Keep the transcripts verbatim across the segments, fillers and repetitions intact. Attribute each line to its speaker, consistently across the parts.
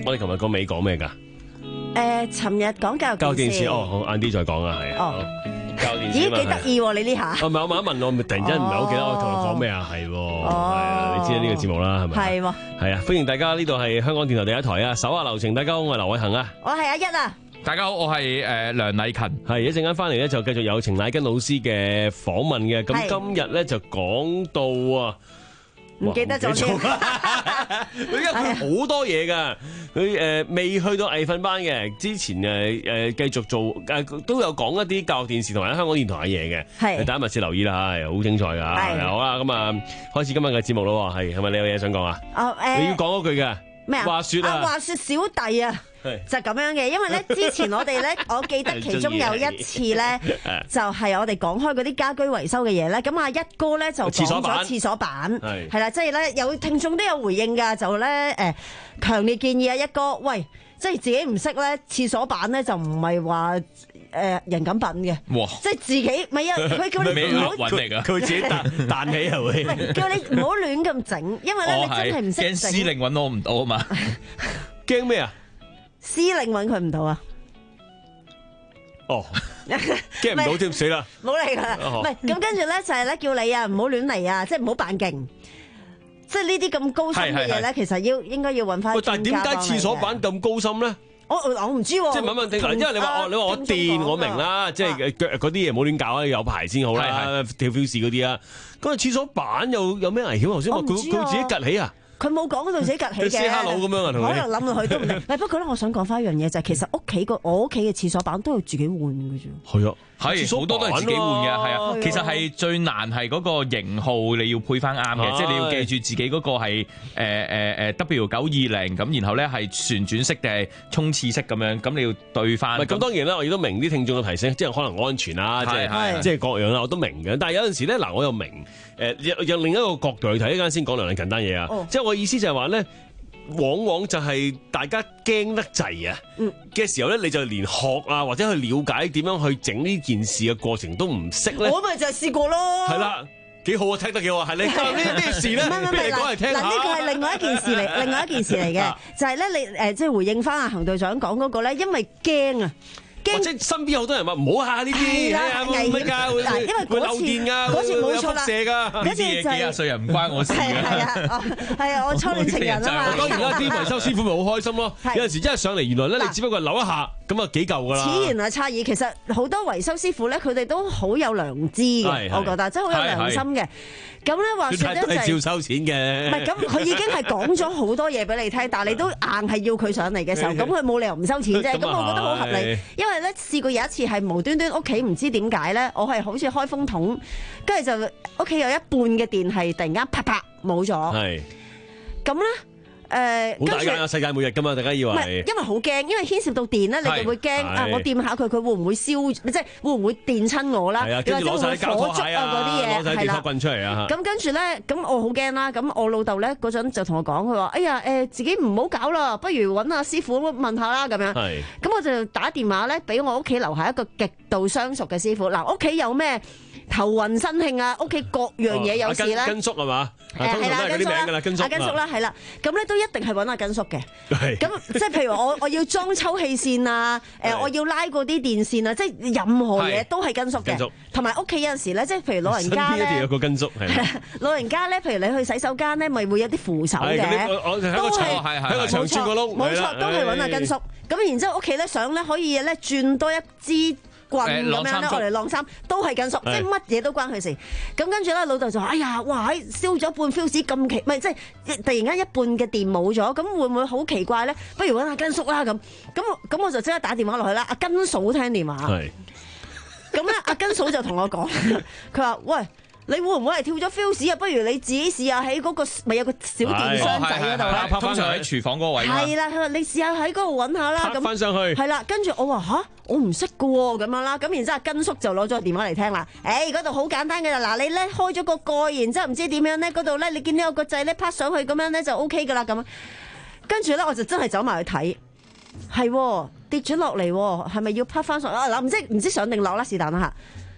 Speaker 1: 我哋琴日個尾講咩㗎？
Speaker 2: 誒，尋日講教育
Speaker 1: 教育電
Speaker 2: 電視。
Speaker 1: 視哦，好晏啲再講啊，係。
Speaker 2: 哦，
Speaker 1: 教育電視
Speaker 2: 咦，幾得意喎！你呢下。
Speaker 1: 哦，唔係我問一問我，咪突然之間唔係好記得我同佢講咩啊？係喎，係啊，你知呢個節目啦，係咪？
Speaker 2: 係喎。
Speaker 1: 係啊，歡迎大家，呢度係香港電台第一台啊，手下留情，大家好，我係劉偉恒啊。
Speaker 2: 我係阿一啊。
Speaker 3: 大家好，我係誒梁禮勤。
Speaker 1: 係一陣間翻嚟咧，就繼續有程乃根老師嘅訪問嘅。咁今日咧就講到啊。
Speaker 2: 唔記得咗添，
Speaker 1: 佢因為佢好多嘢噶，佢誒未去到藝訓班嘅，之前誒誒繼續做誒都有講一啲教育電視同埋香港電台嘅嘢嘅，係大家密切留意啦嚇，好精彩噶，係好啦，咁啊開始今日嘅節目咯，係係咪你有嘢想講啊？哦誒，你要講嗰句嘅
Speaker 2: 咩啊？
Speaker 1: 話説啊，
Speaker 2: 話説小弟啊。就咁樣嘅，因為咧之前我哋咧，我記得其中有一次咧，就係我哋講開嗰啲家居維修嘅嘢咧，咁阿一哥咧就講咗廁所板，係啦，即係咧有聽眾都有回應㗎，就咧誒強烈建議阿一哥，喂，即係自己唔識咧廁所板咧就唔係話誒人咁品嘅，哇！即係自己唔係啊，佢叫你唔好
Speaker 1: 佢佢自己彈彈起係會，
Speaker 2: 叫你唔好亂咁整，因為咧你真係唔識整。
Speaker 3: 驚司令揾我唔到啊嘛，
Speaker 1: 驚咩啊？
Speaker 2: 司令揾佢唔到啊！
Speaker 1: 哦，驚唔到添，死啦！
Speaker 2: 冇嚟啦，唔係咁跟住咧就係咧叫你啊唔好亂嚟啊，即係唔好扮勁，即係呢啲咁高深嘅嘢咧，其實要應該要揾翻。
Speaker 1: 但係點解廁所板咁高深咧？
Speaker 2: 我我唔知喎。即係
Speaker 1: 問問定嗱，因為你話我你話我電我明啦，即係腳嗰啲嘢唔好亂搞啊，有排先好啦，跳 fuse 嗰啲啊。咁啊廁所板有有咩危險？頭先話佢佢自己趌起啊！
Speaker 2: 佢冇講到自己趌起嘅，
Speaker 1: 佢 say hello 咁樣啊，同
Speaker 2: 可能諗落去都唔定。不過咧，我想講翻一樣嘢就係，其實屋企個我屋企嘅廁所板都要自己換嘅啫。
Speaker 1: 係啊，
Speaker 3: 係好多都係自己換嘅，係啊。其實係最難係嗰個型號你要配翻啱嘅，即係你要記住自己嗰個係誒誒誒 W 九二零咁，然後咧係旋轉式定係衝刺式咁樣，咁你要對翻。
Speaker 1: 咁當然啦，我亦都明啲聽眾嘅提醒，即係可能安全啦，即係即係各樣啦，我都明嘅。但係有陣時咧，嗱我又明誒，有有另一個角度去睇，一間先講梁禮勤單嘢啊，即係我意思就係話咧。往往就係大家驚得滯啊嘅時候咧，你就連學啊或者去了解點樣去整呢件事嘅過程都唔識咧。
Speaker 2: 我咪就係試過咯。
Speaker 1: 係啦，幾好啊，聽得幾好啊，係你講呢啲事咧，不如你講嚟聽下。
Speaker 2: 嗱，呢個係另外一件事嚟，另外一件事嚟嘅，就係咧你誒即係回應翻阿恒隊長講嗰個咧，因為驚啊。
Speaker 1: 或者身邊好多人話唔好下呢啲，係啊，危險㗎，會
Speaker 2: 因為
Speaker 1: 會漏電㗎，
Speaker 2: 嗰次冇錯啦，
Speaker 1: 射㗎，
Speaker 2: 嗰次
Speaker 3: 幾廿歲人唔關我事嘅。
Speaker 2: 係啊，係啊，我初戀情人啊嘛。
Speaker 1: 當然啦，啲維修師傅咪好開心咯。有陣時真係上嚟，原來咧你只不過扭一下，咁啊幾嚿㗎啦。此
Speaker 2: 言啊差異，其實好多維修師傅咧，佢哋都好有良知嘅，我覺得真係好有良心嘅。咁咧話説咧就係
Speaker 1: 照收錢嘅。
Speaker 2: 唔係咁，佢已經係講咗好多嘢俾你聽，但係你都硬係要佢上嚟嘅時候，咁佢冇理由唔收錢啫。咁我覺得好合理，因為咧試過有一次係無端端屋企唔知點解咧，我係好似開風筒，跟住就屋企有一半嘅電係突然間啪啪冇咗。係。咁咧。誒，
Speaker 1: 好大間啊！世界末日㗎嘛，大家以為。
Speaker 2: 唔係，因為好驚，因為牽涉到電咧，你就會驚啊！我掂下佢，佢會唔會燒？即係會唔會電親我啦？
Speaker 1: 係啊，跟住攞晒膠拖鞋啊嗰啲嘢，攞晒地拖棍出嚟啊！
Speaker 2: 咁跟住咧，咁我好驚啦！咁我老豆咧嗰陣就同我講，佢話：哎呀，誒自己唔好搞啦，不如揾阿師傅問下啦咁樣。係。咁我就打電話咧，俾我屋企樓下一個極度相熟嘅師傅。嗱，屋企有咩頭暈身慶啊？屋企各樣嘢有事咧。
Speaker 1: 根叔係嘛？
Speaker 2: 誒係啦，根叔啦，
Speaker 1: 根叔
Speaker 2: 阿根叔啦，係啦。咁咧都一定係揾阿根叔嘅。咁即係譬如我我要裝抽氣線啊，誒我要拉嗰啲電線啊，即係任何嘢都係根叔嘅。同埋屋企有陣時咧，即係譬如老人家咧，
Speaker 1: 一定有個根叔係。
Speaker 2: 老人家咧，譬如你去洗手間咧，咪會有啲扶手嘅，
Speaker 1: 都係喺個牆轉個窿，
Speaker 2: 冇錯，都係揾阿根叔。咁然之後屋企咧想咧可以咧轉多一支棍咁樣咧，我嚟晾衫都係根叔，即係乜嘢都關佢事。咁跟住咧，老豆就話：哎呀，哇！燒咗半 fuse 咁奇，唔係即係突然間一半嘅電冇咗，咁會唔會好奇怪咧？不如揾阿根叔啦咁。咁咁我就即刻打電話落去啦。阿根嫂聽電話。係。咁咧，阿根嫂就同我講，佢話：喂，你會唔會係跳咗 fuse 啊？不如你自己試下喺嗰個咪有個小電箱仔嗰度，
Speaker 3: 通常喺廚房嗰個位。
Speaker 2: 係啦，佢話你試下喺嗰度揾下啦。咁
Speaker 1: 翻上去。係
Speaker 2: 啦，跟住我話吓，我唔識㗎喎，咁樣啦。咁然之後，根叔就攞咗個電話嚟聽啦。誒，嗰度好簡單嘅啦。嗱，你咧開咗個蓋，然之後唔知點樣咧，嗰度咧你見到有個掣咧，拍上去咁樣咧就 O K 㗎啦。咁，跟住咧我就真係走埋去睇，係跌咗落嚟，係咪要拍翻上？啊嗱，唔知唔知上定落啦，是但啦嚇。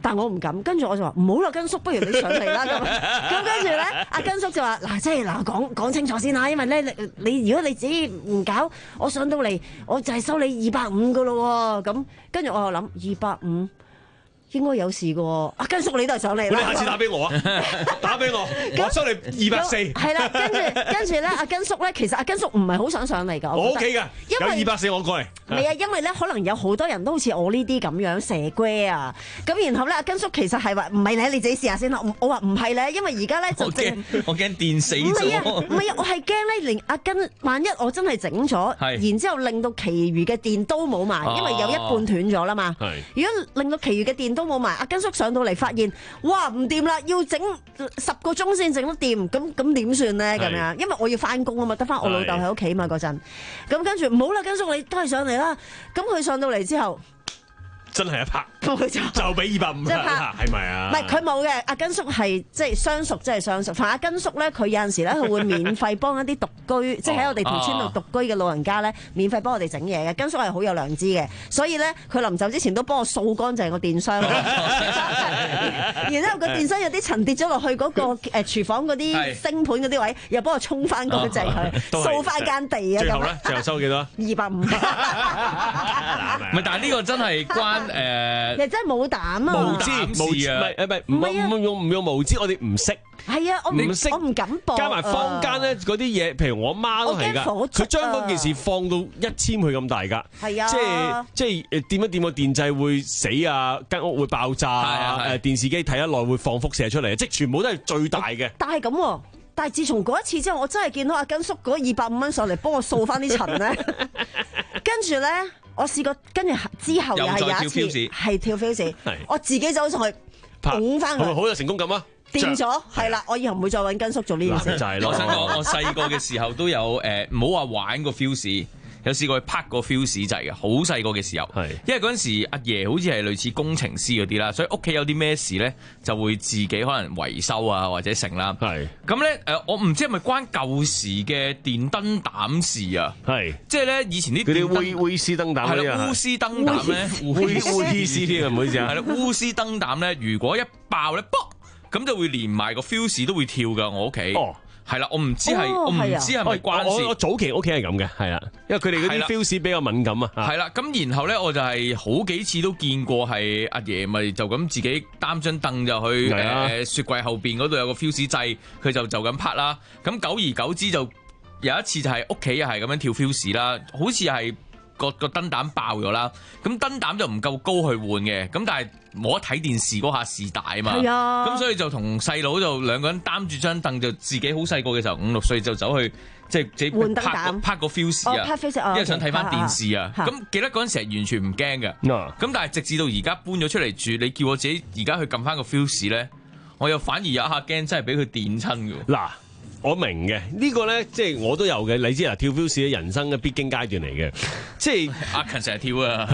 Speaker 2: 但我唔敢。跟住我就話唔好啦，根叔，不如你上嚟啦咁。咁跟住咧，阿根叔就話嗱，即係嗱講講清楚先啦，因為咧你你如果你自己唔搞，我上到嚟我就係收你二百五噶咯喎。咁跟住我又諗二百五。應該有事嘅喎，阿根叔你都係上嚟啦。
Speaker 1: 你下次打俾我啊，打俾我，我收你二百四。
Speaker 2: 係啦，跟住跟住咧，阿根叔咧，其實阿根叔唔係好想上嚟㗎。
Speaker 1: 我 OK 㗎，有二百四我過嚟。
Speaker 2: 唔係啊，因為咧可能有好多人都好似我呢啲咁樣蛇龜啊，咁然後咧阿根叔其實係話唔係咧，你自己試下先啦。我話唔係咧，因為而家咧就
Speaker 3: 驚，我驚電死咗。
Speaker 2: 唔係啊，唔係啊，我係驚咧，連阿根萬一我真係整咗，然之後令到其餘嘅電都冇埋，因為有一半斷咗啦嘛。如果令到其餘嘅電都冇埋，阿根叔上到嚟發現，哇唔掂啦，要整十個鐘先整得掂，咁咁點算咧？咁樣，因為我要翻工啊嘛，得翻我老豆喺屋企嘛嗰陣，咁跟住唔好啦，根叔你都係上嚟啦。咁佢上到嚟之後，
Speaker 1: 真係一拍，
Speaker 2: 就
Speaker 1: 就俾二百五啦，係咪啊？
Speaker 2: 唔係佢冇嘅，阿根叔係即係相熟，即係相熟。凡阿根叔咧，佢有陣時咧，佢會免費幫一啲獨居，即係喺我哋條村度獨居嘅老人家咧，免費幫我哋整嘢嘅。根叔係好有良知嘅，所以咧，佢臨走之前都幫我掃乾淨個電箱。然之後個電箱有啲塵跌咗落去嗰個誒廚房嗰啲星盤嗰啲位，又幫我沖翻乾淨佢，掃翻間地啊咁。
Speaker 1: 最後咧，最後收幾多？
Speaker 2: 二百五。
Speaker 3: 唔係，但係呢個真係關誒，
Speaker 2: 其實真係冇膽啊！
Speaker 3: 無知無知啊！
Speaker 1: 唔係唔係唔用唔用無知，我哋唔識。
Speaker 2: 係啊，我唔識，我唔敢播。
Speaker 1: 加埋坊間咧嗰啲嘢，譬如我媽都係㗎，佢將嗰件事放到一千倍咁大㗎。
Speaker 2: 係啊，
Speaker 1: 即係即係誒掂一掂個電掣會死啊，間屋會爆炸啊，誒電視機睇得耐會放輻射出嚟，即係全部都係最大嘅。
Speaker 2: 但係咁，但係自從嗰一次之後，我真係見到阿根叔嗰二百五蚊上嚟幫我掃翻啲塵咧，跟住咧。我試過，跟住之後又係有一次係跳 fuse，我自己走上去拱翻佢，
Speaker 1: 好有成功感啊！
Speaker 2: 掂咗，係啦，我以後唔會再揾根叔做呢件事。
Speaker 1: 就係咯，
Speaker 3: 我想講，我細個嘅時候都有誒，唔好話玩個 fuse。有試過去拍個 fuse 掣嘅，好細個嘅時候，因為嗰陣時阿爺好似係類似工程師嗰啲啦，所以屋企有啲咩事咧，就會自己可能維修啊或者成啦。係咁咧，誒我唔知係咪關舊時嘅電燈膽事啊？係即係咧以前啲
Speaker 1: 嗰啲鎢鎢絲燈膽
Speaker 3: 係啦，鎢絲燈膽咧，
Speaker 1: 鎢鎢絲添啊，唔好意思啊，
Speaker 3: 係啦，鎢絲燈膽咧，如果一爆咧，卜咁就會連埋個 fuse 都會跳㗎，我屋企。係啦，我唔知係，我唔知係咪關事。
Speaker 1: 我我早期屋企係咁嘅，係啦，因為佢哋嗰啲 fuse 比較敏感啊。
Speaker 3: 係啦，咁然後咧，我就係好幾次都見過係阿爺咪就咁自己擔張凳就去誒雪櫃後邊嗰度有個 fuse 掣，佢就就咁拍啦。咁久而久之就有一次就係屋企又係咁樣跳 fuse 啦，好似係個個燈膽爆咗啦。咁燈膽就唔夠高去換嘅，咁但係冇得睇電視嗰下事大啊嘛，咁、啊、所以就同細佬就兩個人擔住張凳，就自己好細個嘅時候五六歲就走去即係自己拍個拍個 fuse 啊，因為想睇翻電視啊。咁、啊、記得嗰陣時係完全唔驚嘅，咁、啊、但係直至到而家搬咗出嚟住，你叫我自己而家去撳翻個 fuse 咧，我又反而有一下驚，真係俾佢電親嘅。嗱，
Speaker 1: 我明嘅呢、這個咧，即係我都有嘅。你知啊，跳 fuse 係人生嘅必經階段嚟嘅，即係
Speaker 3: 阿勤成日跳啊。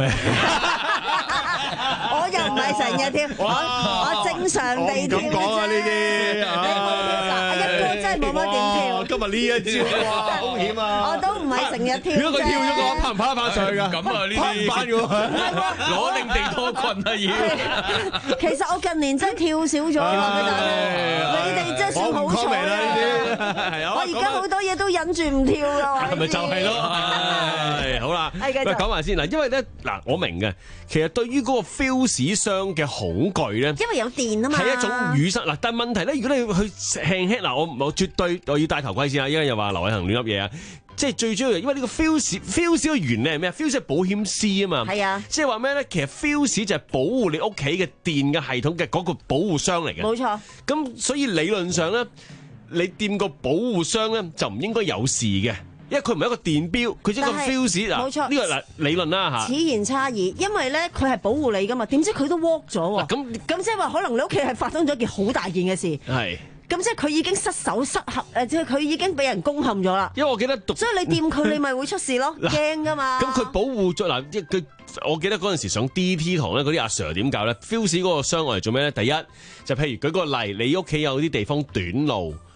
Speaker 2: 我又唔係成日跳，我我正常地跳嘅啫。咁講啊呢啲，阿一哥真係冇乜點跳。
Speaker 1: 今日呢一招哇，風險啊！
Speaker 2: 我都唔係成日跳。
Speaker 1: 如果佢跳咗嘅話，爬唔爬得翻上去㗎？
Speaker 3: 咁啊呢啲，
Speaker 1: 爬唔翻㗎喎，
Speaker 3: 攞定地拖棍啊要。
Speaker 2: 其實我近年真係跳少咗啦，你哋真係算好彩啦。我而家好多嘢都忍住唔跳㗎，
Speaker 1: 係咪就係咯？係好啦，喂，講埋先嗱，因為咧嗱，我明嘅，其實對於嗰個 fuse 箱嘅恐懼咧，
Speaker 2: 因為有電啊嘛，
Speaker 1: 係一種語塞嗱。但係問題咧，如果你去輕輕嗱，我我絕對我要戴頭盔先啊！依家又話劉偉恒亂噏嘢啊！即係最主要，因為呢個 fuse fuse 嘅原理係咩啊 ？fuse 係保險絲啊嘛，係啊，即係話咩咧？其實 fuse 就係保護你屋企嘅電嘅系統嘅嗰個保護箱嚟嘅，
Speaker 2: 冇錯。咁
Speaker 1: 所以理論上咧，你掂個保護箱咧就唔應該有事嘅。因為佢唔係一個電錶，佢即係個 fuse 嗱，冇錯，呢個嗱理論啦嚇。
Speaker 2: 此言差異，因為咧佢係保護你噶嘛，點知佢都 work 咗喎。咁咁即係話可能你屋企係發生咗一件好大件嘅事。係。咁即係佢已經失手失合誒，即係佢已經俾人攻陷咗啦。因為我記得讀，所以你掂佢，你咪會出事咯，驚噶嘛。咁佢保護咗嗱，即係佢，我記得嗰陣時上 D T 堂咧，嗰啲阿 Sir 點教咧 ？fuse 嗰個箱我嚟做咩咧？第一就譬如舉個例，你屋企有啲地方短路。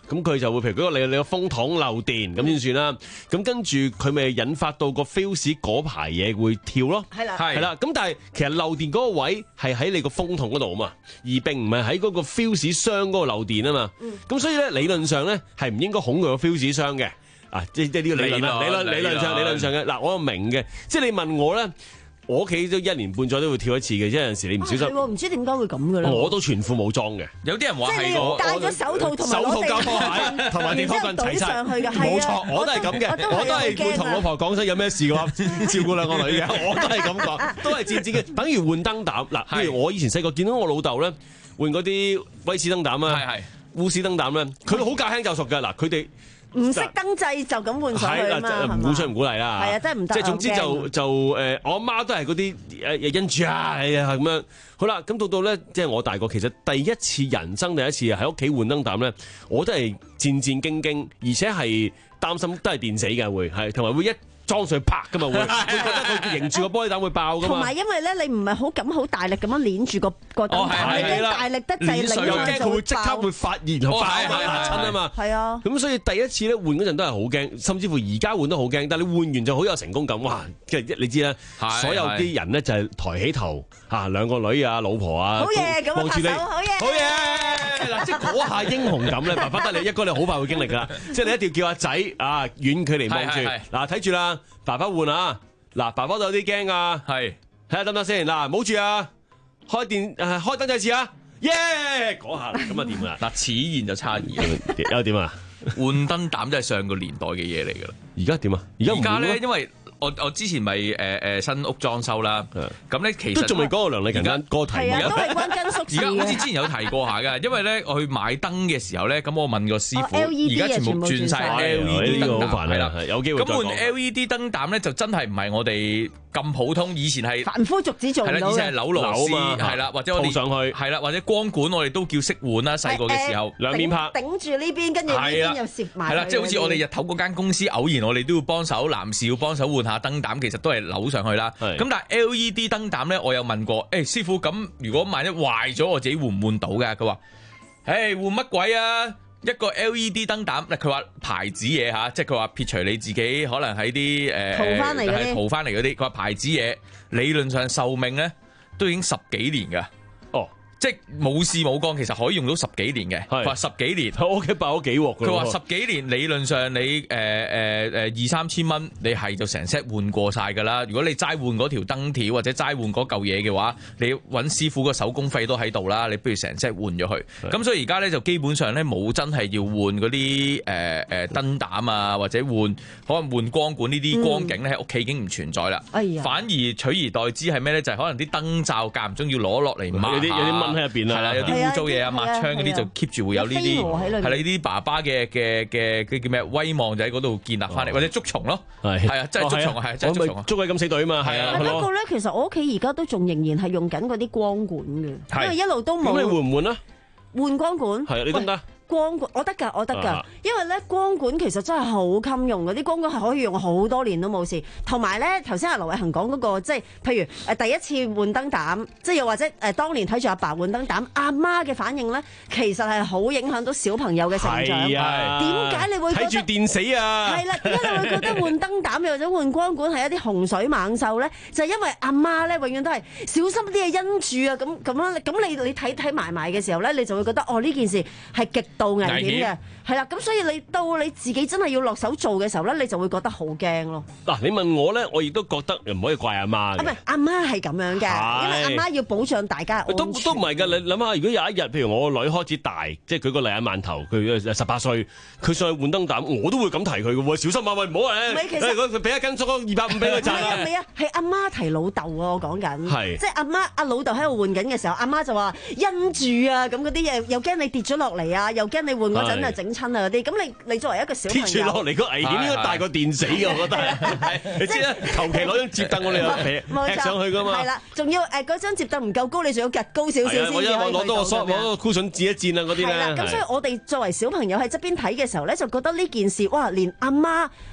Speaker 1: 咁佢就會譬如嗰個你你個風筒漏電咁先算啦。咁跟住佢咪引發到個 fuse 嗰排嘢會跳咯。
Speaker 2: 係啦，
Speaker 1: 係啦。咁但係其實漏電嗰個位係喺你個風筒嗰度啊嘛，而並唔係喺嗰個 fuse 箱嗰個漏電啊嘛。咁所以咧理論上咧係唔應該恐佢個 fuse 箱嘅。啊，即即係呢個理論啦，理論理論上理論上嘅嗱，我又明嘅。即係你問我咧。我屋企都一年半載都會跳一次嘅，即係有陣時你唔小心，
Speaker 2: 唔知點解會咁嘅咧。
Speaker 1: 我都全副武裝嘅，
Speaker 3: 有啲人話係
Speaker 2: 我戴咗手套同埋
Speaker 1: 手套膠拖鞋同埋電風棍齊晒，冇錯，我都係咁嘅，我都係會同老婆講聲有咩事嘅話，照顧兩個女嘅，我都係咁講，都係戰戰嘅，等於換燈膽嗱。譬如我以前細個見到我老豆咧換嗰啲威士燈膽啊，烏士燈膽咧，佢好駕輕就熟嘅嗱，佢哋。
Speaker 2: 唔識燈掣就咁換上去啊嘛，
Speaker 1: 唔鼓吹唔鼓勵啦。
Speaker 2: 係啊，真係唔得。
Speaker 1: 即係總之就就誒，我阿媽都係嗰啲誒因住啊，係啊咁樣。好啦，咁到到咧，即係我大個，其實第一次人生第一次喺屋企換燈膽咧，我都係戰戰兢兢，而且係擔心都係電死嘅會，係同埋會一。裝上去拍噶嘛會，會覺得佢迎住個玻璃膽會爆噶嘛。
Speaker 2: 同埋因為咧，你唔係好敢好大力咁樣捏住個個燈膽，你大力得滯，令到
Speaker 1: 佢會即刻會發熱同爆埋嚇親啊嘛。
Speaker 2: 係啊。咁
Speaker 1: 所以第一次咧換嗰陣都係好驚，甚至乎而家換都好驚。但係你換完就好有成功感，哇！即係你知啦，所有啲人咧就係抬起頭嚇兩個女啊、老婆啊，
Speaker 2: 好嘢咁啊拍手，好嘢，
Speaker 1: 好嘢嗱！即係嗰下英雄感咧，爸爸得你一哥，你好快會經歷㗎啦。即係你一定要叫阿仔啊，遠距離望住嗱，睇住啦。爸爸換啊！嗱，爸爸都有啲驚啊，係睇下得唔得先？嗱，唔好住啊！開電誒，開燈仔試啊！耶！嗰下咁啊點啊？
Speaker 3: 嗱，此言就差異啦。
Speaker 1: 又點啊？
Speaker 3: 換燈膽真係上個年代嘅嘢嚟㗎啦。
Speaker 1: 而家點啊？而家而
Speaker 3: 家咧，因為我我之前咪誒誒新屋裝修啦，咁咧其實
Speaker 1: 都仲未講過梁麗勤間個題目，
Speaker 2: 都係關根叔事。
Speaker 3: 而家好似之前有提過下㗎，因為咧我去買燈嘅時候咧，咁我問個師傅，而家全部轉晒 L E D 燈膽係啦，
Speaker 1: 有機會
Speaker 3: 咁換 L E D 燈膽咧就真係唔係我哋咁普通，以前係
Speaker 2: 凡夫俗子做唔到嘅。
Speaker 3: 係啦，以前係扭螺絲係啦，或者我哋
Speaker 1: 上去
Speaker 3: 係啦，或者光管我哋都叫識換啦。細個嘅時候
Speaker 1: 兩面拍，
Speaker 2: 頂住呢邊，跟住呢邊又攝埋。
Speaker 3: 係啦，即係好似我哋日頭嗰間公司，偶然我哋都要幫手，男士要幫手換下燈膽，其實都係扭上去啦。咁但係 L E D 燈膽咧，我有問過，誒師傅，咁如果萬一壞咗，我自己換唔換到嘅？佢話：誒換乜鬼啊！一個 L E D 燈膽，佢話牌子嘢嚇，即係佢話撇除你自己可能喺啲誒
Speaker 2: 淘翻嚟嗰啲，
Speaker 3: 淘翻嚟嗰啲，佢話牌子嘢理論上壽命咧都已經十幾年㗎。哦。即係冇事冇幹，其實可以用到十幾年嘅。佢話十幾年，
Speaker 1: 我屋企爆咗幾鑊。
Speaker 3: 佢話十幾年理論上你誒誒誒二三千蚊，你係就成 set 換過晒㗎啦。如果你齋換嗰條燈條或者齋換嗰嚿嘢嘅話，你揾師傅個手工費都喺度啦。你不如成 set 換咗佢。咁所以而家咧就基本上咧冇真係要換嗰啲誒誒燈膽啊，或者換可能換光管呢啲光景咧喺屋企已經唔存在啦。
Speaker 2: 哎呀！
Speaker 3: 反而取而代之係咩咧？就係、是、可能啲燈罩間唔中要攞落嚟抹下。
Speaker 1: 有啲有啲喺入邊啦，
Speaker 3: 係啦，有啲污糟嘢啊，抹窗嗰啲就 keep 住會有呢啲，係啦，呢啲爸爸嘅嘅嘅嘅叫咩威望就喺嗰度建立翻嚟，或者捉蟲咯，係係啊，真係捉蟲啊，係真係捉蟲啊，
Speaker 1: 捉鬼敢死隊啊嘛，係啊。
Speaker 2: 不過咧，其實我屋企而家都仲仍然係用緊嗰啲光管嘅，因為一路都冇。
Speaker 1: 咁你換唔換啊？
Speaker 2: 換光管
Speaker 1: 係啊，你得唔得？
Speaker 2: 光管我得㗎，我得㗎，因為咧光管其實真係好襟用嘅，啲光管係可以用好多年都冇事。同埋咧，頭先阿劉偉恒講嗰個，即係譬如誒第一次換燈膽，即係又或者誒當年睇住阿爸換燈膽，阿媽嘅反應咧，其實係好影響到小朋友嘅成長。係啊，點解你會
Speaker 1: 睇住電死啊？
Speaker 2: 係啦，點解你會覺得換燈膽又或者換光管係一啲洪水猛獸咧？就係因為阿媽咧永遠都係小心啲嘢因住啊，咁咁樣，咁你你睇睇埋埋嘅時候咧，你就會覺得哦呢件事係極度危險嘅，係啦，咁所以你到你自己真係要落手做嘅時候咧，你就會覺得好驚咯。
Speaker 1: 嗱，你問我咧，我亦都覺得唔可以怪阿媽嘅。
Speaker 2: 唔係，阿媽係咁樣嘅，因為阿媽要保障大家安全。
Speaker 1: 都都唔係㗎，你諗下，如果有一日，譬如我個女開始大，即係舉個例啊，饅頭，佢十八歲，佢上去換燈膽，我都會咁提佢嘅喎，小心啊，喂，唔好啊，
Speaker 2: 唔係，其實
Speaker 1: 佢俾一斤竹二百五俾佢賺啊。
Speaker 2: 唔係啊，係阿媽提老豆啊，我講緊，
Speaker 1: 係，
Speaker 2: 即係阿媽阿老豆喺度換緊嘅時候，阿媽就話因住啊，咁嗰啲嘢又驚你跌咗落嚟啊，又驚你換嗰陣啊整親啊嗰啲，咁你你作為一個小朋友，
Speaker 1: 跌住落嚟個危險應該大過電死嘅，我覺得。你知啦，求其攞張摺凳我哋又劈上去噶嘛。
Speaker 2: 係啦，仲要誒嗰張摺凳唔夠高，你仲要趌高少少先。
Speaker 1: 我一攞多個梳，攞個 cushion 墊一墊啊嗰啲咧。
Speaker 2: 咁所以我哋作為小朋友喺側邊睇嘅時候咧，就覺得呢件事哇，連阿媽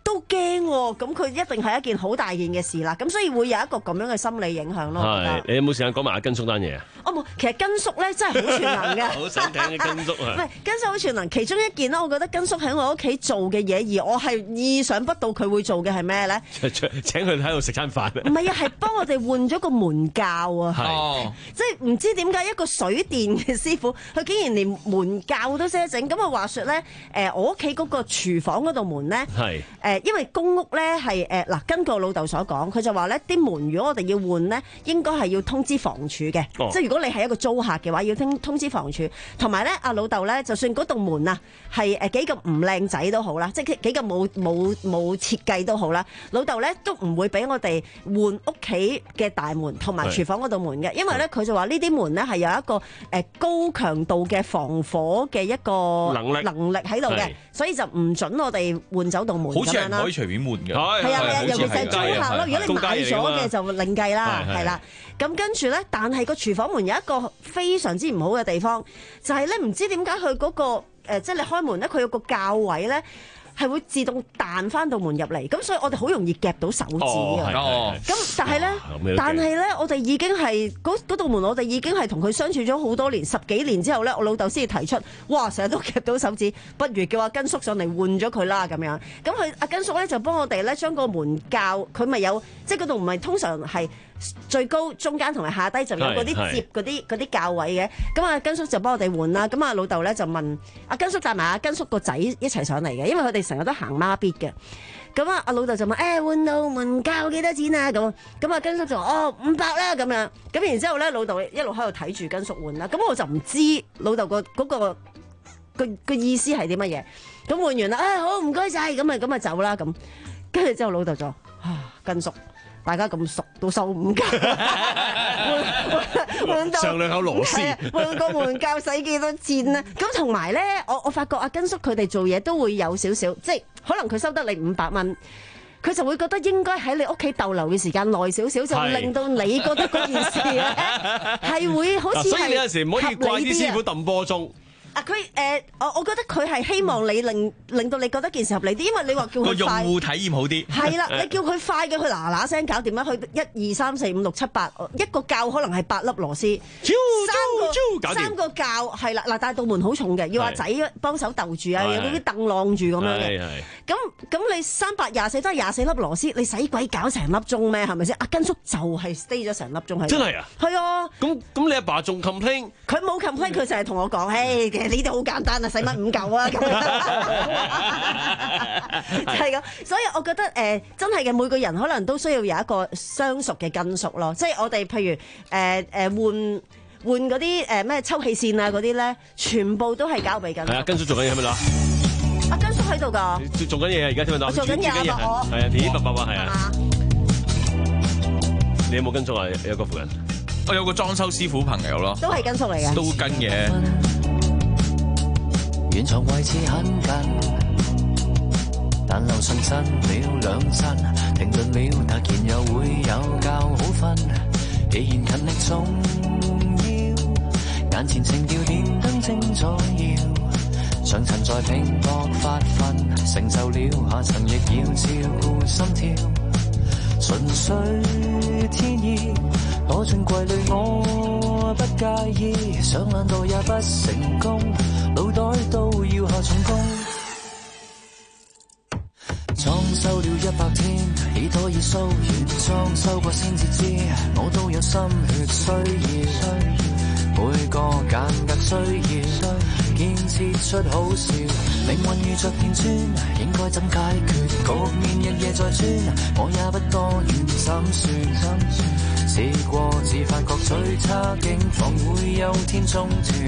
Speaker 2: 都驚喎，咁佢一定係一件好大件嘅事啦。咁所以會有一個咁樣嘅心理影響咯。
Speaker 1: 係，你有冇時間講埋阿根叔單嘢啊？
Speaker 2: 哦冇，其實根叔咧真係好全能嘅。
Speaker 1: 好想聽嘅根叔啊！
Speaker 2: 唔係根叔好全能，其中一件咧，我覺得根叔喺我屋企做嘅嘢，而我係意想不到佢會做嘅係咩咧？
Speaker 1: 請佢喺度食餐飯。
Speaker 2: 唔係啊，係幫我哋換咗個門鉸啊！
Speaker 3: 係，
Speaker 2: 即係唔知點解一個水電嘅師傅，佢竟然連門鉸都識得整。咁啊話説咧，誒我屋企嗰個廚房嗰度門咧，係誒因為公屋咧係誒嗱，根據我老豆所講，佢就話咧啲門如果我哋要換咧，應該係要通知房署嘅，哦、即係如果你係一個租客嘅話，要通通知房署。同埋咧，阿老豆咧，就算嗰棟門啊係誒幾咁唔靚仔都好啦，即係幾咁冇冇冇設計都好啦，老豆咧都唔會俾我哋換屋企嘅大門同埋廚房嗰度門嘅，因為咧佢就話呢啲門咧係有一個誒高強度嘅防火嘅一個能力能力喺度嘅，所以就唔準我哋換走道門咁樣啦。好似係唔可以隨便換嘅。係啊係啊，尤其是係租客咯。如果你買咗嘅就另計啦，係啦。咁跟住咧，但係個廚房門有一個非常之唔好嘅地方，就係咧唔知點解佢嗰個誒，即係你開門咧，佢有個鉸位咧。係會自動彈翻到門入嚟，咁所以我哋好容易夾到手指嘅。哦，咁但係咧，但係咧，我哋已經係嗰嗰道門，我哋已經係同佢相處咗好多年，十幾年之後咧，我老豆先至提出，哇，成日都夾到手指，不如叫阿根叔上嚟換咗佢啦咁樣。咁佢阿根叔咧就幫我哋咧將個門鉸，佢咪有，即係嗰度唔係通常係最高、中間同埋下低就有嗰啲接嗰啲嗰啲鉸位嘅。咁阿根叔就幫我哋換啦。咁啊老豆咧就問阿根叔帶埋阿根叔個仔一齊上嚟嘅，因為佢哋成日都行孖咇嘅。咁啊阿老豆就問誒換到門鉸幾多錢啊？咁咁阿根叔就話哦五百啦咁樣。咁然之後咧老豆一路喺度睇住根叔換啦。咁我就唔知老豆個嗰個個個意思係啲乜嘢。咁換完啦，啊好唔該晒，咁咪咁咪走啦咁。跟住之後老豆就啊根叔。大家咁熟都收五嚿，換到
Speaker 1: 上兩口螺絲，
Speaker 2: 換個門鉸使幾多錢啊？咁同埋咧，我我發覺阿根叔佢哋做嘢都會有少少，即係可能佢收得你五百蚊，佢就會覺得應該喺你屋企逗留嘅時間耐少少，就令到你覺得嗰件事咧係會好似係合理啲啊。所以有陣時唔可以怪啲師傅揼波鐘。啊！佢誒，我、呃、我覺得佢係希望你令令到你覺得件事合理啲，因為你話叫佢快，個用
Speaker 3: 戶體驗好啲。係
Speaker 2: 啦，你叫佢快嘅，佢嗱嗱聲搞掂啦，佢一二三四五六七八，一個鉸可能係八粒螺絲，三個三個鉸係啦嗱，但係道門好重嘅，要阿仔幫手鬥住啊，有嗰啲凳晾住咁樣嘅。咁咁你三百廿四都係廿四粒螺絲，你使鬼搞成粒鐘咩？係咪先？阿根叔就係 stay 咗成粒鐘喺度。
Speaker 1: 真係啊！係啊！咁咁你阿爸仲 complain？佢
Speaker 2: 冇 complain，佢就係同我講，嘿嘅。呢啲好簡單啊，使乜五嚿啊？係咁，所以我覺得誒、呃、真係嘅，每個人可能都需要有一個相熟嘅根叔咯。即係我哋譬如誒誒、呃呃、換換嗰啲誒咩抽氣扇啊嗰啲咧，全部都係交俾根叔。係啊，
Speaker 1: 根叔做緊嘢係咪啦？
Speaker 2: 阿根叔喺度㗎。做緊嘢啊！而家聽唔到？我做緊嘢啊！我係啊，咦八八八係啊。你有冇根叔啊？有個附近。
Speaker 3: 我有個裝修師傅朋友咯，
Speaker 2: 都係根叔嚟嘅，
Speaker 3: 都跟嘅。
Speaker 4: 原床位置很近，但樓上震了兩震，停頓了，突然又會有覺好瞓。既然勤力重要，眼前情調電燈正在搖，上層在拼搏發奮，成就了下層亦要照顧心跳。純粹天意，躲進櫃裏我不介意，想懶惰也不成功，腦袋都要下重工。裝修了一百天，幾多已掃完，裝修過先至知，我都有心血需要，每個間隔需要，建設出好笑，靈魂如着電鑽，應該怎解決？局面日夜在轉，我也不多願怎算？試過自發覺最差境況會有天中斷。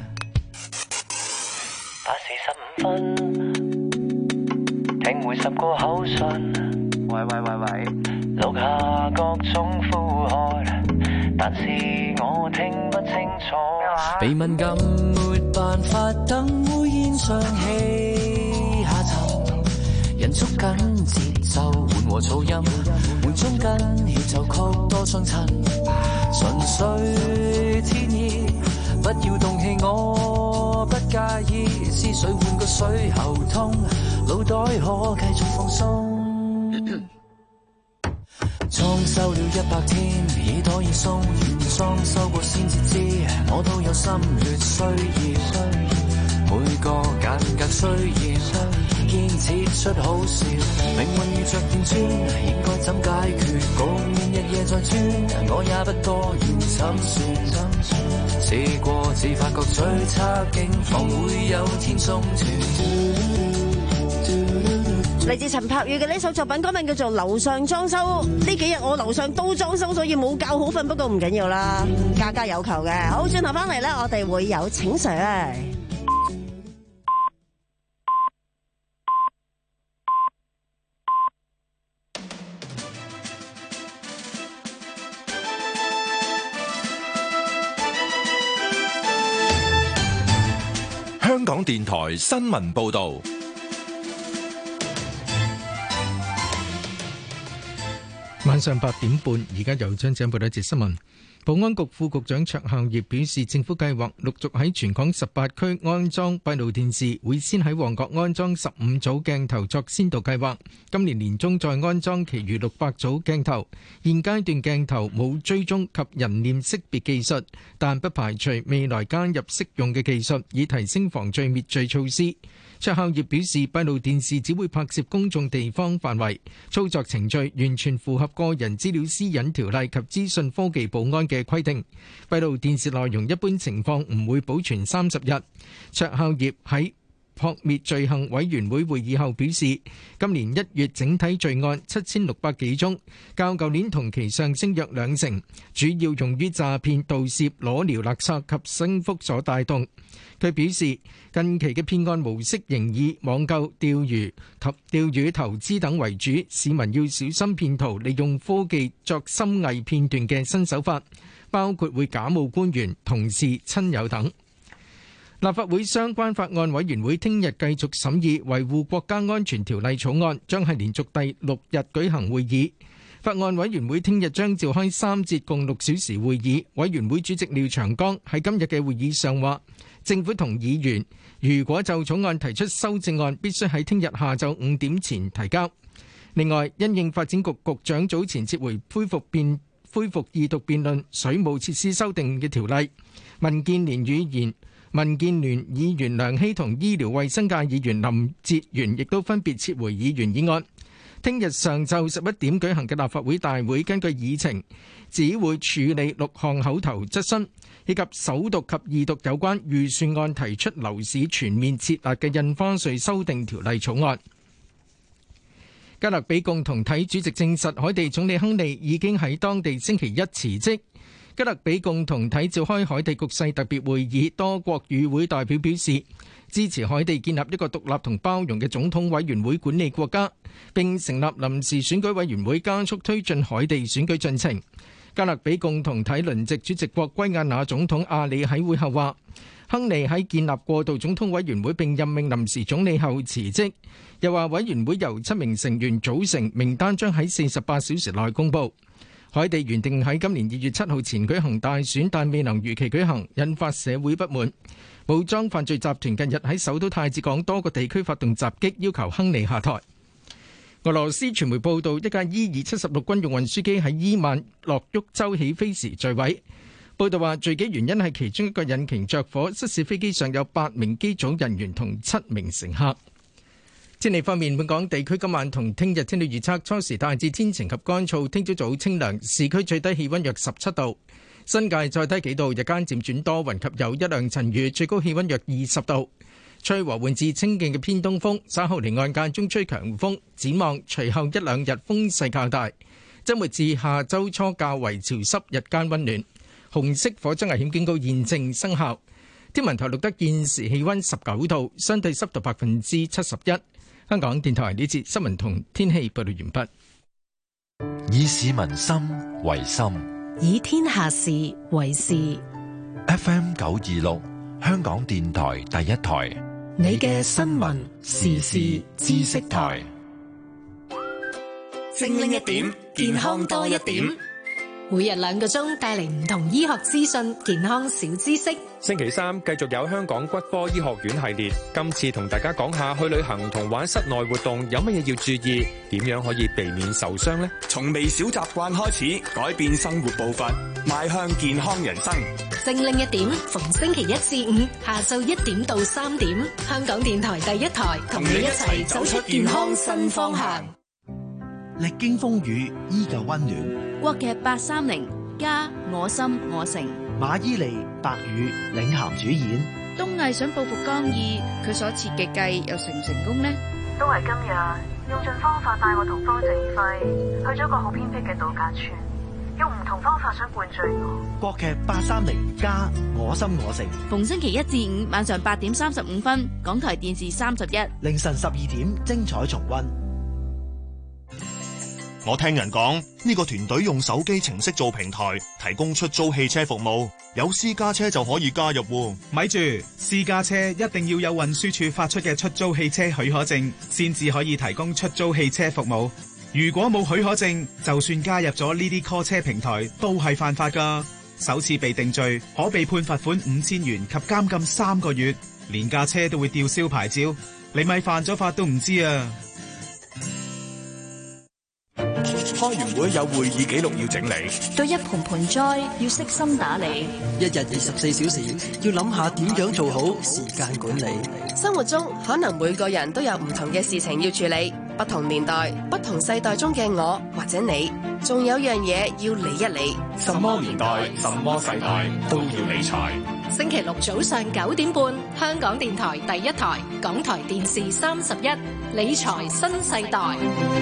Speaker 4: 八時十五分，聽回十個口信，喂喂喂喂，錄下各種呼喝，但是我聽不清楚。鼻敏感沒辦法等烏煙瘴氣下沉，人捉緊節奏緩和噪音，門中間協奏曲多雙襯，純粹天意，不要動氣我不介意，思緒換個水喉通， 腦袋可繼續放鬆。裝修了一百天，耳朵已鬆，裝修過先至知，我都有心血需要，每個間隔需要，堅持出好笑。命運遇着電鑽，應該怎解決？局面日夜在轉，我也不多要心算。試過只發覺最差境況會有天中斷。
Speaker 2: 嚟自陳柏宇嘅呢首作品，歌名叫做《樓上裝修》。呢幾日我樓上都裝修，所以冇覺好瞓，不過唔緊要啦，家家有求嘅。好，轉頭翻嚟咧，我哋會有請 Sir。
Speaker 5: 香港電台新聞報導。
Speaker 6: 晚上八點半，而家由張姐報道一節新聞。保安局副局長卓孝業表示，政府計劃陸續喺全港十八區安裝閉路電視，會先喺旺角安裝十五組鏡頭作先導計劃，今年年中再安裝其餘六百組鏡頭。現階段鏡頭冇追蹤及人臉識別技術，但不排除未來加入適用嘅技術，以提升防罪滅罪措施。卓孝業表示，閉路電視只會拍攝公眾地方範圍，操作程序完全符合個人資料私隱條例及資訊科技保安嘅規定。閉路電視內容一般情況唔會保存三十日。卓孝業喺撲滅罪行委員會會議後表示，今年一月整體罪案七千六百幾宗，較舊年同期上升約兩成，主要用於詐騙、盜竊、裸聊勒索及升幅所帶動。佢表示，近期嘅騙案模式仍以網購、釣魚、投釣魚投資等為主，市民要小心騙徒利用科技作深偽片段嘅新手法，包括會假冒官員、同事、親友等。立法會相關法案委員會聽日繼續審議《維護國家安全條例草案》，將係連續第六日舉行會議。法案委員會聽日將召開三節共六小時會議。委員會主席廖長江喺今日嘅會議上話，政府同議員如果就草案提出修正案，必須喺聽日下晝五點前提交。另外，因應發展局局長早前撤回恢復辯恢復二讀辯論水務設施修訂嘅條例，民建聯議員民建聯議員梁希同醫療衛生界議員林哲元亦都分別撤回議員議案。聽日上晝十一點舉行嘅立法會大會，根據議程只會處理六項口頭質詢，以及首讀及二讀有關預算案提出樓市全面撤辣嘅印花稅修訂條例草案。加勒比共同體主席證實，海地總理亨利已經喺當地星期一辭職。加勒比共同體召開海地局勢特別會議，多國與會代表表示支持海地建立一個獨立同包容嘅總統委員會管理國家，並成立臨時選舉委員會加速推進海地選舉進程。加勒比共同體輪值主席國圭亞那總統阿里喺會後話，亨利喺建立過渡總統委員會並任命臨時總理後辭職，又話委員會由七名成員組成，名單將喺四十八小時內公佈。海地原定喺今年二月七號前舉行大選，但未能如期舉行，引發社會不滿。武裝犯罪集團近日喺首都太子港多個地區發動襲擊，要求亨利下台。俄羅斯傳媒報道，一架伊爾七十六軍用運輸機喺伊萬諾沃州起飛時墜毀。報道話，墜機原因係其中一個引擎着火，失事飛機上有八名機組人員同七名乘客。天氣方面，本港地區今晚同聽日天氣預測，初時大致天晴及乾燥，聽朝早清涼，市區最低氣溫約十七度，新界再低幾度，日間漸轉多雲及有一兩陣雨，最高氣溫約二十度，吹和緩至清勁嘅偏東風，稍後離岸間中吹強風。展望隨後一兩日風勢較大，周末至下周初較為潮濕，日間溫暖。紅色火災危險警告現正生效。天文台錄得現時氣溫十九度，相對濕度百分之七十一。香港電台呢節新聞同天氣報道完畢。
Speaker 5: 以市民心為心，
Speaker 7: 以天下事為事。
Speaker 5: F M 九二六，香港電台第一台，
Speaker 7: 你嘅新聞時事知識台，
Speaker 8: 精靈一點，健康多一點。
Speaker 7: 每日兩個鐘帶嚟唔同醫學資訊、健康小知識。
Speaker 8: 星期三繼續有香港骨科醫學院系列，今次同大家講下去旅行同玩室內活動有乜嘢要注意，點樣可以避免受傷呢？
Speaker 9: 從微小習慣開始，改變生活步伐，邁向健康人生。
Speaker 7: 精靈一點，逢星期一至五下晝一點到三點，香港電台第一台同你一齊走出健康新方向。
Speaker 10: 歷經風雨，依舊溫暖。
Speaker 11: 國劇八三零加我心我城，
Speaker 10: 馬伊琍、白宇領銜主演。
Speaker 11: 東藝想報復江毅，佢所設嘅計又成唔成功呢？
Speaker 12: 都係今日用盡方法帶我同方正輝去咗個好偏僻嘅度假村，用唔同方法想灌醉我。
Speaker 10: 國劇八三零加我心我城，
Speaker 11: 逢星期一至五晚上八點三十五分，港台電視三十一，
Speaker 10: 凌晨十二點精彩重溫。
Speaker 13: 我聽人講，呢個團隊用手機程式做平台，提供出租汽車服務，有私家車就可以加入。
Speaker 14: 咪住，私家車一定要有運輸署發出嘅出租汽車許可證，先至可以提供出租汽車服務。如果冇許可證，就算加入咗呢啲 call 車平台，都係犯法㗎。首次被定罪，可被判罰款五千元及監禁三個月，連架車都會吊銷牌照。你咪犯咗法都唔知啊！
Speaker 9: 開完會有會議記錄要整理，
Speaker 15: 對一盆盆栽要悉心打理，
Speaker 16: 一日二十四小時要諗下點樣做好時間管理。
Speaker 17: 生活中可能每個人都有唔同嘅事情要處理，不同年代、不同世代中嘅我或者你，仲有樣嘢要理一理。
Speaker 9: 什麼年代、什麼世代都要理財。
Speaker 7: 星期六早上九點半，香港電台第一台，港台電視三十一，理財新世代。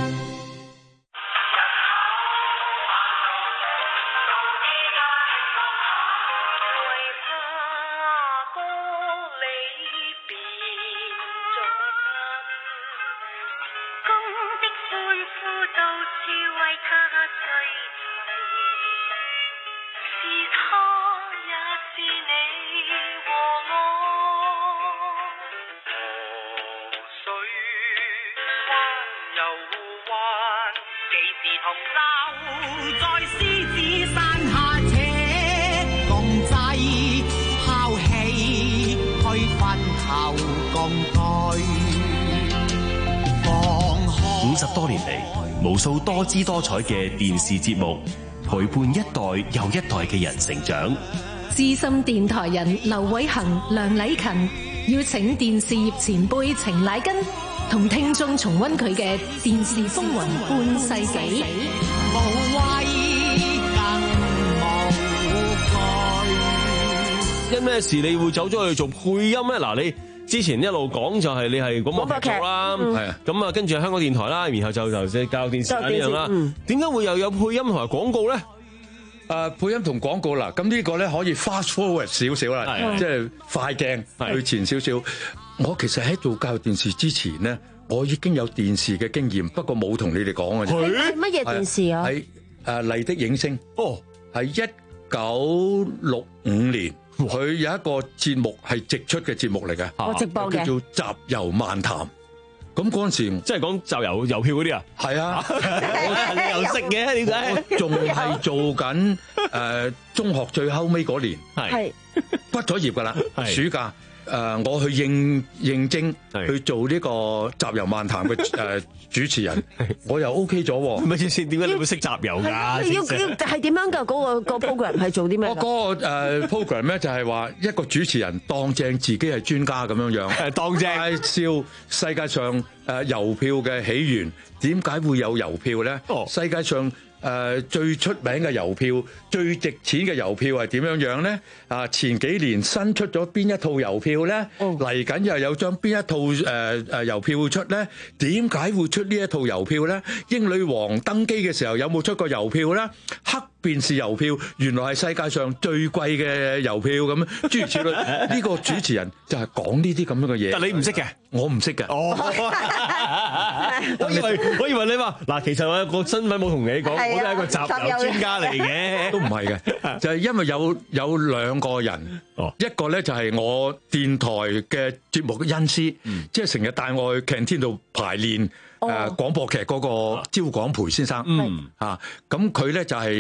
Speaker 18: 五十多年嚟，無數多姿多彩嘅電視節目陪伴一代又一代嘅人成長。
Speaker 7: 資深電台人劉偉恒、梁禮勤邀請電視業前輩程乃根同聽眾重溫佢嘅電視風雲半世紀。無畏更無懼。
Speaker 1: 因咩事你會走咗去做配音咧？嗱，你之前一路講就係你係廣播劇組啦，係啊，咁啊跟住香港電台啦，然後就就即係教電視呢樣啦。點解會又有配音同埋廣告咧？
Speaker 19: 誒，配音同廣告啦，咁呢個咧可以 fast forward 少少啦，即係快鏡去前少少。我其實喺做教育電視之前咧，我已經有電視嘅經驗，不過冇同你哋講嘅啫。
Speaker 2: 係乜嘢電視啊？
Speaker 19: 喺誒麗的映聲，哦，係一九六五年。佢有一個節目係直出嘅節目嚟嘅，
Speaker 2: 我直播嘅，
Speaker 19: 叫做《集郵漫談》。咁嗰陣時，
Speaker 1: 即係講集郵郵票嗰啲啊？
Speaker 19: 係啊，
Speaker 1: 你又識嘅點解？
Speaker 19: 我仲係做緊誒中學最後尾嗰年，
Speaker 2: 係
Speaker 19: 畢咗業㗎啦，暑假。誒，我去應應徵去做呢個集郵漫談嘅誒主持人，我又 OK 咗。
Speaker 1: 咪先先，點解你會識集郵㗎？
Speaker 2: 要要係點樣㗎？嗰個個 program 係做啲咩？
Speaker 19: 我嗰個誒 program 咧就係話一個主持人當正自己係專家咁樣樣，
Speaker 1: 當正
Speaker 19: 介紹世界上誒郵票嘅起源，點解會有郵票咧？世界上誒、呃、最出名嘅郵票、最值錢嘅郵票係點樣樣咧？啊，前幾年新出咗邊一套郵票咧？嚟緊又有張邊一套誒誒、呃、郵票出咧？點解會出呢一套郵票咧？英女王登基嘅時候有冇出過郵票咧？黑便是郵票，原來係世界上最貴嘅郵票咁，諸如此類。呢個主持人就係講呢啲咁樣嘅嘢。
Speaker 1: 但你唔識嘅，
Speaker 19: 我唔識嘅。
Speaker 1: 哦，我以為我以為你話嗱，其實我有個身份冇同你講，我都係一個集郵專家嚟嘅，
Speaker 19: 都唔係嘅，就係因為有有兩個人，一個咧就係我電台嘅節目嘅恩師，即係成日帶我去 canteen 度排練誒廣播劇嗰個招廣培先生，嗯啊，咁佢咧就係。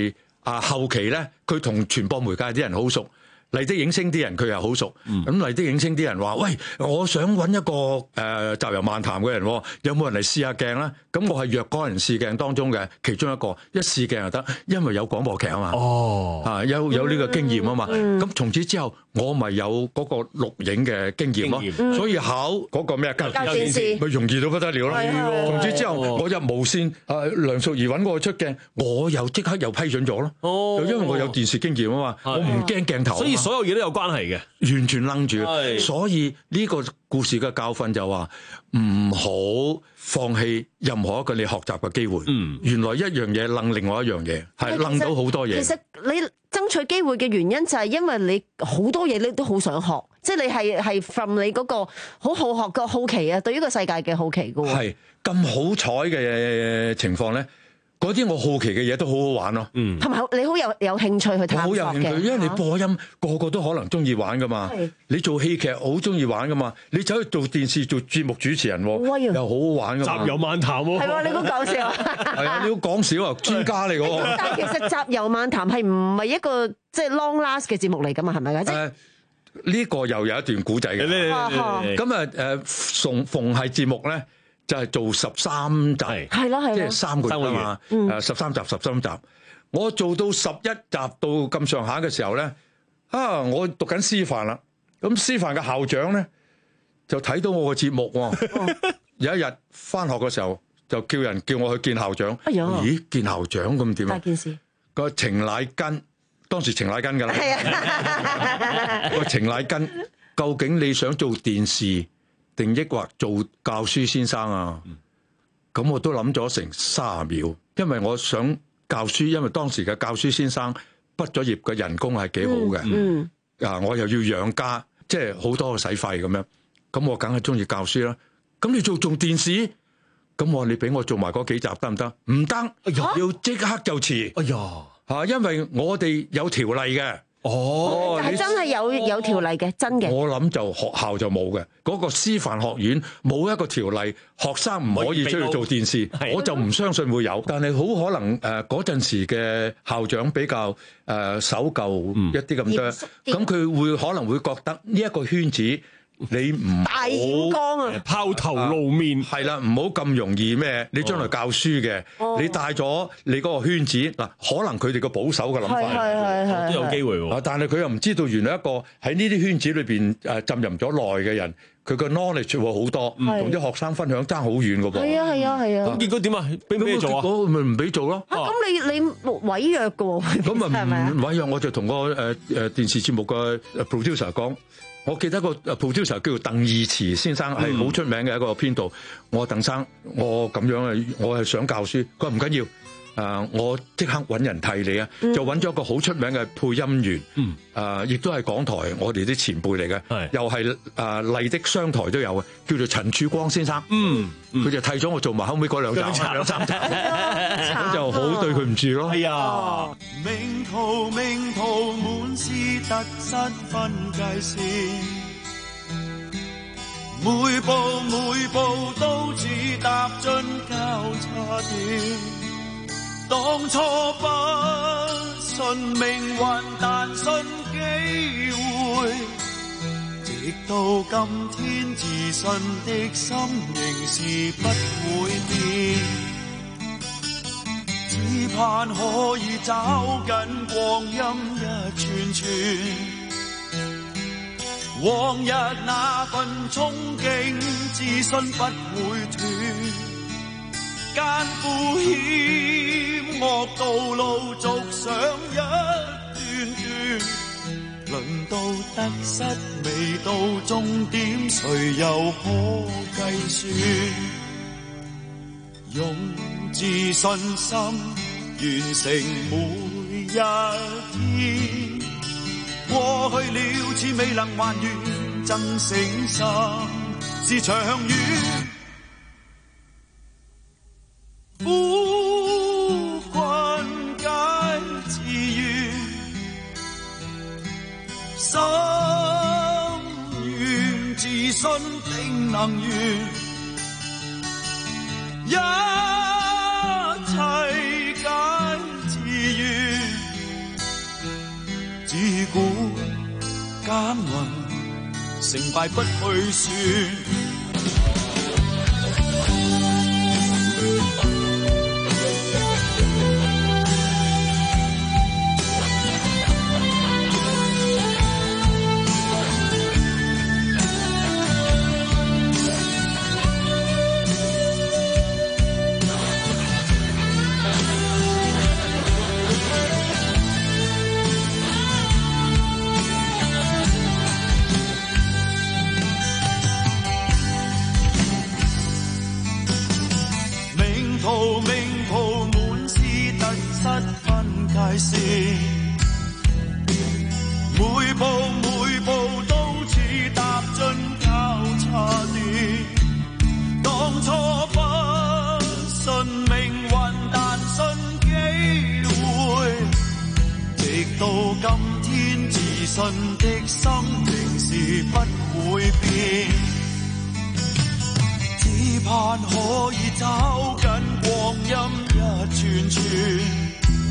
Speaker 19: 啊後期咧，佢同傳播媒介啲人好熟。麗的影星啲人佢又好熟，咁麗的影星啲人話：喂，我想揾一個誒、呃、集郵漫談嘅人，有冇人嚟試下鏡啦？咁我係若干人試鏡當中嘅其中一個，一試鏡就得，因為有廣播劇啊嘛，哦，啊有有呢個經驗啊嘛，咁、嗯、從此之後我咪有嗰個錄影嘅經驗咯，嗯、所以考嗰個咩教電視咪容易到不得了啦。從此之後我入無線，啊梁淑儀揾我出鏡，我又即刻又批准咗咯，哦，因為我有電視經驗啊嘛，我唔驚鏡頭。
Speaker 1: 所有嘢都有關係嘅，
Speaker 19: 完全愣住，所以呢個故事嘅教訓就話唔好放棄任何一個你學習嘅機會。嗯，原來一樣嘢愣另外一樣嘢，係愣到好多嘢。
Speaker 2: 其實你爭取機會嘅原因就係因為你好多嘢你都好想學，即係你係係 from 你嗰個好好學嘅好奇啊，對於個世界嘅好奇嘅喎。係
Speaker 19: 咁好彩嘅情況咧。嗰啲我好奇嘅嘢都好好玩咯，嗯，同埋
Speaker 2: 你好有有興趣去探索嘅，好有興趣，因
Speaker 19: 為你播音個個都可能中意玩噶嘛，你做戲劇好中意玩噶嘛，你走去做電視做節目主持人又好好玩噶嘛，
Speaker 1: 集郵漫談喎，
Speaker 2: 係喎，你好講笑，
Speaker 19: 係啊，你好講笑啊，專家嚟㗎。
Speaker 2: 但係其實集郵漫談係唔係一個即係 long last 嘅節目嚟㗎嘛？係咪㗎？即係
Speaker 19: 呢個又有一段古仔嘅，咁啊誒逢逢係節目咧。就係做十三集，
Speaker 2: 係咯係
Speaker 19: 即係三個月啊嘛，誒十三集十三集，我做到十一集到咁上下嘅時候咧，啊我讀緊師範啦，咁師範嘅校長咧就睇到我個節目喎，有一日返學嘅時候就叫人叫我去見校長，
Speaker 2: 哎呀，
Speaker 19: 咦見校長咁點啊？
Speaker 2: 大件事
Speaker 19: 個程乃根，當時程乃根㗎啦，個程乃根，究竟你想做電視定抑或做教書先生啊？咁、嗯、我都諗咗成三十秒，因為我想教書，因為當時嘅教書先生畢咗業嘅人工係幾好嘅，嗯嗯、啊我又要養家，即係好多嘅使費咁樣，咁我梗係中意教書啦。咁你做做電視，咁我話你俾我做埋嗰幾集得唔得？唔得，哎、要即刻就辭。哎呀，嚇，因為我哋有條例嘅。哦，
Speaker 2: 係真係有有條例嘅，真嘅。
Speaker 19: 我諗就學校就冇嘅，嗰個師範學院冇一個條例，學生唔可以出去做電視，我就唔相信會有。但係好可能誒嗰陣時嘅校長比較誒守舊一啲咁多，咁佢會可能會覺得呢一個圈子。你唔
Speaker 2: 大染缸啊，
Speaker 1: 拋頭露面
Speaker 19: 係啦，唔好咁容易咩？你將來教書嘅，哦、你帶咗你嗰個圈子嗱，可能佢哋個保守嘅諗法
Speaker 2: 係係係
Speaker 1: 都有機會喎。
Speaker 19: 但係佢又唔知道原來一個喺呢啲圈子裏邊誒浸淫咗耐嘅人，佢個 knowledge 會好多，同啲學生分享爭好遠嘅噃。
Speaker 2: 係啊係啊係啊！
Speaker 1: 咁結果點啊？俾咩做啊？
Speaker 19: 結果咪唔俾做咯。
Speaker 2: 咁你你違約嘅喎？
Speaker 19: 咁啊唔違約，我就同個誒誒電視節目嘅 producer 講。我記得個 producer 叫做鄧義慈先生，係好出名嘅一個編導。我話鄧生，我咁樣啊，我係想教書。佢話唔緊要。誒、呃，我即刻揾人替你啊！嗯、就揾咗一個好出名嘅配音員，誒、嗯，亦、呃、都係港台我哋啲前輩嚟嘅，是又係誒麗的商台都有嘅，叫做陳曙光先生。嗯，佢、嗯、就替咗我做埋後尾嗰兩集兩三集，咁就好對佢唔住咯。係啊，命途命途滿是突失分界線，每步每步都似踏進交叉點。當初不信命運，但信機會，直到今天自信的心仍是不會變，只盼可以找緊光陰一串串，往日那份憧憬，自信不會斷。艱苦險惡道路續上一段段，輪到得失未到終點，誰又可計算？用自信心完成每一天，過去了似未能還原，真誠心是長遠。苦困皆自願，心願自信定能圓，一切皆自願，
Speaker 20: 自古耕耘，成敗不去算。每步每步都似踏進交叉點，當初不信命運，但信機會，直到今天自信的心定是不會變，只盼可以找緊光陰一串串。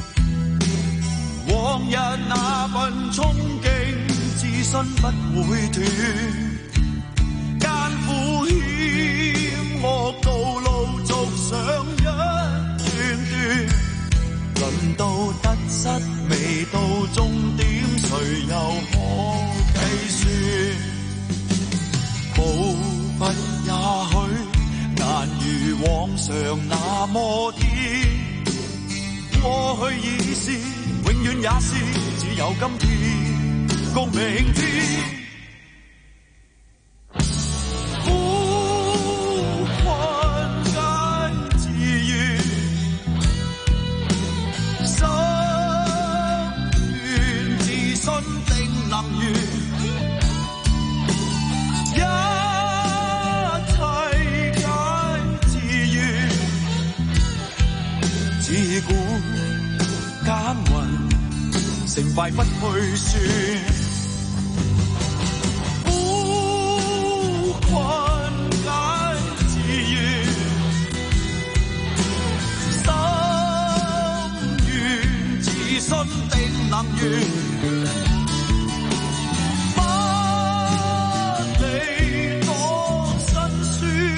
Speaker 20: 往日那份憧憬，自信不會斷。艱苦險惡道路續上一段段，輪到得失未到終點，誰又可計算？步伐也許難如往常那麼天，過去已是。永遠也是只有今天，共明天。苦困皆自願，心願自信定能圓，一切皆自願，自古耕耘，成敗不去算，苦困皆自願，心願自信定能圓，不理多辛酸，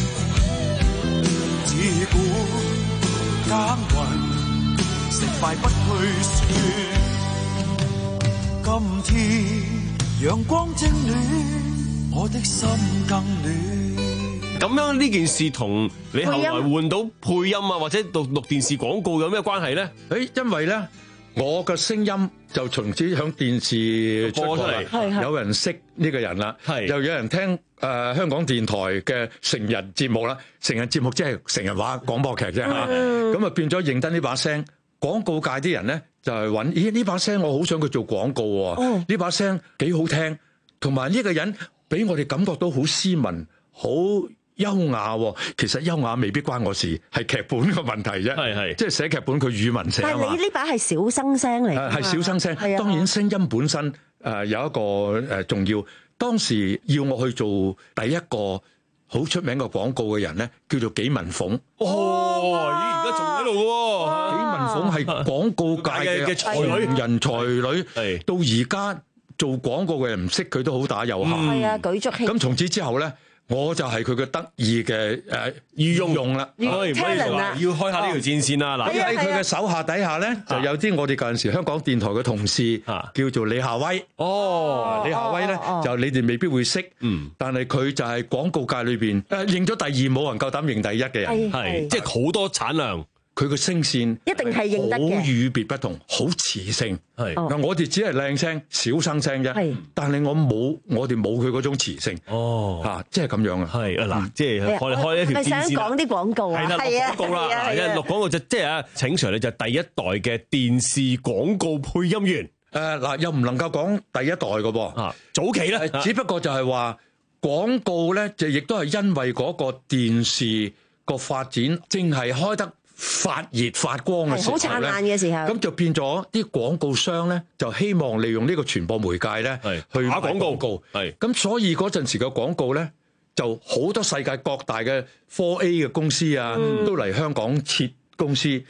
Speaker 20: 自古耕耘，成敗不去算。今天陽光正暖，我的心更暖。
Speaker 1: 咁樣呢件事同你後來換到配音啊，或者錄錄電視廣告有咩關係咧？
Speaker 19: 誒，因為咧，我嘅聲音就從此響電視播出嚟，有人識呢個人啦，又有人聽誒、呃、香港電台嘅成人節目啦，成人節目即係成人話廣播劇啫嚇，咁啊變咗認得呢把聲。廣告界啲人咧就係揾，咦呢把聲我好想佢做廣告喎，呢、哦、把聲幾好聽，同埋呢個人俾我哋感覺到好斯文、好優雅。其實優雅未必關我事，係劇本嘅問題啫。係係，即係寫劇本佢語文寫啊嘛。
Speaker 2: 但係你呢把係小生聲嚟㗎，係小生聲。當然聲音本身誒有一個誒重要。當時要我去做第一個好出名嘅廣告嘅人咧，叫做紀文鳳。哦，咦，而家仲喺度嘅喎。紀文鳳係廣告界嘅才女，人才女。到而家做廣告嘅人唔識佢都好打有效。係啊，舉足輕重。咁從此之後咧，我就係佢嘅得意嘅誒御用啦。唔可以話要開下呢條戰線啦。嗱，喺佢嘅手下底下咧，就有啲我哋嗰陣時香港電台嘅同事叫做李夏威。哦，李夏威咧就你哋未必會識，嗯，但係佢就係廣告界裏邊誒認咗第二，冇人夠膽認第一嘅人，係即係好多產量。佢個聲線一定係認得嘅，好與別不同，好磁性。係嗱，我哋只係靚聲、小生聲啫。但係我冇，我哋冇佢嗰種磁性。哦，嚇，即係咁樣啊。係啊，嗱，即係我哋開一條電線。係想講啲廣告啊。係啦，錄廣告啦。嗱，錄廣告就即係啊，請 Sir 你就第一代嘅電視廣告配音員。誒嗱，又唔能夠講第一代嘅噃。啊，早期咧，只不過就係話廣告咧，就亦都係因為嗰個電視個發展正係開得發熱發光嘅時候咧，好燦爛嘅時候，咁就變咗啲廣告商咧，就希望利用呢個傳播媒介咧，去打廣告。係咁，所以嗰陣時嘅廣告咧，就好多世界各大嘅 四 A 嘅公司啊，嗯、都嚟香港設公司，嗯、就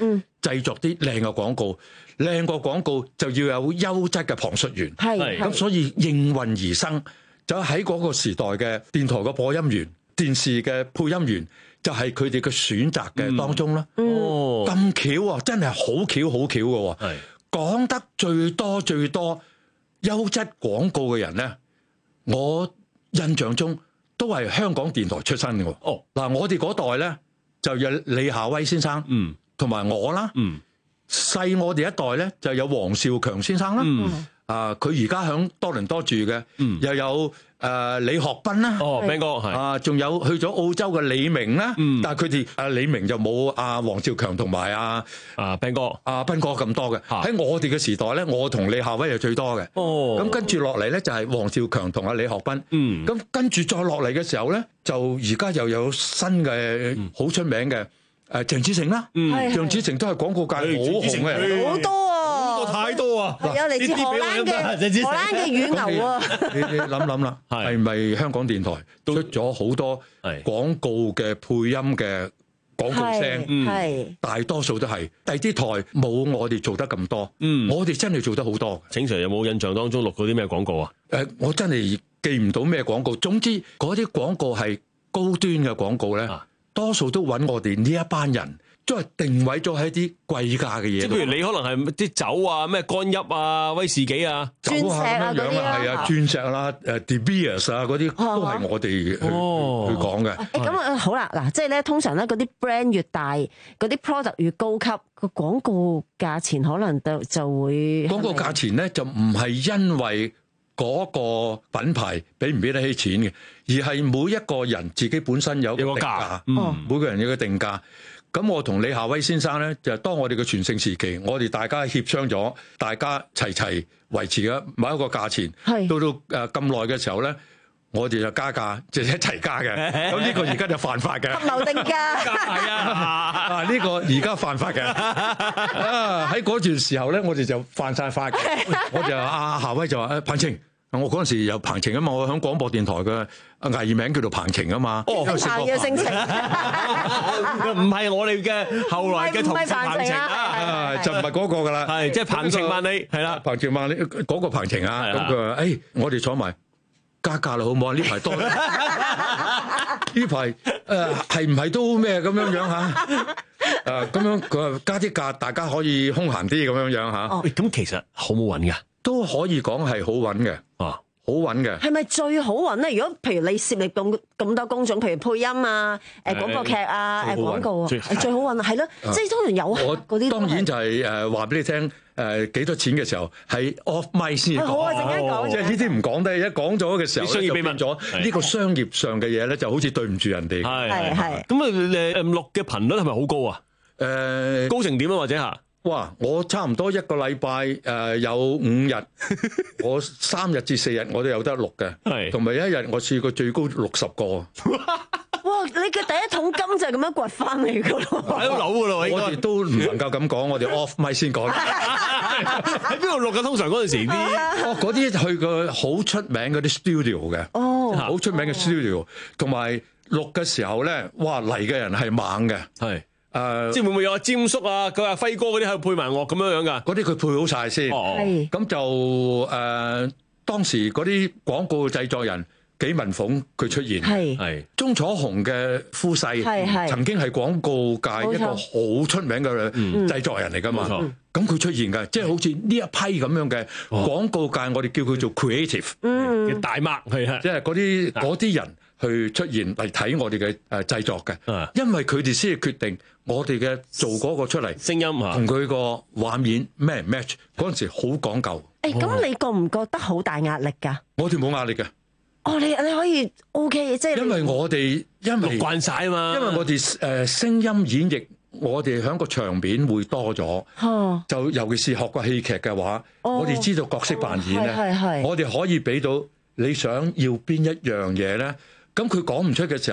Speaker 19: 製作啲靚嘅廣告，靚個廣告就要有優質嘅旁述員，
Speaker 2: 係
Speaker 19: 咁所以應運而生，就喺嗰個時代嘅電台嘅播音員、電視嘅配音員，就係佢哋嘅選擇嘅當中啦。
Speaker 1: 哦，
Speaker 19: 咁巧啊，真係好巧好巧嘅喎。講得最多最多優質廣告嘅人咧，我印象中都係香港電台出身嘅。哦，嗱，我哋嗰代咧就有李夏威先生，嗯，同埋我啦，嗯，細我哋一代咧就有黃少強先生啦，嗯，啊，佢而家響多倫多住嘅，嗯，又有。誒、呃、李學斌啦，
Speaker 1: 哦 Ben 哥係
Speaker 19: 啊，仲有去咗澳洲嘅李明啦，嗯、但係佢哋阿李明就冇阿黃兆強同埋阿
Speaker 1: 啊 Ben 哥
Speaker 19: 阿斌哥咁多嘅。喺我哋嘅時代咧，我同李夏威係最多嘅。哦，咁跟住落嚟咧就係黃兆強同阿李學斌。嗯，咁跟住再落嚟嘅時候咧，就而家又有新嘅好出名嘅誒鄭子誠啦。嗯，鄭子誠都係廣告界好紅嘅，
Speaker 2: 好多啊。
Speaker 1: 太多啊！
Speaker 2: 係啊，嚟自荷蘭嘅荷蘭嘅乳牛啊！
Speaker 19: 你你諗諗啦，係咪香港電台出咗好多廣告嘅配音嘅廣告聲？係大多數都係，第啲台冇我哋做得咁多。嗯，我哋真係做得好多。
Speaker 1: 請 Sir 有冇印象當中錄過啲咩廣告啊？
Speaker 19: 誒，我真係記唔到咩廣告。總之嗰啲廣告係高端嘅廣告咧，多數都揾我哋呢一班人。都係定位咗喺啲貴價嘅嘢，
Speaker 1: 即係譬如你可能係啲酒啊、咩干邑啊、威士忌啊、
Speaker 19: 酒啊咁樣樣啊，係啊，鑽石啦、誒 De Beers 啊嗰啲都係我哋去去講嘅。
Speaker 2: 誒咁啊好啦，嗱，即係咧通常咧嗰啲 brand 越大，嗰啲 product 越高級，個廣告價錢可能就就會
Speaker 19: 廣告價錢咧就唔係因為嗰個品牌俾唔俾得起錢嘅，而係每一個人自己本身有個定價，嗯，每個人有個定價。咁我同李夏威先生咧，就係當我哋嘅全盛時期，我哋大家協商咗，大家齊齊維持咗某一個價錢。係到到誒咁耐嘅時候咧，我哋就加價，就一齊加嘅。咁呢個而家就犯法嘅。
Speaker 2: 合謀定價
Speaker 19: 係啊！啊呢個而家犯法嘅。啊喺嗰段時候咧，我哋就犯晒法嘅。我就阿夏威就話誒彭晴。我嗰陣時有彭晴啊嘛，我喺廣播電台嘅藝名叫做彭晴啊嘛。
Speaker 2: 哦，彭嘅性情，
Speaker 1: 唔係我哋嘅後來嘅同事彭晴啊，
Speaker 19: 就唔係嗰個噶啦，
Speaker 1: 係即係彭晴萬里係啦，
Speaker 19: 彭晴萬里嗰個彭晴啊，咁佢話誒，我哋坐埋加價啦，好唔好啊？呢排多，呢排誒係唔係都咩咁樣樣吓？誒咁樣佢話加啲價，大家可以空閒啲咁樣樣吓。
Speaker 1: 哦，咁其實好冇揾噶。
Speaker 19: 都可以講係好揾嘅，啊，好揾嘅。
Speaker 2: 係咪最好揾咧？如果譬如你涉獵咁咁多工種，譬如配音啊、誒廣播劇啊、誒廣告啊，最好揾啊，係咯，即係通常有客嗰啲。
Speaker 19: 當然就係誒話俾你聽誒幾多錢嘅時候，係 off mic 先講。
Speaker 2: 好啊，陣間講。
Speaker 19: 即係呢啲唔講得，一講咗嘅時候，
Speaker 1: 商業秘密
Speaker 19: 咗呢個商業上嘅嘢咧，就好似對唔住人哋。
Speaker 1: 係係。咁啊誒錄嘅頻率係咪好高啊？誒，高成點啊？或者嚇？
Speaker 19: 哇！我差唔多一個禮拜誒有五日，我三日至四日我都有得錄嘅，係同埋一日我試過最高六十個。
Speaker 2: 哇！你嘅第一桶金就係咁樣掘翻嚟噶咯，
Speaker 1: 喺度扭噶咯，
Speaker 19: 我哋都唔能夠咁講，我哋 off mic 先講。
Speaker 1: 喺邊度錄嘅？通常嗰陣時啲，
Speaker 19: 哦嗰啲去個好出名嗰啲 studio 嘅，哦，好出名嘅 studio，同埋錄嘅時候咧，哇嚟嘅人係猛嘅，係。誒、呃，
Speaker 1: 即係會唔會有阿詹叔啊、佢阿輝哥嗰啲喺度配埋樂咁樣樣㗎？
Speaker 19: 嗰啲佢配好晒先，係咁、哦、就誒、呃、當時嗰啲廣告製作人紀文鳳佢出現，係係鐘楚紅嘅夫婿，係係曾經係廣告界一個好出名嘅製作人嚟㗎嘛，咁佢出現㗎，即係好似呢一批咁樣嘅廣告界，我哋叫佢做 creative 嘅、
Speaker 1: 嗯、大麥，係啊，
Speaker 19: 即係嗰啲嗰啲人去出現嚟睇我哋嘅誒製作嘅，因為佢哋先係決定我哋嘅做嗰個出嚟
Speaker 1: 聲音
Speaker 19: 同佢個畫面 match 唔 match 嗰陣時好講究。
Speaker 2: 誒，咁你覺唔覺得好大壓力㗎？
Speaker 19: 我哋冇壓力嘅。
Speaker 2: 哦，你你可以 OK， 即係
Speaker 19: 因為我哋因為
Speaker 1: 慣晒啊嘛，
Speaker 19: 因為我哋誒聲音演繹，我哋喺個場面會多咗，哦、就尤其是學過戲劇嘅話，哦、我哋知道角色扮演咧，哦、我哋可以俾到你想要邊一樣嘢咧。咁佢講唔出嘅時候咧，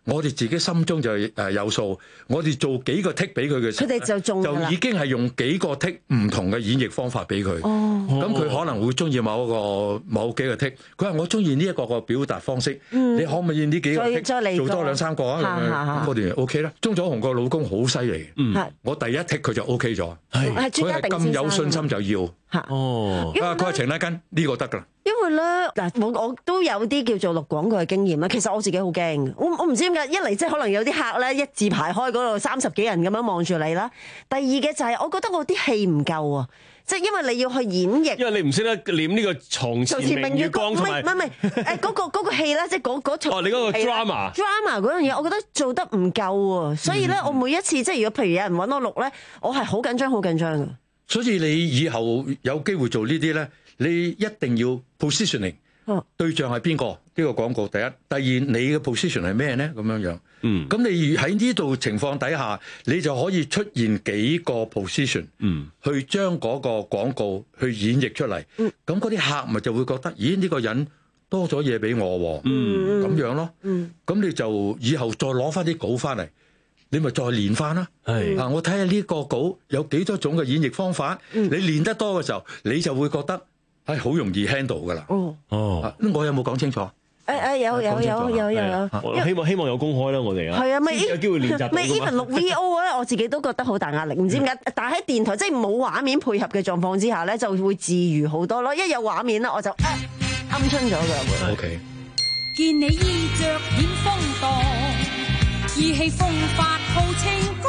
Speaker 19: 我哋自己心中就誒有數，我哋做幾個 take 俾佢嘅時候，
Speaker 2: 佢哋就中
Speaker 19: 就已經係用幾個 take 唔同嘅演繹方法俾佢。哦，咁佢可能會中意某一個某幾個 take，佢話我中意呢一個個表達方式，嗯、你可唔可以呢幾個 take 做多兩三個啊？咁我哋 OK 啦。鐘楚紅個老公好犀利，嗯，我第一 take 佢就 OK 咗，係佢係咁有信心就要。哦，啊，佢係程拉根呢個得㗎啦。
Speaker 2: 因為咧嗱，我我都有啲叫做錄廣告嘅經驗啦。其實我自己好驚，我我唔知點解。一嚟即係可能有啲客咧一字排開嗰度三十幾人咁樣望住你啦。第二嘅就係我覺得我啲氣唔夠啊，即係因為你要去演繹，
Speaker 1: 因為你唔識得念呢個床前明月光同埋
Speaker 2: 唔係唔係誒嗰個嗰個戲咧，即係嗰嗰場
Speaker 1: 哦，你嗰個 drama
Speaker 2: drama 嗰樣嘢，我覺得做得唔夠啊。所以咧，我每一次即係如果譬如有人揾我錄咧，我係好緊張好緊張㗎。
Speaker 19: 所以你以後有機會做呢啲咧，你一定要 positioning，哦、對象係邊個？呢、呢個廣告第一，第二你嘅 position 係咩咧？咁樣樣，嗯，咁你喺呢度情況底下，你就可以出現幾個 position，嗯，去將嗰個廣告去演繹出嚟，嗯，咁嗰啲客咪就會覺得，咦呢、呢個人多咗嘢俾我喎，嗯，咁樣咯，嗯，咁你就以後再攞翻啲稿翻嚟。你咪再練翻啦，係啊！我睇下呢個稿有幾多種嘅演繹方法，嗯、你練得多嘅時候，你就會覺得係好容易 handle 噶啦。哦哦，我有冇講清楚？
Speaker 2: 誒誒，有有有有有有，
Speaker 1: 希望希望有公開啦，我哋啊，
Speaker 2: 係啊，咪
Speaker 1: 有機會練習到。
Speaker 2: 咪 even 錄 V O 咧，我自己都覺得好大壓力，唔知點解。但係喺電台即係冇畫面配合嘅狀況之下咧，就會自如好多咯。一有畫面咧，我就誒鵪鶉咗㗎。
Speaker 19: O K。
Speaker 21: 見你衣着顯風蕩，意氣風發好情歌，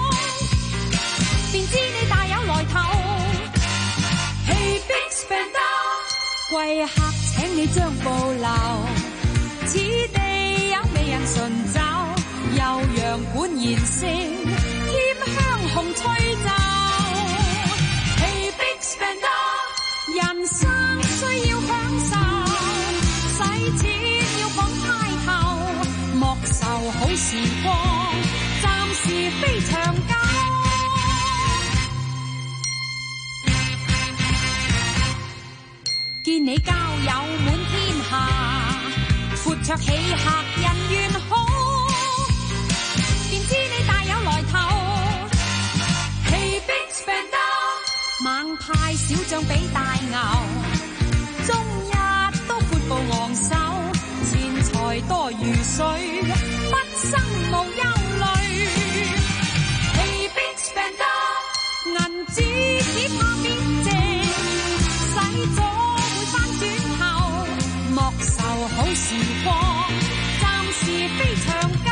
Speaker 21: 便知你大有來頭。Hey Big Spender， 貴客請你將步留，此地有美人純酒，悠揚管弦聲，添香紅吹奏。Hey Big Spender， 人生需要享受，使錢要講開頭，莫愁好時光，暫時非長久。見你交友滿天下，闊綽喜客人緣好，便知你大有來頭。Hey Big Spender， 猛派小將比大牛，終日都闊步昂首，錢財多如水，不生無憂慮。Hey Big Spender， 銀紙只怕變靜，使咗莫愁好時光，暫時非長久。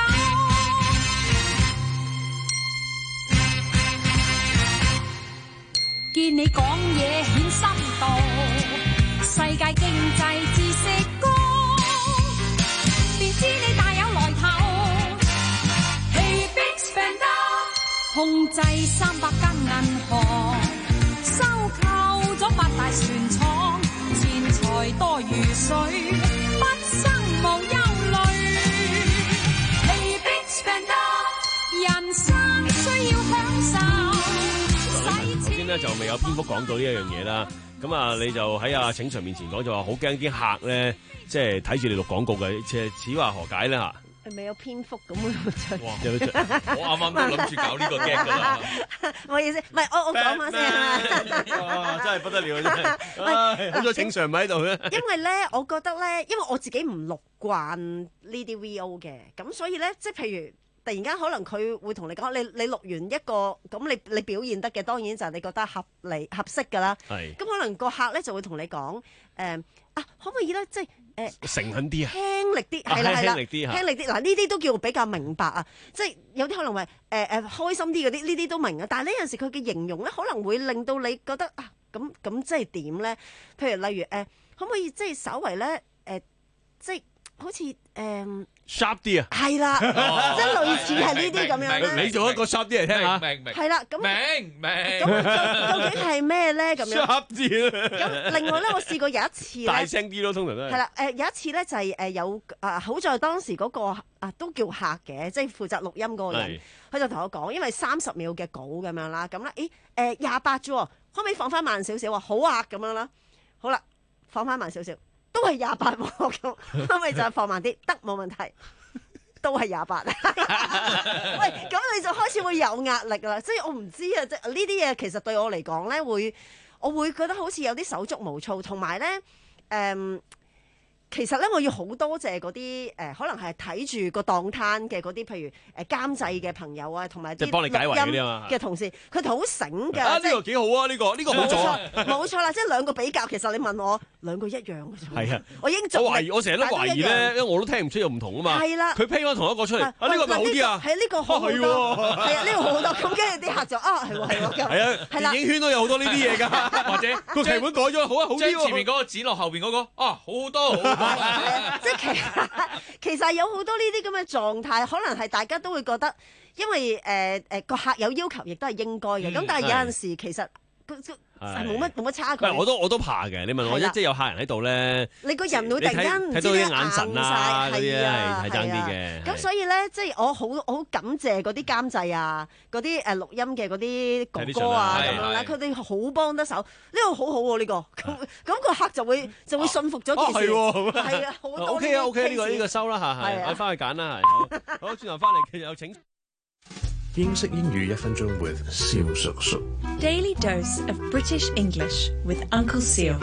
Speaker 21: 見你講嘢顯深度，世界經濟知識高，便知你大有來頭。Hey Big Spender， 控制三百間銀行，收購咗八大船廠，財多如水，不生無憂慮。Hey Big Spender， 人生需要享受。頭
Speaker 1: 先咧就未有篇幅講到呢一樣嘢啦。咁啊，你就喺阿請 Sir 面前講就話好驚啲客咧，即係睇住你錄廣告嘅，即係此話何解咧嚇？
Speaker 2: 未有篇幅咁樣。
Speaker 3: 哇！我啱啱都諗住搞呢個 game 㗎啦。
Speaker 2: 唔好意思，唔係我我講翻先啊！
Speaker 1: 哇！真係不得了，真係。好彩請 Sir 唔喺度咧。
Speaker 2: 因為咧，我覺得咧，因為我自己唔錄慣呢啲 V O 嘅，咁所以咧，即係譬如突然間可能佢會同你講，你你錄完一個咁，你你表現得嘅，當然就係你覺得合理合適㗎啦。係。咁可能個客咧就會同你講，誒啊，可唔可以咧，即係。誒
Speaker 1: 誠懇啲啊，
Speaker 2: 輕力啲係啦係啦，
Speaker 1: 輕力啲
Speaker 2: 輕力啲嗱，呢啲都叫比較明白啊，即係有啲可能話誒誒開心啲嗰啲，呢啲都明啊。但係呢陣時佢嘅形容咧，可能會令到你覺得啊，咁咁即係點咧？譬如例如誒、呃，可唔可以即係稍為咧誒、呃，即係好似誒。呃
Speaker 1: sharp 啲啊，
Speaker 2: 係啦，即係類似係呢啲咁樣咧。
Speaker 1: 你做一個 sharp 啲嚟聽下，
Speaker 3: 明明
Speaker 2: 係啦，咁
Speaker 3: 明明
Speaker 2: 咁究竟係咩咧？咁樣
Speaker 1: sharp 啲啊。
Speaker 2: 咁另外咧，我試過有一次咧，
Speaker 1: 大聲啲咯，通常都係。
Speaker 2: 係啦，誒有一次咧就係誒有啊，好在當時嗰個啊都叫客嘅，即係負責錄音嗰個人，佢就同我講，因為三十秒嘅稿咁樣啦，咁咧，誒誒廿八啫喎，可唔可以放翻慢少少？話好啊，咁樣啦，好啦，放翻慢少少。都係廿八喎，咁，咁咪就係放慢啲，得冇問題。 都係廿八。喂，咁你就開始會有壓力啦。即係我唔知啊，即係呢啲嘢其實對我嚟講咧，會我會覺得好似有啲手足無措，同埋咧誒。其實咧，我要好多謝嗰啲誒，可能係睇住個檔攤嘅嗰啲，譬如誒監製嘅朋友啊，同埋啲錄音嘅同事，佢哋好醒㗎。
Speaker 1: 啊，呢個幾好啊！呢個呢個好咗，
Speaker 2: 冇錯啦，即係兩個比較。其實你問我兩個一樣嘅啫。
Speaker 1: 係啊，
Speaker 2: 我已經做。
Speaker 1: 我懷疑，我成日都懷疑咧，因為我都聽唔出有唔同啊嘛。
Speaker 2: 係啦，
Speaker 1: 佢批翻同一個出嚟，啊呢個咪好啲啊？
Speaker 2: 係呢個好好多，係啊呢個好好多。咁跟住啲客就啊係喎係喎。
Speaker 1: 係啊，電影圈都有好多呢啲嘢㗎，或者個劇本改咗，好啊好啲喎。
Speaker 3: 將前面嗰個指落後邊嗰個，啊好好多，好好多。
Speaker 2: 即係其實其實有好多呢啲咁嘅狀態，可能係大家都會覺得，因為誒誒個客有要求，亦都係應該嘅。咁、嗯、但係有陣時其實係冇乜冇乜差距。
Speaker 1: 我都我都怕嘅。你問我，即係有客人喺度咧，
Speaker 2: 你個人會突然間唔知啲眼神啊嗰啲係爭啲嘅。咁所以咧，即係我好我好感謝嗰啲監製啊，嗰啲誒錄音嘅嗰啲哥哥啊咁樣咧，佢哋好幫得手。呢個好好喎，呢個咁咁個客就會就會信服咗件事。係啊，好多
Speaker 1: OK 啊 OK，呢個呢個收啦嚇，係我翻去揀啦，係好。好，轉頭翻嚟有請。
Speaker 4: 英式英語一分鐘 with 蕭叔叔。
Speaker 22: Daily dose of British English with Uncle Seal。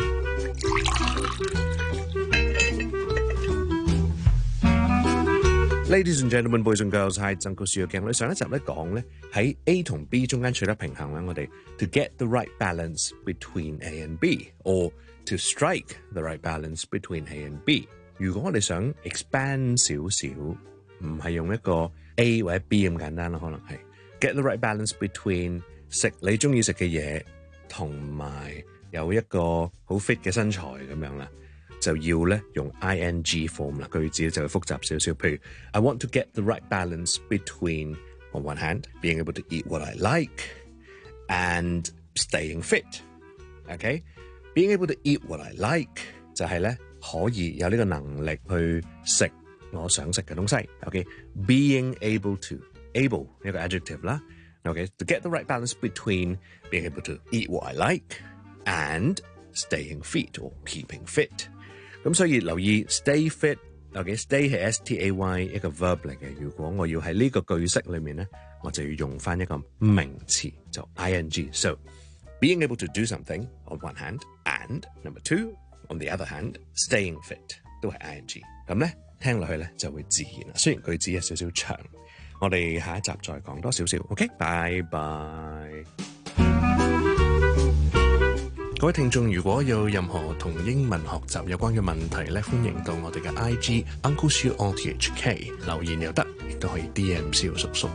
Speaker 4: Ladies and gentlemen, boys and girls, hi, Uncle Seal again。我哋上一集咧講咧喺 A 同 B 中間取得平衡咧，我哋 to get the right balance between A and B，or to strike the right balance between A and B。如果我哋想 expand 少少，唔係用一個 A 或者 B 咁簡單啦，可能係 get the right balance between 食你中意食嘅嘢，同埋有一個好 fit 嘅身材咁樣啦，就要咧用 ing form 啦，句子就會複雜少少。譬如 I want to get the right balance between on one hand being able to eat what I like and staying fit。OK， being able to eat what I like 就係咧可以有呢個能力去食我想食嘅東西。OK，being able to able 一個 adjective 啦。OK，to get the right balance between being able to eat what I like and staying fit or keeping fit。咁所以留意 stay fit。OK，stay 係 S T A Y 一個 verb 嚟嘅。如果我要喺呢個句式裏面咧，我就要用翻一個名詞就 ing。So being able to do something on one hand and number two on the other hand staying fit 都係 ing。咁咧聽落去咧就會自然啦。雖然句子有少少長，我哋下一集再講多少少。OK， 拜拜。各位聽眾，如果有任何同英文學習有關嘅問題咧，歡迎到我哋嘅 I G Uncle Siu O T H K 留言又得，亦都可以 D M 蕭叔叔。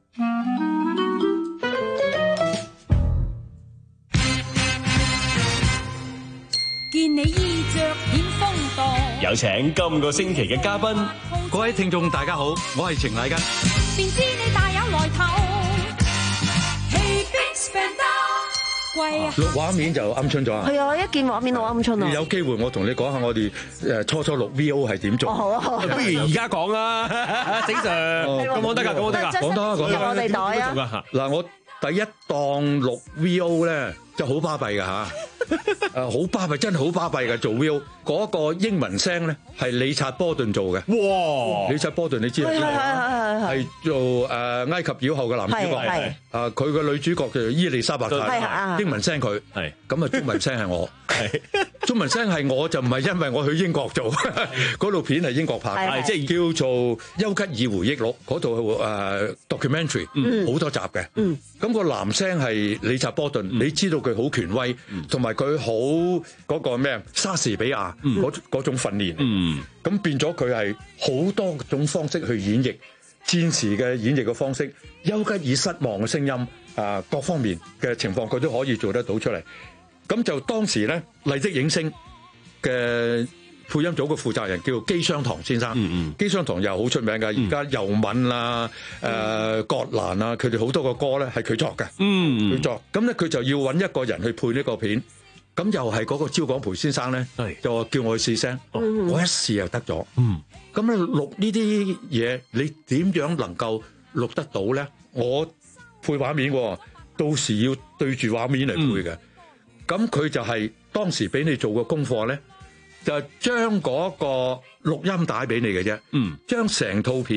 Speaker 21: 見你衣着顯風度，
Speaker 18: 有請今個星期嘅嘉賓。
Speaker 23: 各位聽眾大家好，我係程禮根。
Speaker 21: 便知你大有來頭。Hey big spender，貴
Speaker 19: 錄畫面就鵪鶉咗啊！
Speaker 2: 係啊，一見畫面我鵪鶉啊！
Speaker 19: 有機會我同你講下我哋誒初初錄 V O 係點做。
Speaker 2: 好啊，
Speaker 1: 不如而家講啦，整上咁講得㗎，咁講得㗎，
Speaker 19: 講得講得。
Speaker 2: 我哋袋啊！
Speaker 19: 嗱，我第一檔錄 V O 咧就好巴閉㗎嚇。誒好巴閉，真係好巴閉嘅做 Will 嗰個英文聲咧係理察波頓做嘅。哇！理察波頓你知係邊個？係做誒埃及妖后嘅男主角。係啊，佢個女主角叫做伊麗莎白太。英文聲佢係咁啊，中文聲係我。係中文聲係我就唔係因為我去英國做嗰套片係英國拍嘅，即係叫做《丘吉爾回憶錄》嗰套誒 documentary，好多集嘅。咁個男聲係理察波頓，你知道佢好權威，同埋佢好嗰個咩莎士比亞嗰嗰種訓練，咁變咗佢係好多種方式去演繹戰時嘅演繹嘅方式，丘吉爾失望嘅聲音啊，各方面嘅情況佢都可以做得到出嚟。咁就當時咧，麗的映聲嘅配音組嘅負責人叫姬商堂先生，嗯嗯，姬商堂又好出名㗎，而家尤敏啦、誒葛蘭啊，佢哋好多個歌咧係佢作嘅，嗯，佢作，咁咧佢就要揾一個人去配呢個片，咁又係嗰個焦廣培先生咧，就叫我去試聲，我一試就得咗，嗯，咁咧錄呢啲嘢，你點樣能夠錄得到咧？我配畫面喎，到時要對住畫面嚟配嘅。咁佢就係當時俾你做個功課咧，就將嗰個錄音帶俾你嘅啫，嗯，將成套片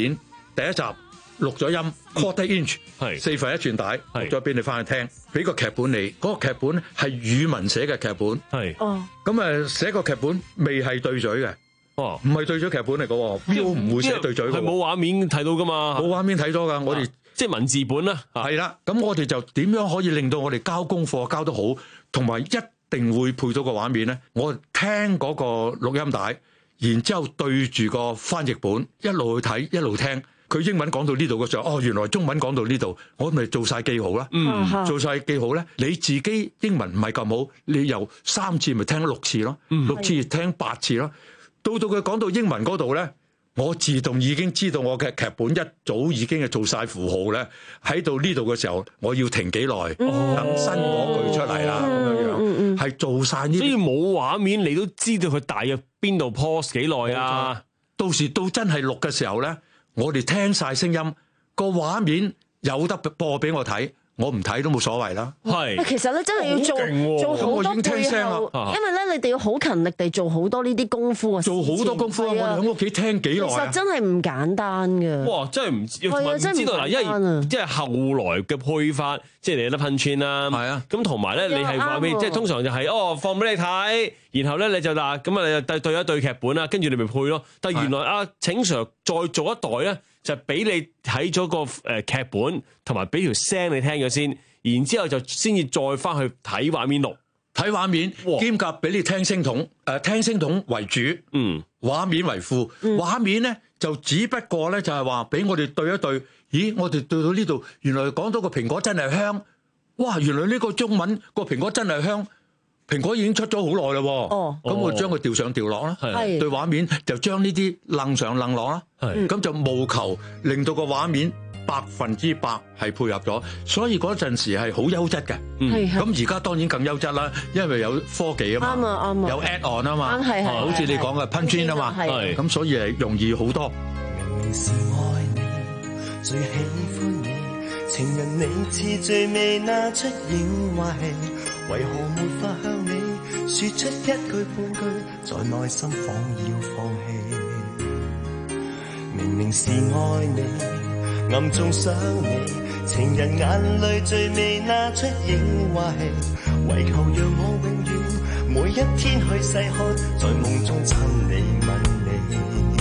Speaker 19: 第一集錄咗音 quarter inch，
Speaker 1: 係
Speaker 19: 四分一寸帶，錄咗俾你翻去聽，俾個劇本你，嗰、嗰個劇本係語文寫嘅劇本，
Speaker 1: 係
Speaker 2: 哦，
Speaker 19: 咁誒寫個劇本未係對嘴嘅。
Speaker 1: 哦，
Speaker 19: 唔係對咗劇本嚟嘅 ，Viu 唔會寫對嘴嘅，
Speaker 1: 係冇畫面睇到噶嘛，
Speaker 19: 冇畫面睇到噶，我哋
Speaker 1: 即係文字本啦，
Speaker 19: 係啦，咁我哋就點樣可以令到我哋交功課交得好，同埋一定會配到個畫面咧？我聽嗰個錄音帶，然之後對住個翻譯本一路去睇一路聽，佢英文講到呢度嘅時候，哦，原來中文講到呢度，我咪做晒記號啦，嗯，做晒記號咧，你自己英文唔係咁好，你由三次咪聽六次咯，六次聽八次咯。到到佢講到英文嗰度咧，我自動已經知道我嘅劇本一早已經係做晒符號咧，喺到呢度嘅時候，我要停幾耐，等、嗯、新嗰句出嚟啦，咁、嗯、樣樣，係、嗯、做晒呢啲。所以冇畫面，你都知道佢大約邊度 pause 幾耐啊？到時到真係錄嘅時候咧，我哋聽晒聲音，個畫面有得播俾我睇。我唔睇都冇所謂啦。係，
Speaker 2: 其實咧真係要做、哦、做好多背後，因為咧你哋要好勤力地做好多呢啲功夫啊。做好多功夫啊！我哋喺屋企聽幾耐啊？其實真係唔簡單嘅。哇！真係唔知，係啊，真係唔知道嗱，因為即係後來嘅配法，即係你有得噴穿啦。係啊。咁同埋咧，你係話咩？即係通常就係、是、哦放俾你睇，然後咧你就嗱咁啊，你就對對一對劇本啦，跟住你咪配咯。但係原來啊，請 Sir 再做一代咧。就俾你睇咗個誒劇本，同埋俾條聲你聽咗先，然之後就先至再翻去睇畫面錄，睇畫面兼夾俾你聽聲筒，誒聽聲筒為主，嗯，畫面為輔，畫面咧就只不過咧就係話俾我哋對一對，咦，我哋對到呢度，原來講到個蘋果真係香，哇，原來呢個中文個蘋果真係香。蘋果已經出咗好耐啦，哦，咁我將佢調上調落啦，係對畫面就將呢啲楞上楞落啦，係咁就務求令到個畫面百分之百係配合咗，所以嗰陣時係好優質嘅，係咁而家當然更優質啦，因為有科技啊嘛，啱啊啱啊，有 add on 啊嘛，係係，好似你講嘅噴磚啊嘛，係咁所以係容易好多。明明是愛你，最喜歡你，情人你似最未拿出影壞氣。為何沒法向你說出一句半句，在內心仿要放棄？明明是愛你，暗中想你，情人眼淚最未拿出影壞氣，為求讓我永遠每一天去細看，在夢中親你吻你。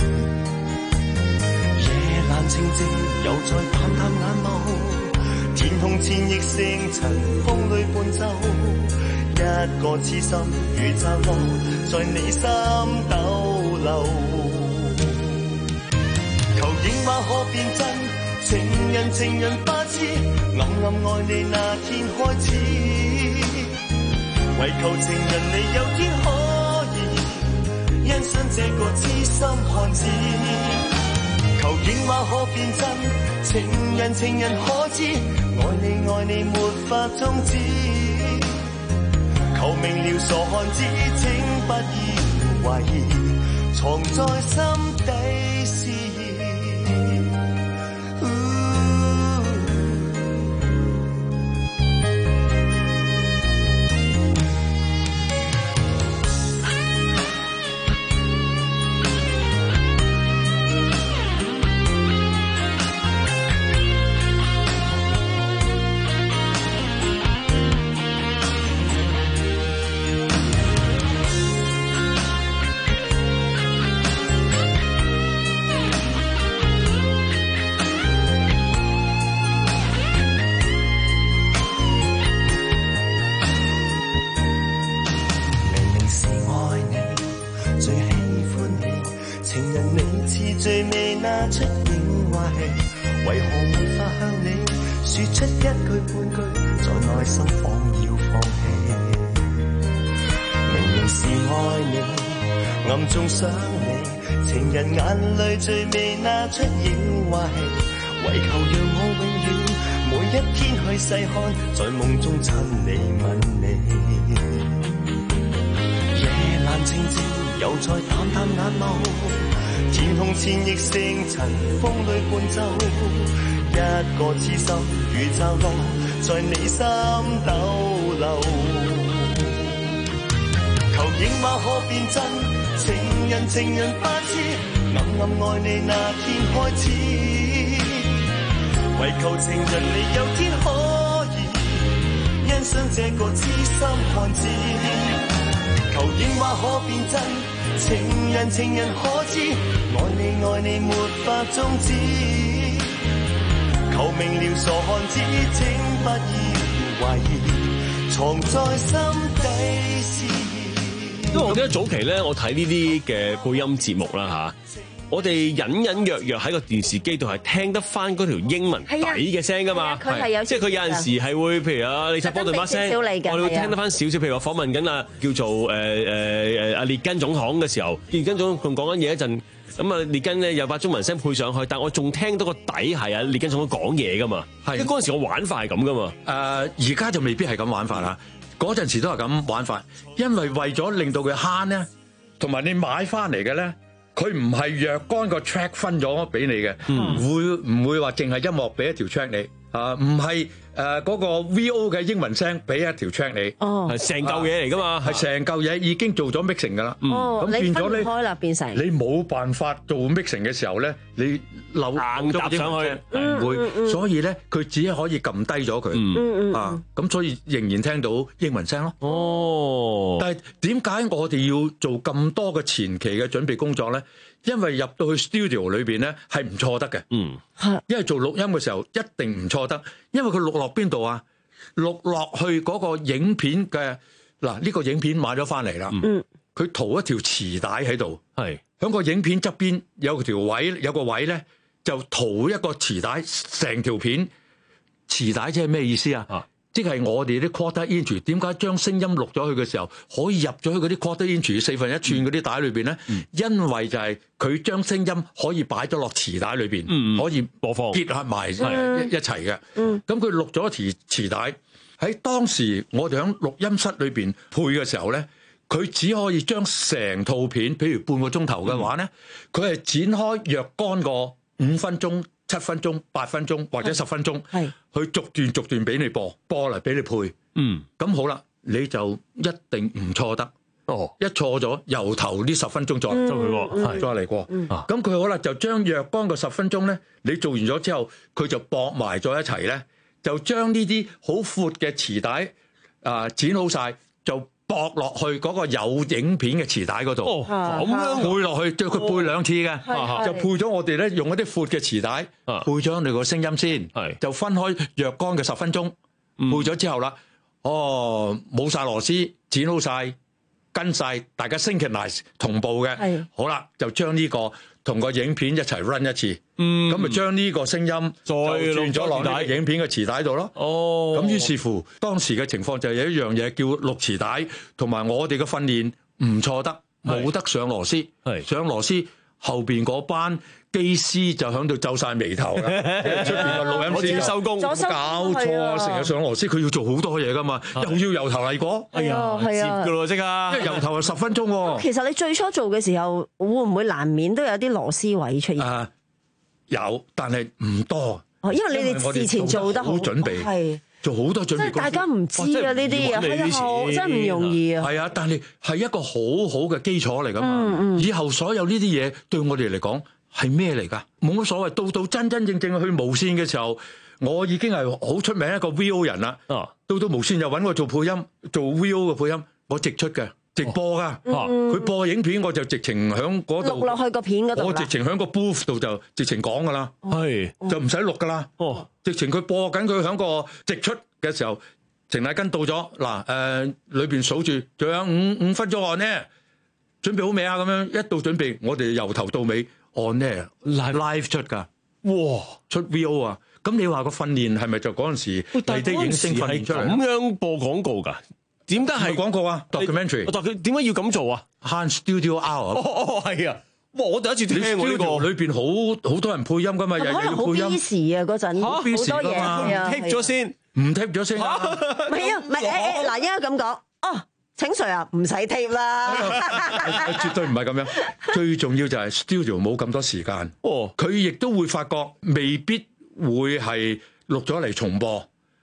Speaker 2: 夜闌靜靜，又再淡淡眼眸，天空千億星塵，風裏伴奏。一個痴心如驟浪，在你心逗留。求影畫可變真，情人情人不知，暗暗愛你那天開始。唯求情人你有天可以欣賞這個痴心漢子。求影畫可變真，情人情人可知，愛你愛你沒法終止。求明了傻漢子，請不要懷疑，藏在心底事。最未拿出影壞氣，為何沒法向你說出一句半句，在內心仿要放棄。明明是愛你，暗中想你，情人眼淚最未拿出影壞氣，為求讓我永遠每一天去細看，在夢中親你吻你。夜闌靜靜，又再淡淡眼眸。天空千億星塵，風裏伴奏，一個痴心如驟浪，在你心逗留。求影畫可變真，情人情人不知，
Speaker 20: 暗暗愛你那天開始，為求情人你有天可以欣賞這個痴心漢子，求影畫可變真，情人情人可知，愛你愛你沒法終止，求明了傻漢子，請不要懷疑，藏在心底思念。
Speaker 1: 因為我記得早期咧，我睇呢啲嘅配音節目啦嚇，我哋隱隱約約喺個電視機度係聽得翻嗰條英文底嘅聲噶嘛，
Speaker 2: 佢係有
Speaker 1: 即係佢有陣時係會，譬如啊李察波頓把聲，我哋會聽得翻少少。譬如我訪問緊啊叫做誒誒誒阿列根總統嘅時候，列根總統仲講緊嘢一陣，咁啊列根咧有把中文聲配上去，但我仲聽到個底係啊列根總統講嘢噶嘛，即係嗰陣時我玩法係咁噶嘛。
Speaker 19: 誒而家就未必係咁玩法啦。嗰陣時都係咁玩法，因為為咗令到佢慳咧，同埋你買翻嚟嘅咧，佢唔係若干個 track 分咗俾你嘅，嗯、會唔會話淨係音樂俾一條 track 你啊？唔係誒嗰個 V O 嘅英文聲俾一條 track 你，哦，係成嚿嘢嚟噶嘛，係成嚿嘢已經做咗 mixing 噶啦，
Speaker 2: 哦，
Speaker 19: 咁變咗
Speaker 2: 你分開啦，變成
Speaker 19: 你冇辦法做 mixing 嘅時候咧，你漏
Speaker 1: 硬搭上去
Speaker 19: 唔會，嗯嗯、所以咧佢只係可以撳低咗佢，嗯、啊，咁所以仍然聽到英文聲咯。哦，但係點解我哋要做咁多嘅前期嘅準備工作咧？因為入到去 studio 裏邊咧係唔錯得嘅，嗯，因為做錄音嘅時候一定唔錯得，因為佢錄落邊度啊？錄落去嗰個影片嘅嗱，呢個影片買咗翻嚟啦，嗯，佢塗一條磁帶喺度，係喺個影片側邊有條位，有個位咧就塗一個磁帶，成條片磁帶即係咩意思啊？啊即係我哋啲 quarter inch 點解將聲音錄咗去嘅時候可以入咗去嗰啲 quarter inch 四分一寸嗰啲帶裏邊咧？嗯、因為就係佢將聲音可以擺咗落磁帶裏邊，嗯、可以播放結合埋一一齊嘅。咁佢錄咗磁磁帶喺當時，我哋喺錄音室裏邊配嘅時候咧，佢只可以將成套片，譬如半個鐘頭嘅話咧，佢係、嗯、展開若干個五分鐘。七分鐘、八分鐘或者十分鐘，係去逐段逐段俾你播，播嚟俾你配。嗯，咁好啦，你就一定唔錯得。哦，一錯咗，由頭呢十分鐘再再嚟過，再嚟過。咁佢好啦，就將若干個十分鐘咧，你做完咗之後，佢就駁埋咗一齊咧，就將呢啲好闊嘅磁帶啊剪好晒，就駁落去嗰個有影片嘅磁帶嗰度，咁、哦、樣配落去，對佢配兩次嘅，哦、就配咗我哋咧用一啲闊嘅磁帶，哦、配咗你個聲音先，是就分開若干嘅十分鐘，嗯、配咗之後啦，哦冇晒螺絲，剪好晒，跟晒，大家 synchronize 同步嘅，是好啦，就將呢、這個同個影片一齊 run 一次，咁咪將呢個聲音再轉咗落嚟影片嘅磁帶度咯。哦，咁於是乎當時嘅情況就係有一樣嘢叫錄磁帶，同埋我哋嘅訓練唔錯得，冇得上螺絲，上螺絲後邊嗰班機師就喺度皺晒眉頭啦。出邊個錄音師收工，搞錯啊！成日上螺絲，佢要做好多嘢噶嘛，又要由頭嚟過。係啊，係啊，接噶咯，即刻，因為由頭係十分鐘喎。
Speaker 2: 其實你最初做嘅時候，會唔會難免都有啲螺絲位出現？啊，
Speaker 19: 有，但係唔多。
Speaker 2: 因為你哋事前做得好準備，係
Speaker 19: 做好多準備。即係
Speaker 2: 大家唔知啊呢啲嘢，係啊，真係唔容易啊。
Speaker 19: 係啊，但係係一個好好嘅基礎嚟噶嘛。以後所有呢啲嘢對我哋嚟講。係咩嚟㗎？冇乜所謂。到到真真正正去無線嘅時候，我已經係好出名一個 V O 人啦。哦，到到無線又揾我做配音，做 V O 嘅配音，我直出嘅，直播㗎。哦，佢播影片我就直情響嗰度
Speaker 2: 錄落去個片嗰度。
Speaker 19: 我直情響個 booth 度就直情講㗎啦。係，就唔使錄㗎啦。哦，直情佢播緊，佢響個直出嘅時候，程乃根到咗嗱，誒裏邊數住，仲有五五分鐘呢，準備好未啊？咁樣一到準備，我哋由頭到尾。on air live live 出㗎，哇出 V O 啊！咁你話個訓練係咪就嗰陣時麗的影星訓練出嚟？
Speaker 1: 咁樣播廣告㗎？點解係
Speaker 19: 廣告啊 ？documentary，
Speaker 1: 佢點解要咁做啊
Speaker 19: ？Han Studio Hour，
Speaker 1: 哦哦係啊！哇！我第一次聽喎呢個，
Speaker 19: 裏邊好好多人配音㗎嘛，日日要配音。
Speaker 2: 好 busy 啊嗰陣，好多嘢啊
Speaker 1: ，take 咗先，
Speaker 19: 唔 take 咗先啊？
Speaker 2: 唔係啊，唔係誒誒嗱，應該咁講哦。請 Sir 啊，唔使貼啦，
Speaker 19: 絕對唔係咁樣。最重要就係 studio 冇咁多時間，哦，佢亦都會發覺未必會係錄咗嚟重播，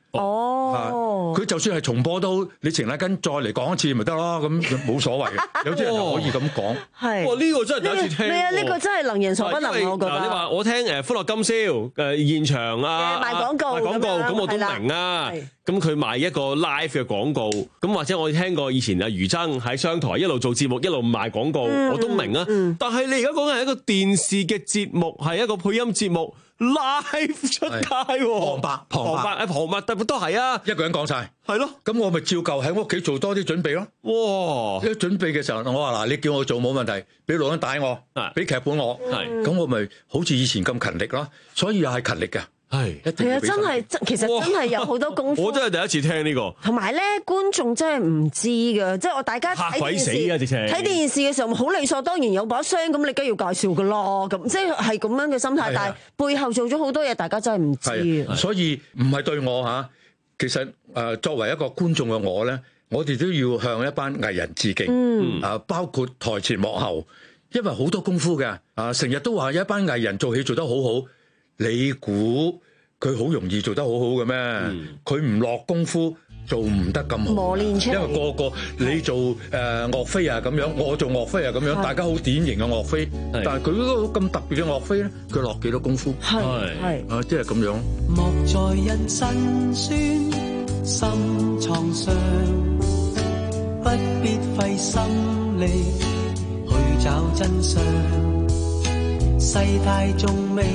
Speaker 2: 哦，
Speaker 19: 佢就算係重播都，你程禮根再嚟講一次咪得咯，咁冇所謂嘅。有啲人就可以咁講。
Speaker 2: 係，
Speaker 1: 哇！呢個真係第一次聽。
Speaker 2: 係啊，呢個真係能言所不能，我覺得。
Speaker 1: 嗱，你話我聽誒《歡樂今宵》誒現場啊，
Speaker 2: 賣廣告，
Speaker 1: 賣廣告咁我都明啊。咁佢賣一個 live 嘅廣告，咁或者我聽過以前阿余爭喺商台一路做節目一路賣廣告，我都明啊。但係你而家講緊係一個電視嘅節目，係一個配音節目。live 出街喎，
Speaker 19: 旁白旁白
Speaker 1: 誒旁白都都係啊，
Speaker 19: 一個人講晒，
Speaker 1: 係咯，
Speaker 19: 咁我咪照舊喺屋企做多啲準備咯。哇！一準備嘅時候，我話嗱，你叫我做冇問題，俾錄音帶我，俾劇本我，係咁我咪好似以前咁勤力咯。所以又係勤力嘅。係，
Speaker 2: 係啊！真係真，其實真係有好多功夫。
Speaker 1: 我真係第一次聽呢個。
Speaker 2: 同埋咧，觀眾真係唔知㗎，即係我大家睇電視睇電視嘅時候，好理所當然有把聲，咁你梗係要介紹㗎咯。咁即係係咁樣嘅心態，但係背後做咗好多嘢，大家真係唔知。
Speaker 19: 所以唔係對我嚇，其實誒作為一個觀眾嘅我咧，我哋都要向一班藝人致敬。嗯。啊，包括台前幕後，因為好多功夫嘅。啊，成日都話有一班藝人做戲做得好好。你估佢好容易做得好好嘅咩？佢唔落功夫做唔得咁好，
Speaker 2: 磨練出嚟。
Speaker 19: 因為個個你做誒、呃、岳飛啊咁樣，我做岳飛啊咁樣，大家好典型嘅岳飛。但係佢嗰個咁特別嘅岳飛咧，佢落幾多功夫？
Speaker 2: 係係
Speaker 19: 啊，即係咁樣。
Speaker 20: 莫在人辛酸心創傷，不必費心力去找真相。世態仲未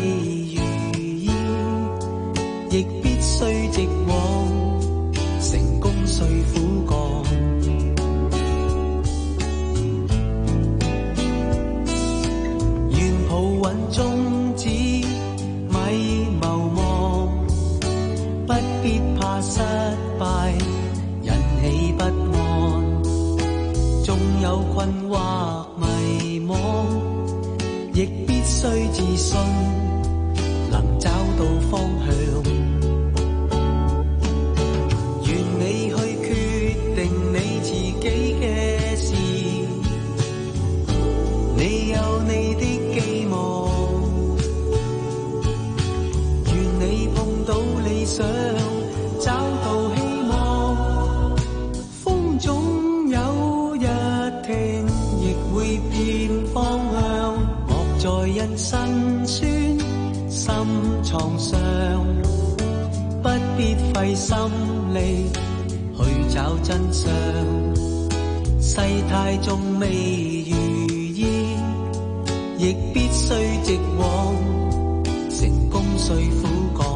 Speaker 20: 亦必須直往，成功需苦幹。願抱穩宗旨，咪謀望，不必怕失敗，人起不安。縱有困惑迷惘，亦必須自信，能找到方向。想找到希望，風總有日停，亦會變方向。莫在人辛酸心創傷，不必費心力去找真相。世態仲未如意，亦必須直往，成功需苦幹。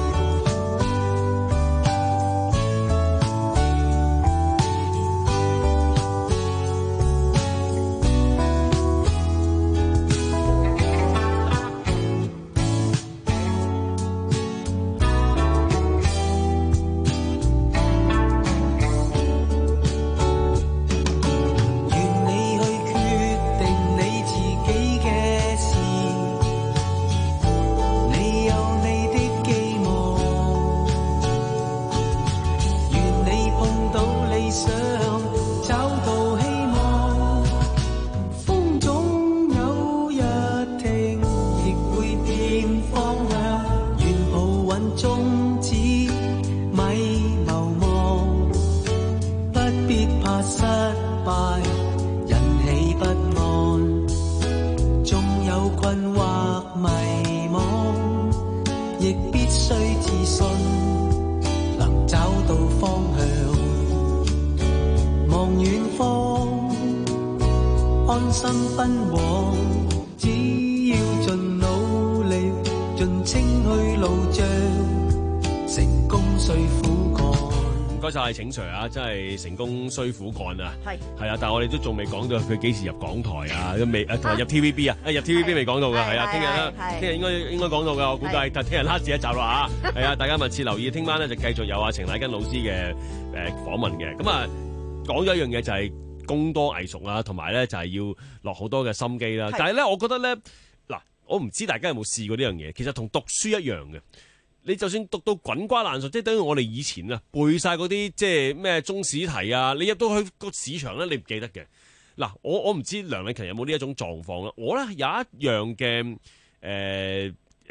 Speaker 1: 係請 Sir 啊，真係成功需苦幹啊！係係啊，但係我哋都仲未講到佢幾時入港台啊，都未誒同埋入 T V B 啊，誒入 T V B 未講到㗎，係啊，聽日啦，聽日應該應該講到㗎，我估計，但係聽日 last 一集啦嚇，係啊，大家密切留意，聽晚咧就繼續有阿程禮根老師嘅誒訪問嘅，咁啊講咗一樣嘢就係工多藝熟啦，同埋咧就係要落好多嘅心機啦，但係咧我覺得咧嗱，我唔知大家有冇試過呢樣嘢，其實同讀書一樣嘅。你就算讀到滾瓜爛熟，即係等於我哋以前啊背晒嗰啲即係咩中史題啊，你入到去個市場咧，你唔記得嘅。嗱，我我唔知梁禮勤有冇呢一種狀況啦。我咧有一樣嘅誒誒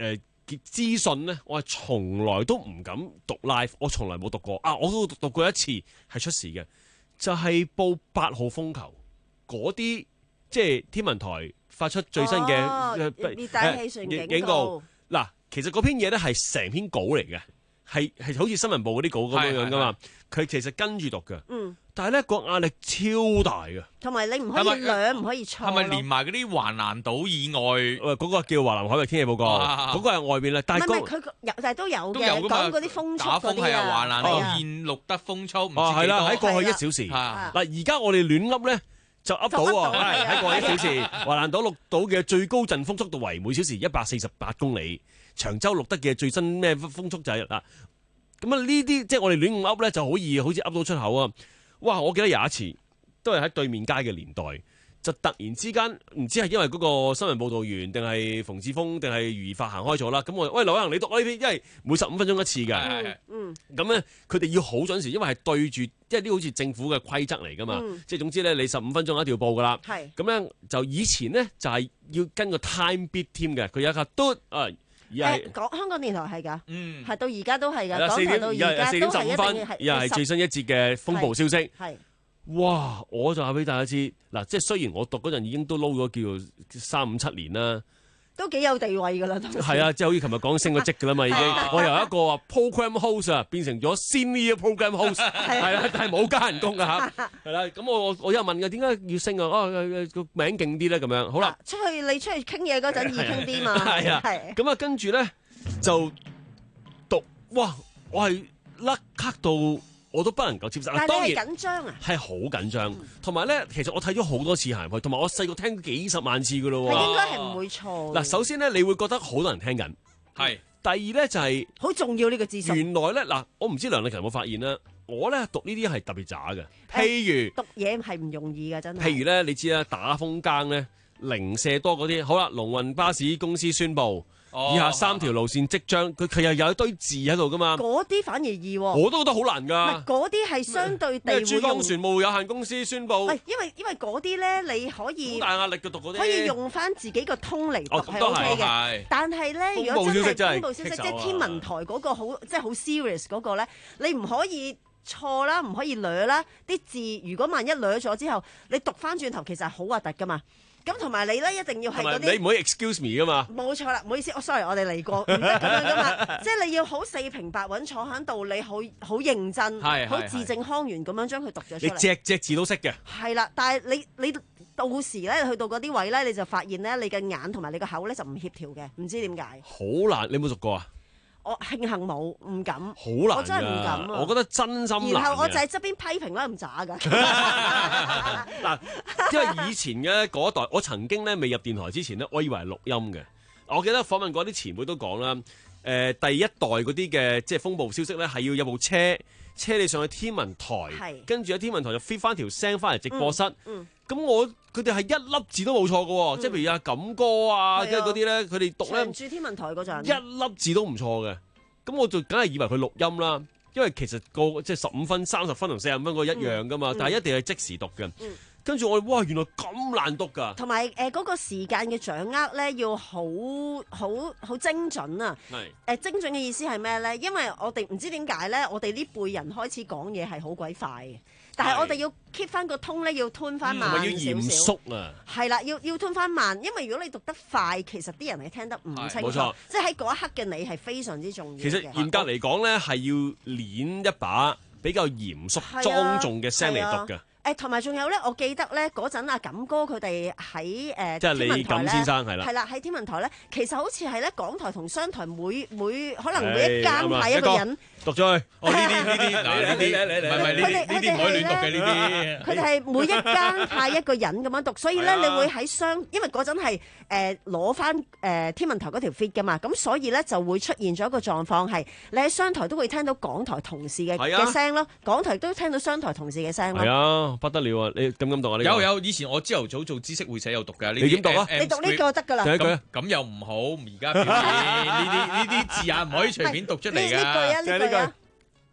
Speaker 1: 資訊咧，我係從來都唔敢讀 live，我從來冇讀過啊！我都讀過一次係出事嘅，就係、是、報八號風球嗰啲，即係天文台發出最新嘅
Speaker 2: 熱帶氣旋警告。
Speaker 1: 嗱，其實嗰篇嘢咧係成篇稿嚟嘅，係係好似新聞部嗰啲稿咁樣樣噶嘛。佢其實跟住讀嘅，嗯，但係咧個壓力超大嘅，
Speaker 2: 同埋你唔可以兩唔可以錯。
Speaker 3: 係咪連埋嗰啲華南島以外？誒，
Speaker 1: 嗰個叫華南海域天氣報告，嗰個係外邊啦。但係
Speaker 2: 佢有，但係都有嘅，講嗰啲風速嗰啲啊。
Speaker 3: 華南島現錄得風速唔知幾多。
Speaker 1: 係啦，喺過去一小時。嗱，而家我哋亂噏咧就噏到喎，喺過去一小時，華南島錄到嘅最高陣風速度為每小時一百四十八公里。長洲錄得嘅最新咩風速就係嗱。咁啊呢啲即係我哋亂咁噏咧，就好易好似噏到出口啊！哇！我記得有一次都係喺對面街嘅年代，就突然之間唔知係因為嗰個新聞報導員定係馮志峰定係余義發行開咗啦。咁我喂劉偉恒你讀呢篇，因為每十五分鐘一次嘅。嗯。咁咧佢哋要好準時，因為係對住，即係呢好似政府嘅規則嚟㗎嘛。嗯、即係總之咧，你十五分鐘一定要報㗎啦。係。咁咧就以前咧就係、是、要跟個 time beat 添嘅，佢有一個嘟啊。
Speaker 2: 誒，講香港電台係㗎，嗯，係到而家都係㗎，
Speaker 1: 港
Speaker 2: 台到而家都係一定係，
Speaker 1: 又係最新一節嘅風暴消息。係，哇！我就話俾大家知，嗱，即係雖然我讀嗰陣已經都撈咗叫三五七年啦。
Speaker 2: 都幾有地位㗎啦，
Speaker 1: 係啊，即係好似琴日講升咗職㗎啦嘛，已經。我由一個 program host 啊變成咗 senior program host， 係啦，但係冇加人工㗎嚇，係啦。咁我我又問㗎，點解要升啊？哦，個名勁啲咧咁樣。好啦，
Speaker 2: 出去你出去傾嘢嗰陣易傾啲嘛。
Speaker 1: 係啊，咁啊跟住咧就讀，哇！我係甩咳到。我都不能夠接受。
Speaker 2: 但係你係緊張啊？
Speaker 1: 係好緊張，同埋咧，其實我睇咗好多次行去，同埋我細個聽幾十萬次噶咯喎。
Speaker 2: 係應該係唔會錯。
Speaker 1: 嗱，首先咧，你會覺得好多人聽緊，係。第二咧就係、是、
Speaker 2: 好重要呢個資訊。
Speaker 1: 原來咧嗱，我唔知梁麗琴有冇發現啦，我咧讀呢啲係特別渣嘅。譬如
Speaker 2: 讀嘢係唔容易㗎，真係。
Speaker 1: 譬如咧，你知啦，打風更咧，零舍多嗰啲，好啦，龍運巴士公司宣布。以下三條路線即將，佢佢又有一堆字喺度噶嘛？
Speaker 2: 嗰啲反而易喎。
Speaker 1: 我都覺得好難㗎。
Speaker 2: 唔係嗰啲係相對地會用。
Speaker 1: 珠江船務有限公司宣布。
Speaker 2: 喂，因為因為嗰啲咧，你可以
Speaker 1: 好大壓力嘅讀嗰啲。
Speaker 2: 可以用翻自己個通嚟讀係 OK 嘅。但係咧，如果真係風暴消息，即係天文台嗰個好，即係好 serious 嗰個咧，你唔可以錯啦，唔可以掠啦。啲字如果萬一掠咗之後，你讀翻轉頭，其實係好核突㗎嘛。咁同埋你咧，一定要係嗰啲，
Speaker 1: 你唔可以 excuse me 噶嘛。
Speaker 2: 冇錯啦，唔好意思，我 sorry，我哋嚟過，唔得咁樣噶嘛。即係你要好四平八穩坐喺度，你好好認真，好字正腔圓咁樣將佢讀咗出嚟。
Speaker 1: 你隻隻字都識嘅。
Speaker 2: 係啦，但係你你到時咧去到嗰啲位咧，你就發現咧，你嘅眼同埋你個口咧就唔協調嘅，唔知點解。
Speaker 1: 好難，你有冇讀過啊？
Speaker 2: 我慶幸冇，唔敢。
Speaker 1: 好難，
Speaker 2: 我真係唔敢啊！
Speaker 1: 我覺得真心難。
Speaker 2: 然後我就喺側邊批評啦，咁渣㗎。
Speaker 1: 嗱，因為以前嘅嗰一代，我曾經咧未入電台之前咧，我以為係錄音嘅。我記得訪問過啲前輩都講啦，誒、呃、第一代嗰啲嘅即係風暴消息咧，係要有部車車你上去天文台，跟住喺天文台就 fit 翻條聲翻嚟直播室。咁、嗯嗯、我佢哋係一粒字都冇錯嘅喎，即係、嗯、譬如阿錦哥啊，即係嗰啲咧，佢哋讀咧，
Speaker 2: 長駐天文台嗰陣
Speaker 1: 一粒字都唔錯嘅。咁我就梗係以為佢錄音啦，因為其實個即係十五分、三十分同四十五分個一樣噶嘛，嗯、但係一定係即時讀嘅。跟住、嗯、我哇，原來咁難讀㗎！
Speaker 2: 同埋誒嗰個時間嘅掌握咧，要好好好精準啊！係誒、呃、精準嘅意思係咩咧？因為我哋唔知點解咧，我哋呢輩人開始講嘢係好鬼快嘅。但係我哋要 keep 翻個通咧，要吞翻慢少少。
Speaker 1: 要嚴肅啊！
Speaker 2: 係啦，要要吞翻慢，因為如果你讀得快，其實啲人係聽得唔清楚。冇錯，即係喺嗰一刻嘅你係非常之重要嘅。
Speaker 1: 其實嚴格嚟講咧，係要練一把比較嚴肅莊重嘅聲嚟讀嘅。
Speaker 2: 誒同埋仲有咧，我記得咧嗰陣阿錦哥佢哋喺誒
Speaker 1: 即係李錦先生係啦，
Speaker 2: 係啦喺天文台咧，其實好似係咧港台同商台每每可能每一間派一個人
Speaker 1: 讀咗去。
Speaker 3: 哦呢啲呢啲嗱呢啲唔係唔係呢啲呢啲唔可以亂讀嘅呢啲。
Speaker 2: 佢哋係每一間派一個人咁樣讀，所以咧你會喺商，因為嗰陣係誒攞翻誒天文台嗰條 feed 㗎嘛，咁所以咧就會出現咗一個狀況係你喺商台都會聽到港台同事嘅嘅聲咯，港台都聽到商台同事嘅聲咯。
Speaker 1: 係啊。不得了啊！你咁咁讀啊？
Speaker 3: 有有，以前我朝頭早做知識會社有讀㗎。
Speaker 1: 你點讀啊？
Speaker 2: 你讀呢個得㗎啦。
Speaker 1: 咁
Speaker 3: 咁又唔好，而家表演呢啲呢啲字眼唔可以隨便讀出嚟㗎。
Speaker 2: 呢句啊，呢句啊。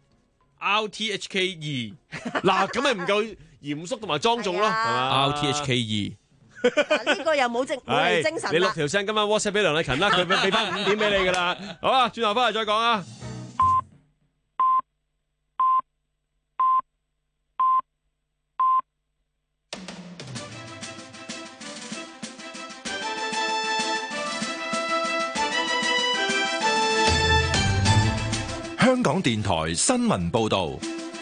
Speaker 3: R T H K 二
Speaker 1: 嗱，咁咪唔夠嚴肅同埋莊重咯，係嘛？
Speaker 3: R T H K 二
Speaker 2: 嗱呢個又冇精冇嚟精神
Speaker 1: 你六
Speaker 2: 啦。
Speaker 1: 條聲今晚 WhatsApp 俾梁禮勤啦，佢俾俾翻五點俾你㗎啦。好啊，轉頭翻嚟再講啊。
Speaker 5: 香港電台新聞報導。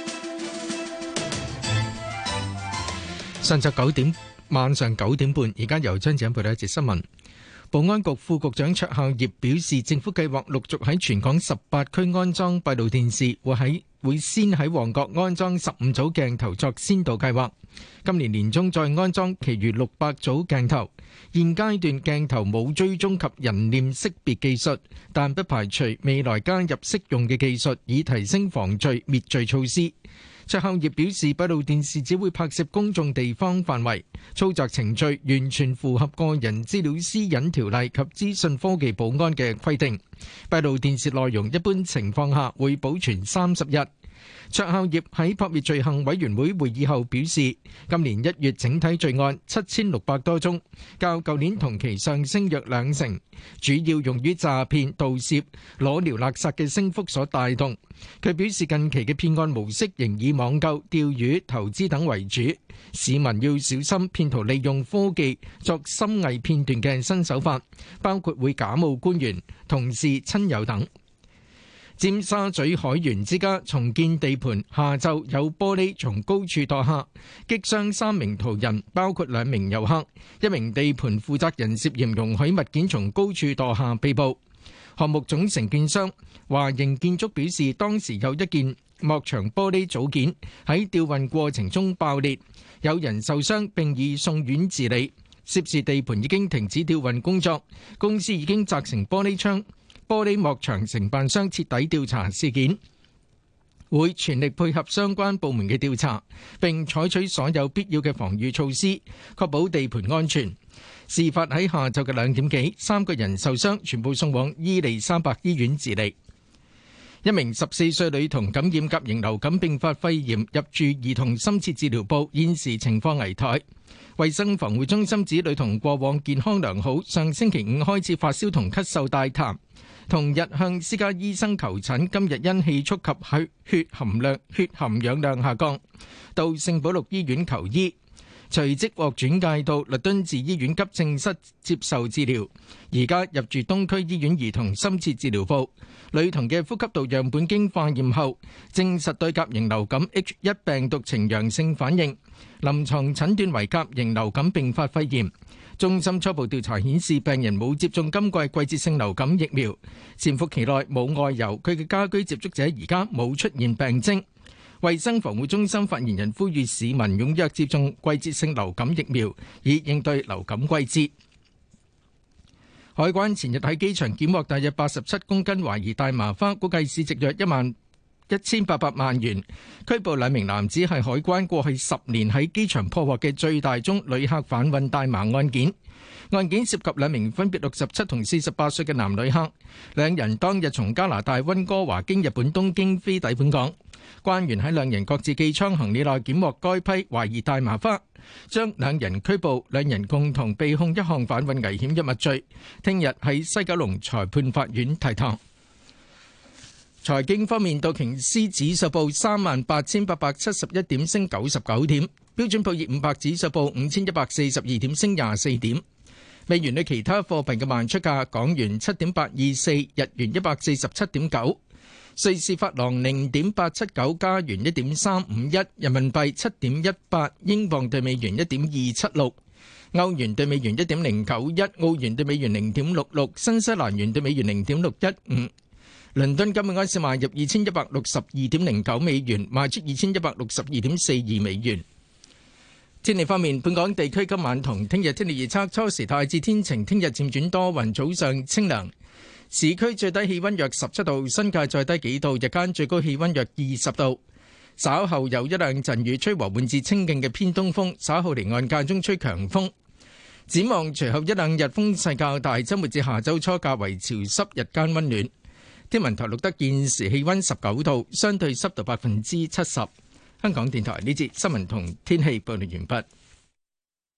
Speaker 6: 上晝九點，晚上九點半，而家由張子欣報道一節新聞。保安局副局長卓孝業表示，政府計劃陸續喺全港十八區安裝閉路電視，會喺會先喺旺角安裝十五組鏡頭作先導計劃。今年年中再安裝其餘六百組鏡頭。現階段鏡頭冇追蹤及人臉識別技術，但不排除未來加入適用嘅技術，以提升防罪滅罪措施。卓孝業表示，閉路電視只會拍攝公眾地方範圍，操作程序完全符合個人資料私隱條例及資訊科技保安嘅規定。閉路電視內容一般情況下會保存三十日。卓孝業喺撲滅罪行委員會會議後表示，今年一月整體罪案七千六百多宗，較舊年同期上升約兩成，主要用於詐騙、盜竊、裸聊勒索嘅升幅所帶動。佢表示，近期嘅騙案模式仍以網購、釣魚、投資等為主，市民要小心騙徒利用科技作深偽片段嘅新手法，包括會假冒官員、同事、親友等。尖沙咀海員之家重建地盤下晝有玻璃從高處墮下，擊傷三名途人，包括兩名遊客。一名地盤負責人涉嫌容許物件從高處墮下被捕。項目總承建商華盈建築表示，當時有一件幕牆玻璃組件喺吊運過程中爆裂，有人受傷並已送院治理。涉事地盤已經停止吊運工作，公司已經責成玻璃窗玻璃幕牆承辦商徹底調查事件，會全力配合相關部門嘅調查，並採取所有必要嘅防禦措施，確保地盤安全。事發喺下晝嘅兩點幾，三個人受傷，全部送往伊利沙伯醫院治理。一名十四歲女童感染甲型流感並發肺炎，入住兒童深切治療部，現時情況危殆。衛生防護中心指女童過往健康良好，上星期五開始發燒同咳嗽帶痰，同日向私家醫生求診，今日因氣促及血血含量血含氧量下降，到聖保祿醫院求醫，隨即獲轉介到律敦治醫院急症室接受治療，而家入住東區醫院兒童深切治療部。女童嘅呼吸道樣本經化驗後，證實對甲型流感 H 一 病毒呈陽性反應，臨床診斷為甲型流感並發肺炎。中心初步調查顯示，病人冇接種今季季節性流感疫苗，潛伏期內冇外遊，佢嘅家居接觸者而家冇出現病徵。衛生防護中心發言人呼籲市民踴躍接種季節性流感疫苗，以應對流感季節。海關前日喺機場檢獲大約八十七公斤懷疑大麻花，估計市值約一萬一千八百萬元，拘捕兩名男子，係海關過去十年喺機場破獲嘅最大宗旅客販運大麻案件。案件涉及兩名分別六十七同四十八歲嘅男旅客，兩人當日從加拿大溫哥華經日本東京飛抵本港。關員喺兩人各自寄艙行李內檢獲該批懷疑大麻花，將兩人拘捕，兩人共同被控一項販運危險藥物罪，聽日喺西九龍裁判法院提堂。財經方面，道瓊斯指數報三萬八千八百七十一點，升九十九點；標準普爾五百指數報五千一百四十二點，升廿四點。美元對其他貨幣嘅賣出價：港元七點八二四，日元一百四十七點九，瑞士法郎零點八七九，加元一點三五一，人民幣七點一八，英鎊對美元一點二七六，歐元對美元一點零九一，澳元對美元零點六六，新西蘭元對美元零點六一五。倫敦金每盎司買入二千一百六十二點零九美元，賣出二千一百六十二點四二美元。天氣方面，本港地區今晚同聽日天氣預測，初時大致天晴，聽日漸轉多雲，早上清涼，市區最低氣溫約十七度，新界再低幾度，日間最高氣溫約二十度。稍後有一兩陣雨，吹和緩至清勁嘅偏東風，稍後離岸間中吹強風。展望隨後一兩日風勢較大，週末至下週初較為潮濕，日間溫暖。天文台錄得現時氣溫十九度，相對濕度百分之七十。香港電台呢節新聞同天氣報道完畢。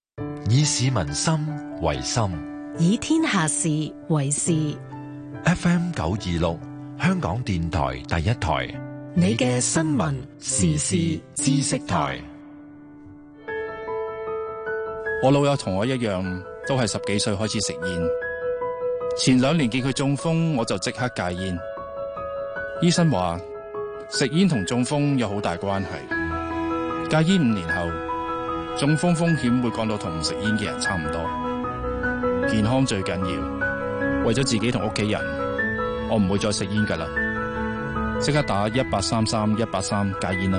Speaker 5: 以市民心為心，
Speaker 7: 以天下事為事。
Speaker 5: F M 九二六，香港電台第一台，
Speaker 7: 你嘅新聞時事知識台。
Speaker 8: 我老友同我一樣，都係十幾歲開始食煙。前兩年見佢中風，我就即刻戒煙。醫生話食煙同中風有好大關係。戒煙五年後，中風風險會降到同唔食煙嘅人差唔多。健康最緊要，為咗自己同屋企人，我唔會再食煙㗎喇。即刻打一八三三一八三戒煙啦！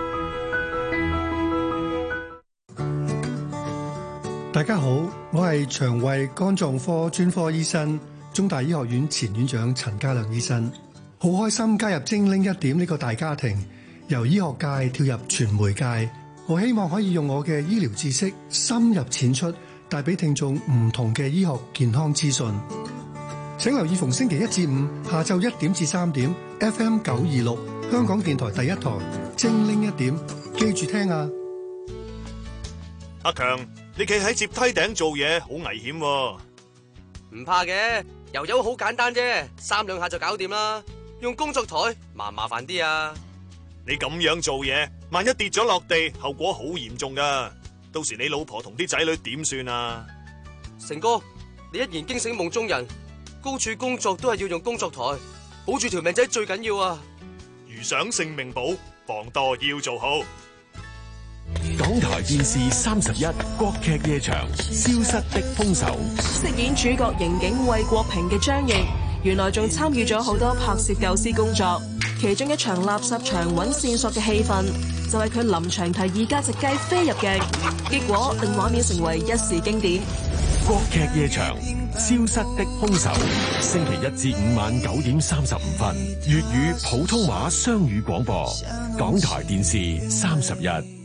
Speaker 11: 大家好，我係腸胃肝臟科專科醫生，中大醫學院前院長陳家亮醫生。好開心加入精靈一點呢個大家庭，由醫學界跳入傳媒界。我希望可以用我嘅醫療知識深入淺出，帶俾聽眾唔同嘅醫學健康資訊。請留意逢星期一至五下晝一點至三點 F M 九二六香港電台第一台精靈一點，記住聽啊！
Speaker 13: 阿強，你企喺接梯頂做嘢好危險喎。
Speaker 12: 唔怕嘅，油油好簡單啫，三兩下就搞掂啦。用工作台麻唔麻煩啲啊？
Speaker 13: 你咁樣做嘢，萬一跌咗落地，後果好嚴重噶。到時你老婆同啲仔女點算啊？
Speaker 12: 成哥，你一言驚醒夢中人，高處工作都係要用工作台，保住條命仔最緊要啊！
Speaker 13: 如想性命保，防墮要做好。
Speaker 18: 港台電視三十一國劇夜場消失的兇手，
Speaker 17: 飾演主角刑警魏國平嘅張譯，原來仲參與咗好多拍攝構思工作，其中一場垃圾場揾線索嘅戲份，就係佢臨場提議價值雞飛入鏡，結果令畫面成為一時經典。
Speaker 18: 國劇夜場消失的兇手，星期一至五晚九點三十五分，粵語普通話雙語廣播，港台電視三十一。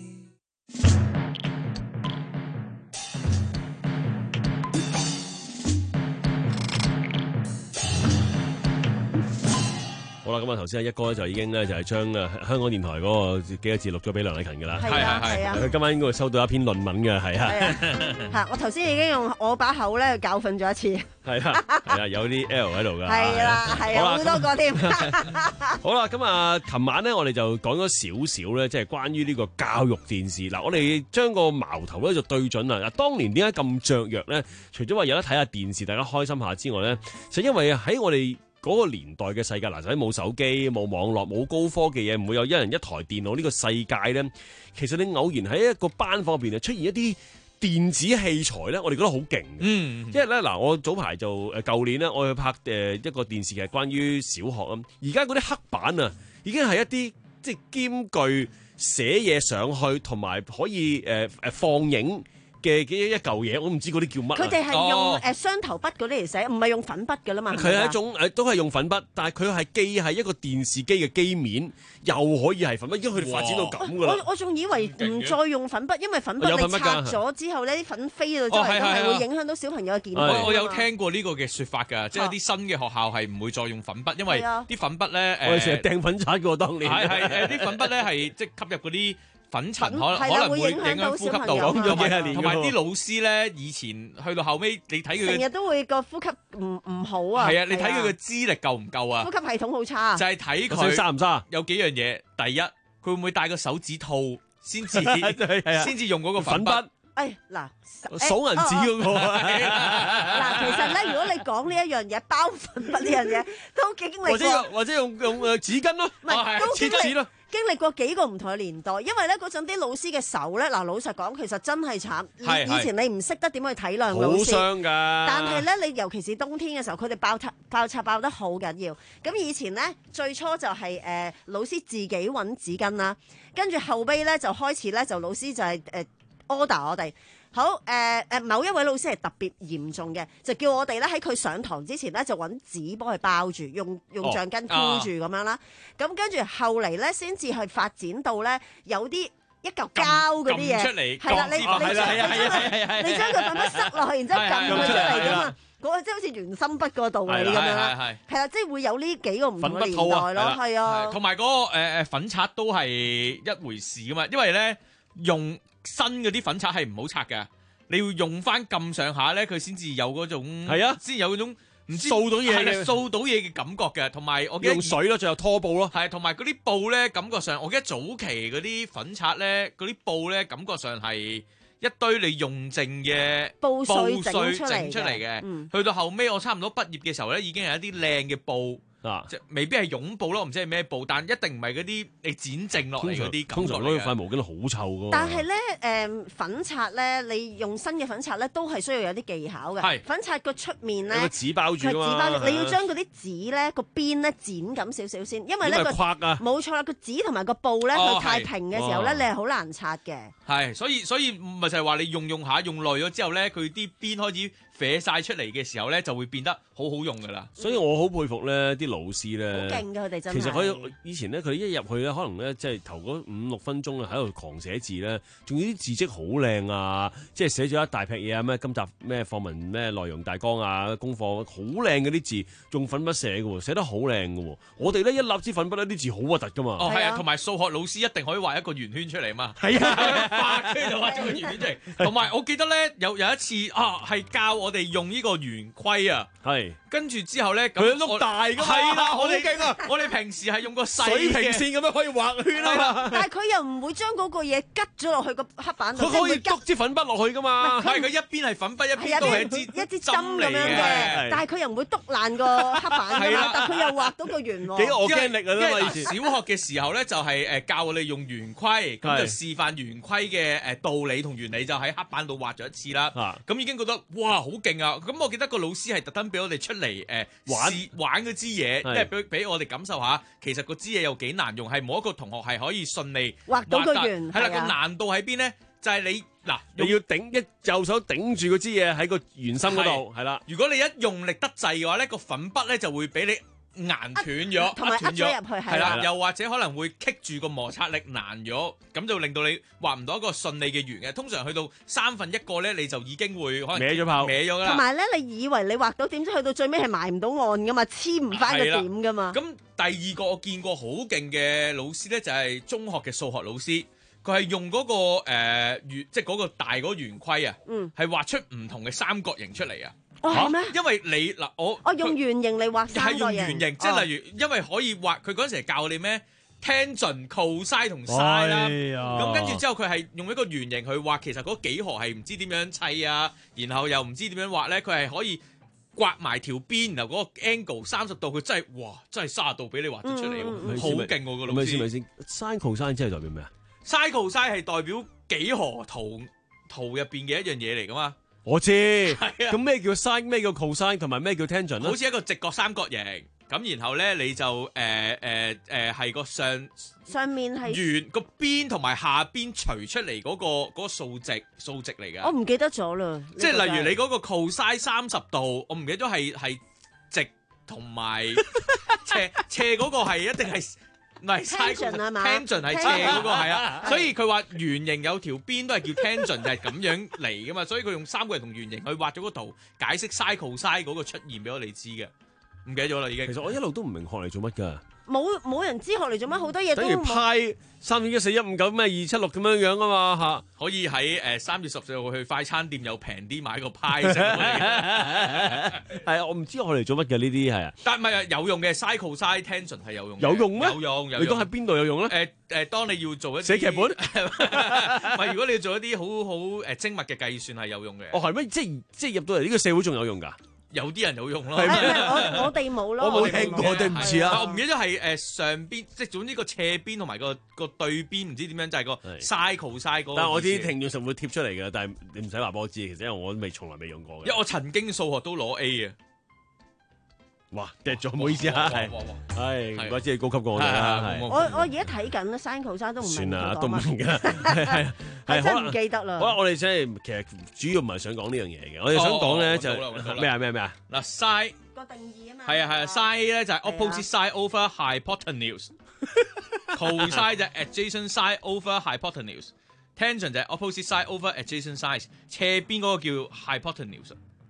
Speaker 1: 好啦，咁啊頭先阿一哥咧就已經咧就係將啊香港電台嗰個幾個字錄咗俾梁禮勤噶啦，
Speaker 2: 係啊係啊，
Speaker 1: 佢今晚應該會收到一篇論文嘅，係啊，
Speaker 2: 嚇我頭先已經用我把口咧教訓咗一次，
Speaker 1: 係啊係啊，有啲 L 喺度噶，
Speaker 2: 係啦係啊，好多個添。
Speaker 1: 好啦，咁啊，琴晚咧我哋就講咗少少咧，即係關於呢個教育電視。嗱，我哋將個矛頭咧就對準啦。嗱，當年點解咁雀躍咧？除咗話有得睇下電視，大家開心下之外咧，就因為喺我哋嗰個年代嘅世界，嗱，就喺冇手機、冇網絡、冇高科技嘢，唔會有一人一台電腦呢個世界咧。其實你偶然喺一個班房入邊啊，出現一啲電子器材咧，我哋覺得好勁。嗯，因為咧嗱，我早排就誒舊年咧，我去拍誒一個電視劇，關於小學啊。而家嗰啲黑板啊，已經係一啲即係兼具寫嘢上去，同埋可以誒誒放映嘅嘅一嚿嘢，我唔知嗰啲叫乜。
Speaker 2: 佢哋係用誒雙頭筆嗰啲嚟寫，唔係用粉筆㗎啦嘛。
Speaker 1: 佢係一種誒，都係用粉筆，但係佢係既係一個電視機嘅機面，又可以係粉筆，因為佢哋發展到咁㗎啦。
Speaker 2: 我我仲以為唔再用粉筆，因為粉筆你拆咗之後咧，啲粉飛到周圍都係會影響到小朋友嘅健康。
Speaker 3: 我我有聽過呢個嘅説法㗎，即係啲新嘅學校係唔會再用粉筆，因為啲粉筆咧誒，
Speaker 1: 我哋成日掟粉刷㗎，當年
Speaker 3: 係係誒啲粉筆咧係即係吸入嗰啲粉塵，可可能會影響呼吸道，同埋啲老師咧，以前去到後尾，你睇佢
Speaker 2: 成日都會個呼吸唔唔好啊。
Speaker 3: 係啊，你睇佢嘅資歷夠唔夠啊？
Speaker 2: 呼吸系統好差。
Speaker 3: 就係睇佢
Speaker 1: 沙唔沙？
Speaker 3: 有幾樣嘢，第一，佢會唔會戴個手指套先至先至用嗰個粉筆？
Speaker 2: 誒嗱，
Speaker 1: 數銀紙嗰個
Speaker 2: 嗱，其實咧，如果你講呢一樣嘢，包粉筆呢樣嘢，都經歷過，
Speaker 1: 或者用或者用用誒紙巾咯，
Speaker 2: 唔係都經歷
Speaker 1: 咯。
Speaker 2: 經歷過幾個唔同嘅年代，因為咧嗰陣啲老師嘅手咧，嗱老實講，其實真係慘。以前你唔識得點去體諒老師，
Speaker 1: 好傷㗎。
Speaker 2: 但係咧，你尤其是冬天嘅時候，佢哋爆拆爆拆爆得好緊要。咁以前咧，最初就係、是、誒、呃、老師自己揾紙巾啦，跟住後尾咧就開始咧就老師就係、是、誒、呃、order 我哋。好誒誒、呃，某一位老師係特別嚴重嘅，就叫我哋咧喺佢上堂之前咧就揾紙幫佢包住，用用橡筋箍住咁樣啦。咁、哦、跟住後嚟咧，先至係發展到咧有啲一嚿膠嗰啲嘢，
Speaker 3: 出嚟
Speaker 2: 係啦，你你將你將個粉筆塞落去，然之後撳佢出嚟㗎嘛。嗰個即係好似原心筆嗰個道理咁樣啦。係啦，即係會有呢幾個唔同嘅年代咯。係啊，
Speaker 3: 同埋嗰個誒誒粉刷都係一回事㗎嘛，因為咧用新嗰啲粉刷係唔好刷嘅， 你要用翻咁上下咧，佢先至有嗰種
Speaker 1: 係啊，
Speaker 3: 先有嗰種。唔知
Speaker 1: 掃到嘢嘅，
Speaker 3: 掃到嘢嘅感覺嘅，同埋我記得
Speaker 1: 用水咯，仲有拖布咯，
Speaker 3: 係同埋嗰啲布咧，感覺上我記得早期嗰啲粉刷咧，嗰啲布咧，感覺上係一堆你用剩嘅
Speaker 2: 布碎整
Speaker 3: 出嚟嘅，嗯、去到後尾我差唔多畢業嘅時候咧，已經係一啲靚嘅布。啊，即未必係絨布咯，唔知係咩布，但一定唔係嗰啲你剪剩落嚟嗰啲。
Speaker 1: 通常嗰塊毛巾都好臭噶。
Speaker 2: 但係咧，誒、呃、粉刷咧，你用新嘅粉刷咧，都係需要有啲技巧嘅。係粉刷個出面咧，
Speaker 1: 有個紙包住㗎嘛。
Speaker 2: 紙包住，你要將嗰啲紙咧個邊咧剪緊少少先，因為咧個冇錯啦，個紙同埋個布咧佢太平嘅時候咧，你係好難刷嘅。
Speaker 3: 係，所以所以咪就係話你用用下用耐咗之後咧，佢啲邊開始啡晒出嚟嘅時候咧，就會變得好好用噶啦。
Speaker 1: 所以我好佩服咧啲老師咧，
Speaker 2: 好勁㗎佢哋真係。
Speaker 1: 其實佢以前咧，佢一入去咧，可能咧即係頭嗰五六分鐘喺度狂寫字咧，仲要啲字跡好靚啊！即係寫咗一大撇嘢啊，咩今集咩課文咩內容大綱啊，功課好靚嗰啲字，用粉筆寫嘅喎，寫得好靚嘅喎。我哋咧一立支粉筆咧，啲字好核突噶嘛。
Speaker 3: 哦，係啊，同埋數學老師一定可以畫一個圓圈出嚟嘛。
Speaker 1: 係啊，
Speaker 3: 畫圈就畫咗個圓圈出嚟。同埋我記得咧，有有一次啊，係教我哋用呢個圓規啊，
Speaker 1: 係
Speaker 3: 跟住之後咧，
Speaker 1: 佢碌大㗎嘛，
Speaker 3: 係啦，
Speaker 1: 好勁啊！
Speaker 3: 我哋平時係用個細
Speaker 1: 水平線咁樣可以畫圈啊嘛，
Speaker 2: 但係佢又唔會將嗰個嘢拮咗落去個黑板度，
Speaker 1: 佢可以篤支粉筆落去㗎嘛。
Speaker 3: 係佢一邊係粉筆，一邊都係一支
Speaker 2: 一支針咁樣嘅，但係佢又唔會篤爛個黑板㗎嘛，但佢又畫到個圓喎。
Speaker 1: 幾我驚力啊！因為
Speaker 3: 小學嘅時候咧，就係誒教我哋用圓規，咁就示範圓規嘅誒道理同原理，就喺黑板度畫咗一次啦。咁已經覺得哇好勁啊！咁我記得個老師係特登俾我哋出嚟誒玩玩嗰支嘢，即係俾俾我哋感受下，其實個支嘢有幾難用，係冇一個同學係可以順利
Speaker 2: 畫到個圓。
Speaker 3: 係啦，個難度喺邊咧？就係你嗱，
Speaker 1: 你要頂一右手頂住嗰支嘢喺個圓心嗰度，係啦。
Speaker 3: 如果你一用力得滯嘅話咧，個粉筆咧就會俾你硬斷咗，
Speaker 2: 同埋壓咗入去，
Speaker 3: 係啦，又或者可能會棘住個摩擦力難咗，咁就令到你畫唔到一個順利嘅圓嘅。通常去到三分一個咧，你就已經會可能
Speaker 1: 歪咗炮，
Speaker 3: 歪咗啦。
Speaker 2: 同埋咧，你以為你畫到點，知去到最尾係埋唔到岸噶嘛，黐唔翻個點噶嘛。
Speaker 3: 咁第二個我見過好勁嘅老師咧，就係中學嘅數學老師，佢係用嗰個誒圓，即係嗰個大嗰個圓規啊，嗯，係畫出唔同嘅三角形出嚟啊。
Speaker 2: 哦，係咩？
Speaker 3: 因為你嗱，我
Speaker 2: 我用圓形嚟畫三角形，
Speaker 3: 係用圓形，即係例如，因為可以畫，佢嗰陣時教我哋咩 tangent、cosine 同 sin 啦。咁跟住之後，佢係用一個圓形去畫，其實嗰幾何係唔知點樣砌啊，然後又唔知點樣畫咧，佢係可以刮埋條邊，然後嗰個 angle 三十度，佢真係哇，真係三十度俾你畫咗出嚟，好勁喎個老師。
Speaker 1: 咪先咪先 sin cosine 即係代表咩啊
Speaker 3: ？sin cosine 係代表幾何圖圖入邊嘅一樣嘢嚟噶嘛？
Speaker 1: 我知，咁咩叫 sin， 咩叫 cosine， 同埋咩叫 tangent 咧？
Speaker 3: 好似一個直角三角形，咁然後咧你就誒誒誒係個上
Speaker 2: 上面係
Speaker 3: 圓個邊同埋下邊除出嚟嗰個嗰個數值數值嚟㗎。
Speaker 2: 我唔記得咗啦。
Speaker 3: 即係例如你嗰個 cosine 三十度，我唔記得咗係係直同埋斜斜嗰個係一定係。唔係
Speaker 2: tangent 啊嘛
Speaker 3: ，tangent 係斜嗰個係啊，所以佢話圓形有條邊都係叫 tangent，就係咁樣嚟噶嘛，所以佢用三個人同圓形去畫咗個圖，解釋 sin cosine 嗰個出現俾我哋知嘅，唔記得咗啦已經。
Speaker 1: 其實我一路都唔明學嚟做乜㗎。
Speaker 2: 冇冇人知學嚟做乜，好多嘢都。
Speaker 1: 等於派三點一四一五九咩二七六咁樣樣啊嘛嚇，
Speaker 3: 可以喺誒三月十四號去快餐店又平啲買個派食。
Speaker 1: 係啊，我唔知學嚟做乜嘅呢啲係啊。
Speaker 3: 但係唔係有用嘅 sin cosine tangent 係有用。
Speaker 1: 有用咩？
Speaker 3: 有用。
Speaker 1: 你講喺邊度有用咧？
Speaker 3: 誒誒，當你要做一
Speaker 1: 寫劇本，唔
Speaker 3: 係如果你要做一啲好好誒精密嘅計算係有用嘅。
Speaker 1: 哦，係咩？即係即係入到嚟呢個社會仲有用㗎？
Speaker 3: 有啲人有用咯，
Speaker 2: 我我哋冇咯，
Speaker 1: 我冇聽過，對唔住啊！
Speaker 3: 我唔記得咗係誒上邊，即係總之個斜邊同埋個個對邊唔知點樣，就係個 sin cosine 嗰個。
Speaker 1: 但係我啲聽眾實會貼出嚟嘅，但係你唔使話俾我知，其實因為我未從來未用過嘅。
Speaker 3: 因為我曾經數學都攞 A 啊！
Speaker 1: 哇，跌咗，唔好意思啊，係，係，唔怪之你高級過我哋啦。
Speaker 2: 我我而家睇緊 sin cosine 都唔明。
Speaker 1: 算啦，都唔明㗎，係係
Speaker 2: 真唔記得啦。
Speaker 1: 好啦，我哋真係其實主要唔係想講呢樣嘢嘅，我哋想講咧就咩啊咩咩啊
Speaker 3: 嗱 sin
Speaker 2: 個定義啊嘛。
Speaker 3: 係啊係啊 sin 咧就係 opposite side over hypotenuse，cosine 就係 adjacent side over hypotenuse，tangent 就係 opposite side over adjacent side，斜邊嗰個叫 hypotenuse。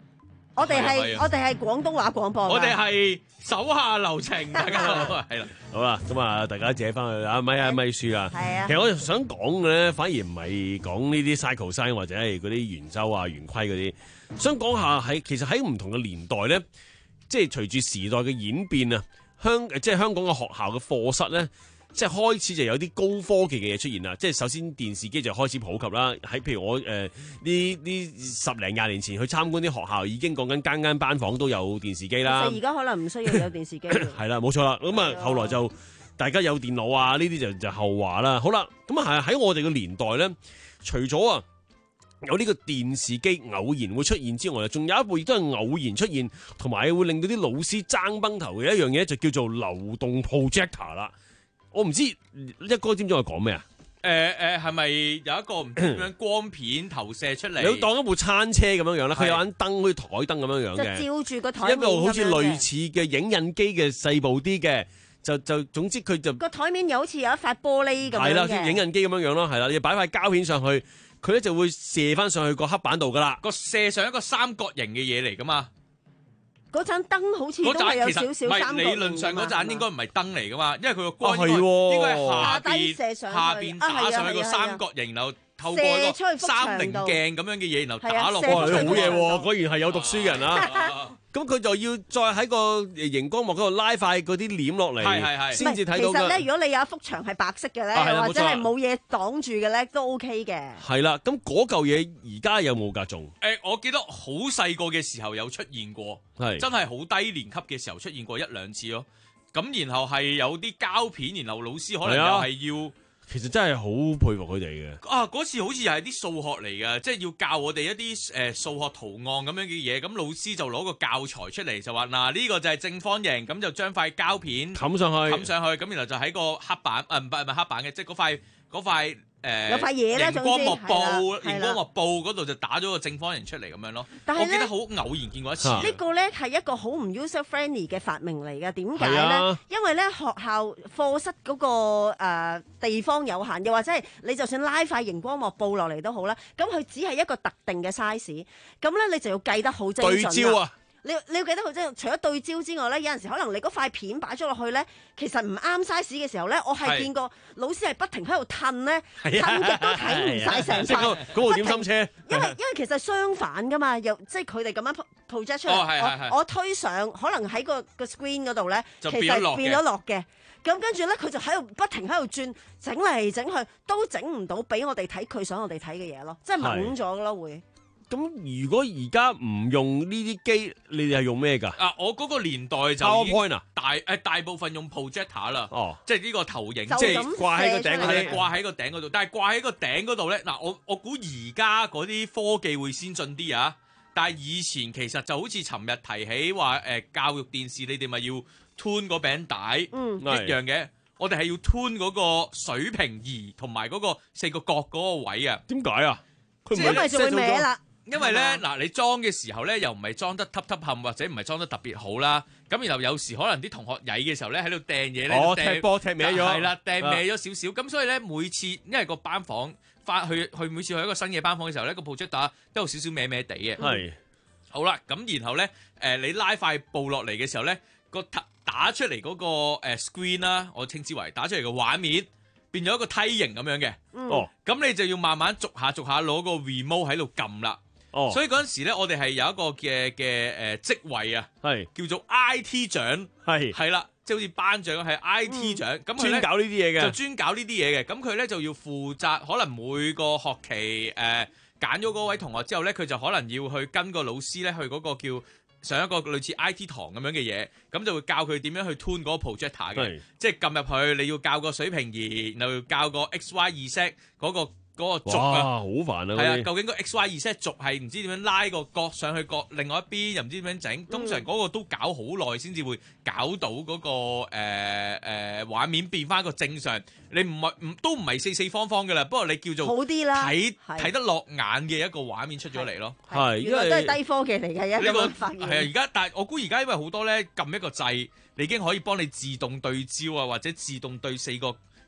Speaker 2: 我哋係我哋係廣東話廣播，
Speaker 3: 我哋係手下留情，大家好，係啦，
Speaker 1: 好啦，咁啊，大家借翻去啊，咪啊咪輸啦。
Speaker 2: 係啊，
Speaker 1: 其實我想講嘅咧，反而唔係講呢啲 cycle sign 或者係嗰啲圓周啊、圓規嗰啲，想講下喺其實喺唔同嘅年代咧，即係隨住時代嘅演變啊，香即係香港嘅學校嘅課室咧。即係開始就有啲高科技嘅嘢出現啦，即係首先電視機就開始普及啦。喺譬如我誒呢呢十零廿年前去參觀啲學校，已經講緊間間班房都有電視機啦。
Speaker 2: 其實而家可能唔需要有電視機。
Speaker 1: 係啦，冇錯啦。咁啊，後來就大家有電腦啊，呢啲就就後話啦。好啦，咁啊係喺我哋嘅年代咧，除咗啊有呢個電視機偶然會出現之外，仲有一部亦都係偶然出現，同埋會令到啲老師爭崩頭嘅一樣嘢，就叫做流動 projector 啦。我唔知一哥知唔知我講咩啊？
Speaker 3: 誒誒，係咪有一個唔知點樣光片投射出嚟？
Speaker 1: 你當一部餐車咁樣樣啦，佢有盞燈，好似台燈咁樣樣嘅，
Speaker 2: 就照住個台面，
Speaker 1: 一部好似類似嘅影印機嘅細部啲嘅，就就總之佢就
Speaker 2: 個台面又好似有一塊玻璃咁樣嘅，
Speaker 1: 係啦，影印機咁樣樣咯，係啦，你擺塊膠片上去，佢咧就會射翻上去個黑板度噶啦，
Speaker 3: 個射上一個三角形嘅嘢嚟噶嘛。
Speaker 2: 嗰盞燈好似都係有少少三角形，
Speaker 3: 理論上嗰盞應該唔係燈嚟噶嘛，因為佢個光應該應該係下邊下邊打上去個三角形，然後透過一個三棱鏡咁樣嘅嘢，然後打落去。
Speaker 1: 好嘢喎！果然係有讀書人啊！咁佢就要再喺個熒光幕嗰度拉塊嗰啲簾落嚟，
Speaker 3: 係係係，
Speaker 1: 先至睇到。
Speaker 2: 其實咧，如果你有一幅牆係白色嘅咧，或者係冇嘢擋住嘅咧，都 OK 嘅。係
Speaker 1: 啦，咁嗰嚿嘢而家有冇㗎？仲
Speaker 3: 誒，我記得好細個嘅時候有出現過，係真係好低年級嘅時候出現過一兩次咯。咁然後係有啲膠片，然後老師可能又係要。
Speaker 1: 其實真係好佩服佢哋嘅。
Speaker 3: 啊，嗰次好似又係啲數學嚟嘅，即係要教我哋一啲誒數學圖案咁樣嘅嘢。咁老師就攞個教材出嚟，就話嗱呢個就係正方形，咁就將塊膠片
Speaker 1: 冚上去，
Speaker 3: 冚上去，咁然後就喺個黑板，誒唔係唔係黑板嘅，即係嗰塊嗰塊。誒
Speaker 2: 有塊嘢咧，
Speaker 3: 熒光幕布，熒光幕布嗰度就打咗個正方形出嚟咁樣咯。但係我記得好偶然見過一次。
Speaker 2: 呢個咧係一個好唔 user friendly 嘅發明嚟嘅。點解咧？因為咧學校課室嗰個誒地方有限，又或者係你就算拉塊熒光幕布落嚟都好啦，咁佢只係一個特定嘅 size，咁咧你就要計得好精準啦。對焦啊！你你要記得好即係，除咗對焦之外咧，有陣時可能你嗰塊片擺咗落去咧，其實唔啱 size 嘅時候咧，我係見過老師係不停喺度褪咧，褪極都睇唔晒成塊。
Speaker 1: 嗰部點心車，
Speaker 2: 因為因為其實相反噶嘛，又即係佢哋咁樣 project 出嚟，我我推上可能喺個個 screen 嗰度咧，其實變咗落嘅。咁跟住咧，佢就喺度不停喺度轉，整嚟整去都整唔到俾我哋睇佢想我哋睇嘅嘢咯，即係懵咗咯會。
Speaker 1: 咁如果而家唔用呢啲機，你哋係用咩㗎？
Speaker 3: 啊，我嗰個年代就
Speaker 1: PowerPoint 啊，
Speaker 3: 大誒大部分用 projector 啦。哦，即係呢個投影，
Speaker 2: 即
Speaker 3: 係
Speaker 2: 掛喺個
Speaker 1: 頂嗰啲，
Speaker 3: 掛喺個頂嗰度。但係掛喺個頂嗰度咧，嗱，我我估而家嗰啲科技會先進啲啊。但係以前其實就好似尋日提起話誒教育電視，你哋咪要 tune 個餅帶、嗯、一樣嘅。我哋係要 tune 嗰個水平儀同埋嗰個四個角嗰個位啊。
Speaker 1: 點解啊？
Speaker 2: 因為就會歪啦。
Speaker 3: 因為咧，嗱，你裝嘅時候咧，又唔係裝得凸凸冚，或者唔係裝得特別好啦。咁然後有時可能啲同學曳嘅時候咧，喺度掟嘢咧，
Speaker 1: 哦，踢波踢歪咗，
Speaker 3: 係啦，掟歪咗少少。咁所以咧，每次因為個班房翻去去每次去一個新嘅班房嘅時候咧，個 projector都有少少歪歪地嘅。係。好啦，咁然後咧，誒，你拉塊布落嚟嘅時候咧，個打出嚟嗰個誒 screen 啦，我稱之為打出嚟嘅畫面。變咗一個梯形咁樣嘅，哦，咁你就要慢慢逐下逐下攞個 remote 喺度撳啦，哦，所以嗰陣時咧，我哋係有一個嘅嘅誒職位啊，係叫做 I T 長，係係啦，即係好似班長係 I T 長，咁佢咧
Speaker 1: 專搞呢啲嘢嘅，
Speaker 3: 就專搞呢啲嘢嘅，咁佢咧就要負責，可能每個學期誒揀咗嗰位同學之後咧，佢就可能要去跟個老師咧去嗰個叫。上一個類似 I T 堂咁樣嘅嘢，咁就會教佢點樣去 tune 嗰個 projector 嘅，即係撳入去，你要教個水平儀，然後要教個 X Y Z 嗰個嗰個軸啊，
Speaker 1: 好煩啊！
Speaker 3: 係啊，究竟個 X Y Z 軸係唔知點樣拉個角上去角另外一邊，又唔知點樣整，通常嗰個都搞好耐先至會搞到嗰個誒誒畫面變翻個正常。你唔係唔都唔係四四方方嘅啦，不過你叫做
Speaker 2: 好啲啦，
Speaker 3: 睇睇得落眼嘅一個畫面出咗嚟咯。
Speaker 2: 係，因為都係低科技嚟嘅一個發現。
Speaker 3: 係啊，而家但係我估而家因為好多咧撳一個掣，你已經可以幫你自動對焦啊，或者自動對四個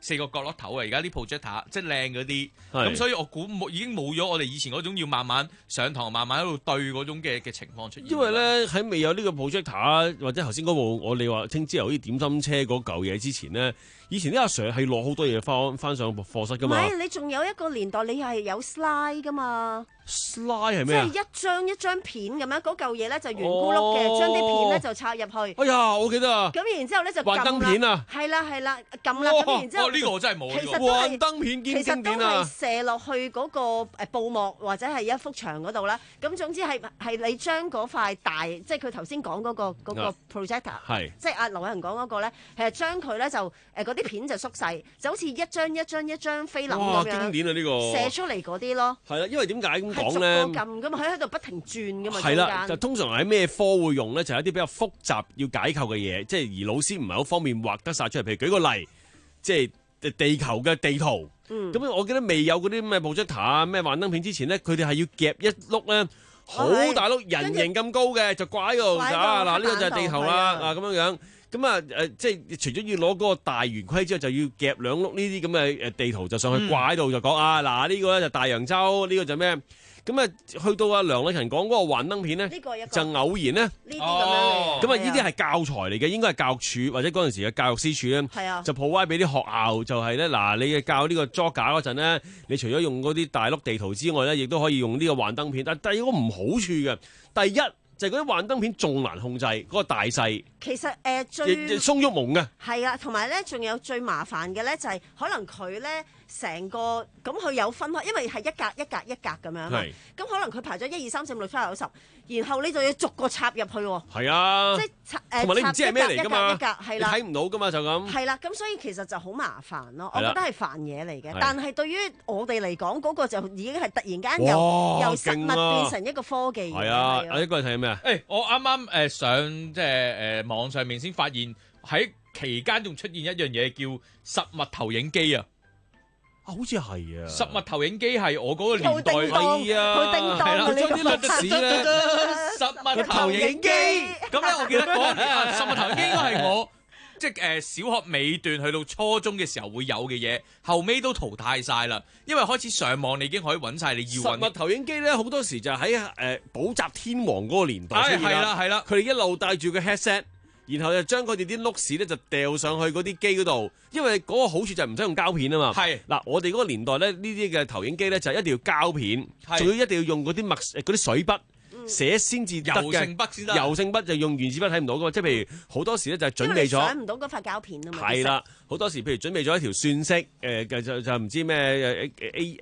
Speaker 3: 四個角落頭啊，而家啲 projector 即係靚嗰啲，
Speaker 1: 係
Speaker 3: 咁所以我估冇已經冇咗我哋以前嗰種要慢慢上堂、慢慢喺度對嗰種嘅嘅情況出現。
Speaker 1: 因為咧喺未有呢個 projector 或者頭先嗰部我哋話稱之為好似點心車嗰嚿嘢之前咧，以前啲阿 Sir 係落好多嘢翻翻上課室噶嘛。
Speaker 2: 唔係，你仲有一個年代你係有 slide 噶嘛。
Speaker 1: slide 係咩啊？
Speaker 2: 即係一張一張片咁樣，嗰嚿嘢咧就圓咕碌嘅，將啲片咧就插入去。
Speaker 1: 哎呀，我記得啊！
Speaker 2: 咁然之後咧就
Speaker 1: 幻燈片啊，
Speaker 2: 係啦係啦，撳啦咁然之後。
Speaker 3: 哦，呢個我真係冇。
Speaker 2: 其實都係
Speaker 1: 幻燈片堅經典啊！
Speaker 2: 其實都係射落去嗰個誒布幕或者係一幅牆嗰度啦。咁總之係係你將嗰塊大，即係佢頭先講嗰個嗰個 projector，
Speaker 1: 係
Speaker 2: 即係阿劉偉恒講嗰個咧，係將佢咧就誒嗰啲片就縮細，就好似一張一張一張菲林咁樣。
Speaker 1: 哇！經典啊呢個
Speaker 2: 射出嚟嗰啲咯。係
Speaker 1: 啦，因為點解咁講咧？
Speaker 2: 咁嘛，喺喺度不停轉噶嘛，
Speaker 1: 係啦，就通常喺咩科會用咧？就係一啲比較複雜要解構嘅嘢，即係而老師唔係好方便畫得晒出嚟。譬如舉個例，即係地球嘅地圖。咁、嗯、我記得未有嗰啲咩 projector 啊、咩幻燈片之前咧，佢哋係要夾一碌咧好大碌人形咁高嘅，就掛喺度啊！嗱，呢個就係地球啦啊咁樣樣。咁啊誒，即係除咗要攞嗰個大圓規之後，就要夾兩碌呢啲咁嘅誒地圖，就上去掛喺度就講、嗯、啊嗱，呢、呢個咧就大洋洲，呢、呢個就咩？咁啊，去到阿梁禮勤講嗰個幻燈片咧，就偶然咧，
Speaker 2: 呢啲咁樣
Speaker 1: 咁啊，呢啲係教材嚟嘅，應該係教育署或者嗰陣時嘅教育司署咧，就 provide 俾啲學校，就係咧嗱，你嘅教呢個 Geog 嗰陣咧，你除咗用嗰啲大碌地圖之外咧，亦都可以用呢個幻燈片。但係第二個唔好處嘅，第一就係嗰啲幻燈片仲難控制，嗰、嗰個大細。
Speaker 2: 其實誒、呃、最
Speaker 1: 鬆郁矇嘅。係
Speaker 2: 啊，同埋咧仲有最麻煩嘅咧就係可能佢咧。成個咁佢有分開，因為係一格一格一格咁樣嘛。咁可能佢排咗一二三四五六七八九十，然後你就要逐個插入去喎。係
Speaker 1: 啊，
Speaker 2: 即係插誒
Speaker 1: 同埋你唔知係咩嚟㗎嘛，
Speaker 2: 一格係啦，
Speaker 1: 睇唔到㗎嘛就咁。
Speaker 2: 係啦，咁所以其實就好麻煩咯。我覺得係煩嘢嚟嘅，但係對於我哋嚟講，嗰個就已經係突然間由由實物變成一個科技。
Speaker 1: 係啊，一個係睇咩啊？
Speaker 3: 誒，我啱啱誒上即係誒網上面先發現喺期間仲出現一樣嘢叫實物投影機啊！
Speaker 1: 啊，好似係啊！
Speaker 3: 實物投影機係我嗰個年代
Speaker 2: 係啊，好叮當啊！
Speaker 1: 佢將啲歷史咧，
Speaker 3: 實物投影機。咁咧，我記得嗰年啊，實物投影機應該係我即係誒小學尾段去到初中嘅時候會有嘅嘢，後尾都淘汰晒啦。因為開始上網，你已經可以揾晒你要揾。
Speaker 1: 實物投影機咧，好多時就喺誒補習天王嗰個年代出現啦。
Speaker 3: 係啦，係啦，
Speaker 1: 佢哋一路帶住個 headset。然後就將佢哋啲碌屎咧就掉上去嗰啲機嗰度，因為嗰個好處就係唔使用膠片啊嘛。係嗱，我哋嗰個年代咧，呢啲嘅投影機咧就一定要膠片，仲要一定要用嗰啲墨嗰啲水筆寫先至得嘅。油性筆先得。油性筆就用原子筆睇唔到噶嘛，即係譬如好多時咧就係準備咗。上唔到嗰塊膠片啊嘛。係啦，好多時譬如準備咗一條算式，誒、呃、就就唔知咩 A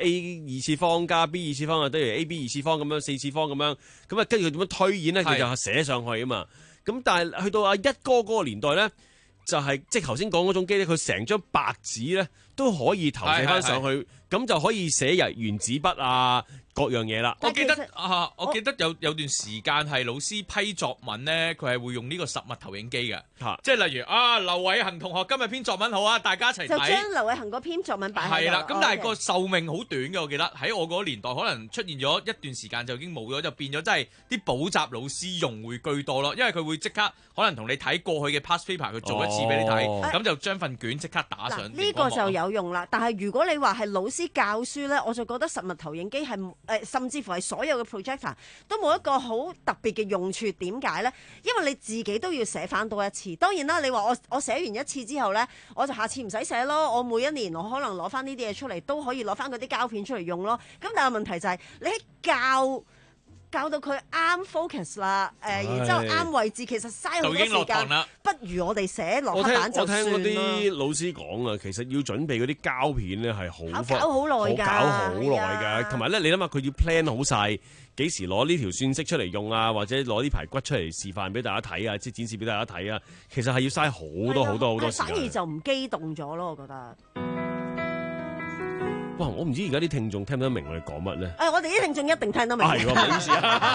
Speaker 1: A 二次方加 B 二次方啊，等於 A B 二次方咁樣四次方咁樣，咁啊跟住佢點樣推演咧，佢就寫上去啊嘛。咁但係去到阿一哥嗰個年代咧，就係、是、即係頭先講嗰種機咧，佢成張白紙咧都可以投射翻上去，咁就可以寫入原子筆啊各樣嘢啦。
Speaker 3: 我記得啊，我記得有有段時間係老師批作文咧，佢係會用呢個實物投影機嘅，即係例如啊，劉偉恒同學今日篇作文好啊，大家一齊睇。就將劉偉恒嗰篇作文擺喺度。係啦，咁但係個壽命好短嘅，我記得喺我嗰個年代，可能出現咗一段時間就已經冇咗，就變咗真係啲補習老師用會居多咯，因為佢會即刻可能同你睇過去嘅 past paper，佢做一次俾你睇，咁、哦、就將份卷即刻打上。呢、這個就有用啦，但係如果你話係老師教書咧，我就覺得實物投影機係誒，甚至乎係所有嘅 projector 都冇一個好特別嘅用處。點解咧？因為你自己都要寫翻多一次。當然啦，你話我我寫完一次之後咧，我就下次唔使寫咯。我每一年我可能攞翻呢啲嘢出嚟，都可以攞翻嗰啲膠片出嚟用咯。咁但係問題就係、是、你喺教。教到佢啱 focus 啦，誒、呃，然之後啱位置，其實嘥好多時間。不如我哋寫落黑板就算啦。我聽嗰啲老師講啊，其實要準備嗰啲膠片咧係好搞好耐㗎，搞好耐㗎。同埋咧，你諗下佢要 plan 好晒幾時攞呢條算式出嚟用啊，或者攞呢排骨出嚟示範俾大家睇啊，即係展示俾大家睇啊。其實係要嘥好多好多好多時間。反而就唔激動咗咯，我覺得。哇！我唔知而家啲聽眾聽唔聽得明我哋講乜咧？誒、哎，我哋啲聽眾一定聽得明。係喎，唔好意思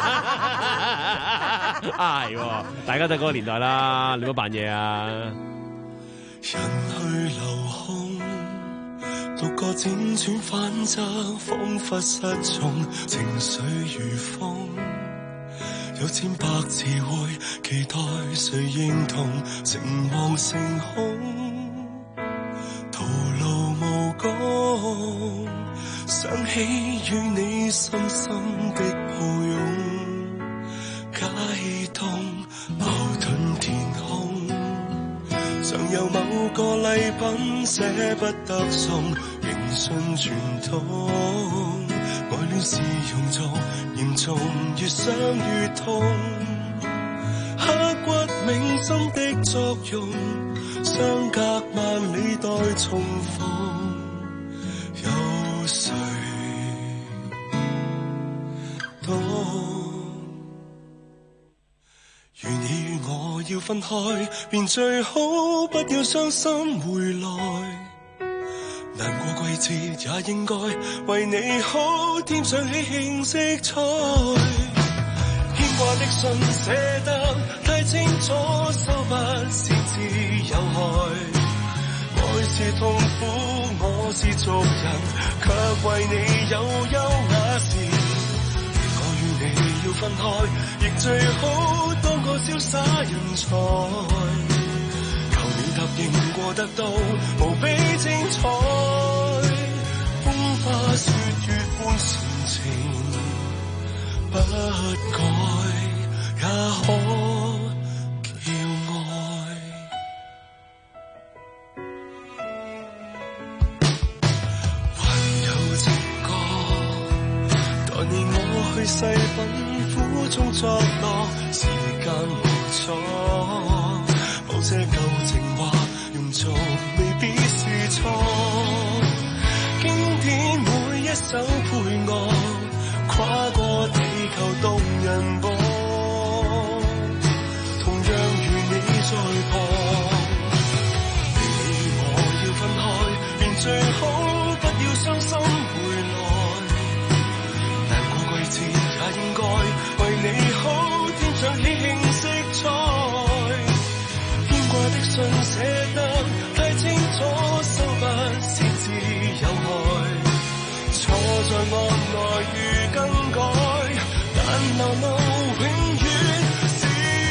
Speaker 3: 啊。係喎，大家都係嗰個年代啦，你冇扮嘢啊！人去樓空，獨個輾轉反側，彷彿失蹤，情緒如風。有千百次會期待誰認同，情無成空，徒勞。
Speaker 20: 想起與你深深的抱擁，解凍矛盾填空，常有某個禮品捨不得送，認信傳統，愛戀是用作嚴重，越想越痛，刻骨銘心的作用，相隔萬里待重逢，有誰懂？如你與我要分開，便最好不要傷心回來。難過季節也應該為你好添上喜慶色彩。牽掛的信寫得太清楚，收不先知有害。愛是痛苦，我是俗人，卻為你有優雅時。如果與你要分開，亦最好當個瀟灑人才。求你答應過得到，無比精彩。風花雪月般純情，不改也可叫愛。還有情歌，待你我去細品苦中作樂，時間無阻。某些舊情話用作未必是錯，經典每一首配樂，跨過地球動人播，同樣如你在旁。你我要分開，便最好不要傷心回來。難過季節也應該為你好添上喜慶色彩。的信寫得太清楚，收不先知有害。錯在案內遇更改，但流露永遠是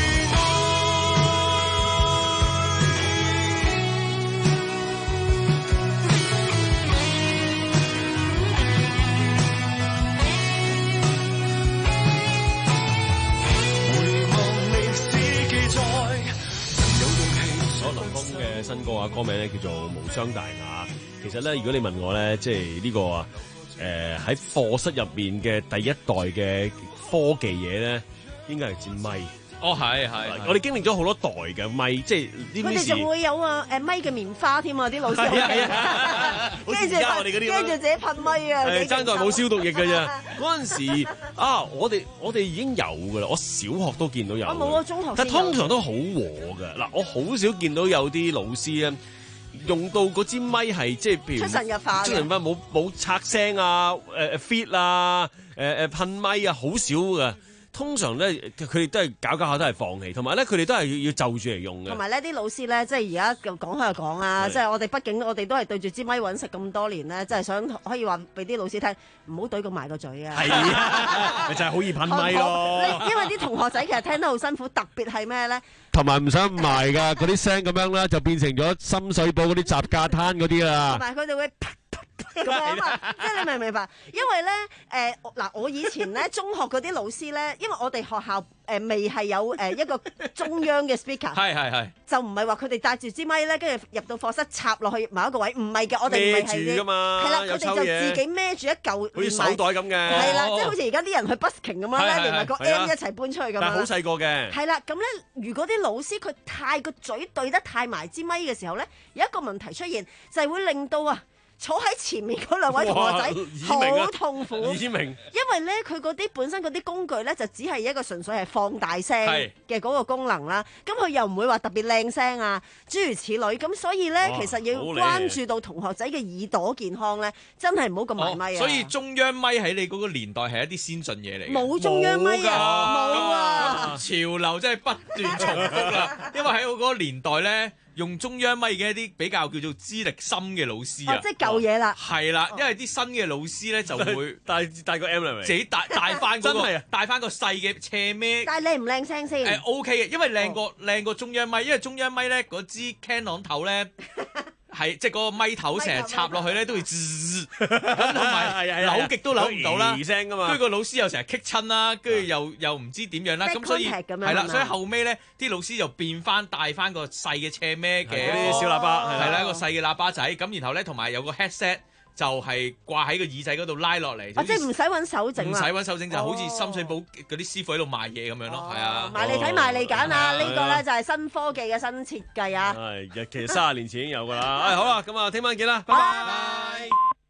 Speaker 20: 回望歷史記載。林峰嘅新歌啊，歌名咧叫做《無傷大雅》。其實咧，如果你問我咧，即係呢個啊，誒喺課室入面嘅第一代嘅科技嘢咧，應該係支咪。
Speaker 3: 哦，係係，
Speaker 1: 我哋經歷咗好多代嘅咪，即係呢啲。佢哋仲
Speaker 2: 會有啊誒咪嘅棉花添啊，啲老師。係啊係啊，跟住跟住自己噴咪啊。
Speaker 1: 係爭在冇消毒液嘅啫。嗰陣時啊，我哋我哋已經有㗎啦，我小學都見到有。
Speaker 2: 我冇啊，中學。
Speaker 1: 但通常都好和㗎。嗱，我好少見到有啲老師咧用到嗰支咪係即係譬如
Speaker 2: 出神入化。
Speaker 1: 出神入化冇冇拆聲啊，誒 fit 啊，誒誒噴咪啊，好少㗎。通常咧，佢哋都係搞搞下都係放棄，同埋咧佢哋都係要要就住嚟用嘅。
Speaker 2: 同埋呢啲老師咧，即係而家講開就講啊，即係我哋畢竟我哋都係對住支咪揾食咁多年咧，即係想可以話俾啲老師聽，唔好對咁埋個嘴啊！係
Speaker 1: 啊，咪就係好易噴咪咯。
Speaker 2: 因為啲同學仔其實聽得好辛苦，特別係咩咧？
Speaker 1: 同埋唔想埋㗎嗰啲聲咁樣啦，就變成咗深水埗嗰啲雜架攤嗰啲啦。
Speaker 2: 同埋佢哋會咁樣嘛，即係你明唔明白？因為咧，誒、呃、嗱，我以前咧中學嗰啲老師咧，因為我哋學校誒、呃、未係有誒、呃、一個中央嘅 speaker，
Speaker 3: 係係係，
Speaker 2: 就唔係話佢哋帶住支咪咧，跟住入到課室插落去某一個位，唔係嘅，我哋唔係係
Speaker 1: 㗎嘛，
Speaker 2: 係啦，佢哋就自己孭住一嚿，
Speaker 1: 好似手袋咁嘅，
Speaker 2: 係啦，即係好似而家啲人去 busking 咁樣咧，連埋個 M 一齊搬出去咁樣，
Speaker 1: 但係好細個嘅，
Speaker 2: 係啦，咁咧如果啲老師佢太個嘴對得太埋支咪嘅時候咧，有一個問題出現，就係、是、會令到啊。坐喺前面嗰兩位同學仔好痛苦，
Speaker 1: 因為
Speaker 2: 咧佢嗰啲本身嗰啲工具咧就只係一個純粹係放大聲嘅嗰個功能啦，咁佢又唔會話特別靚聲啊，諸如此類，咁所以咧其實要關注到同學仔嘅耳朵健康咧，真係唔好咁埋咪啊！
Speaker 3: 所以中央咪喺你嗰個年代係一啲先進嘢嚟嘅，
Speaker 2: 冇中央咪啊，冇啊！
Speaker 3: 潮流真係不斷重複啦，因為喺我嗰個年代咧。用中央咪嘅一啲比較叫做資歷深嘅老師啊，
Speaker 2: 哦、即係舊嘢啦，
Speaker 3: 係啦，因為啲新嘅老師咧就會
Speaker 1: 帶帶個 M 嚟，
Speaker 3: 自己帶帶翻嗰個帶翻個細嘅斜咩，
Speaker 2: 但係靚唔靚聲先？
Speaker 3: 誒 O K 嘅，因為靚過靚過中央咪，因為中央咪咧嗰支 Canon 頭咧係即係嗰個咪頭成日插落去咧都會滋，咁同埋扭極都扭唔到啦，
Speaker 1: 聲噶嘛。
Speaker 3: 跟住個老師又成日棘親啦，跟住又又唔知點樣啦，咁所以係啦，所以後尾咧啲老師就變翻帶翻個細嘅斜咩嘅
Speaker 1: 啲小喇叭，
Speaker 3: 係啦一個細嘅喇叭仔，咁然後咧同埋有個 headset。就係掛喺個耳仔嗰度拉落嚟，
Speaker 2: 即係唔使揾手整，
Speaker 3: 唔使揾手整就好似深水埗嗰啲師傅喺度賣嘢咁樣咯，係啊，
Speaker 2: 賣嚟睇賣嚟揀啊！呢個咧就係新科技嘅新設計啊！
Speaker 1: 係，其實三十年前已經有㗎啦。誒好啦，咁啊聽晚見啦，拜拜。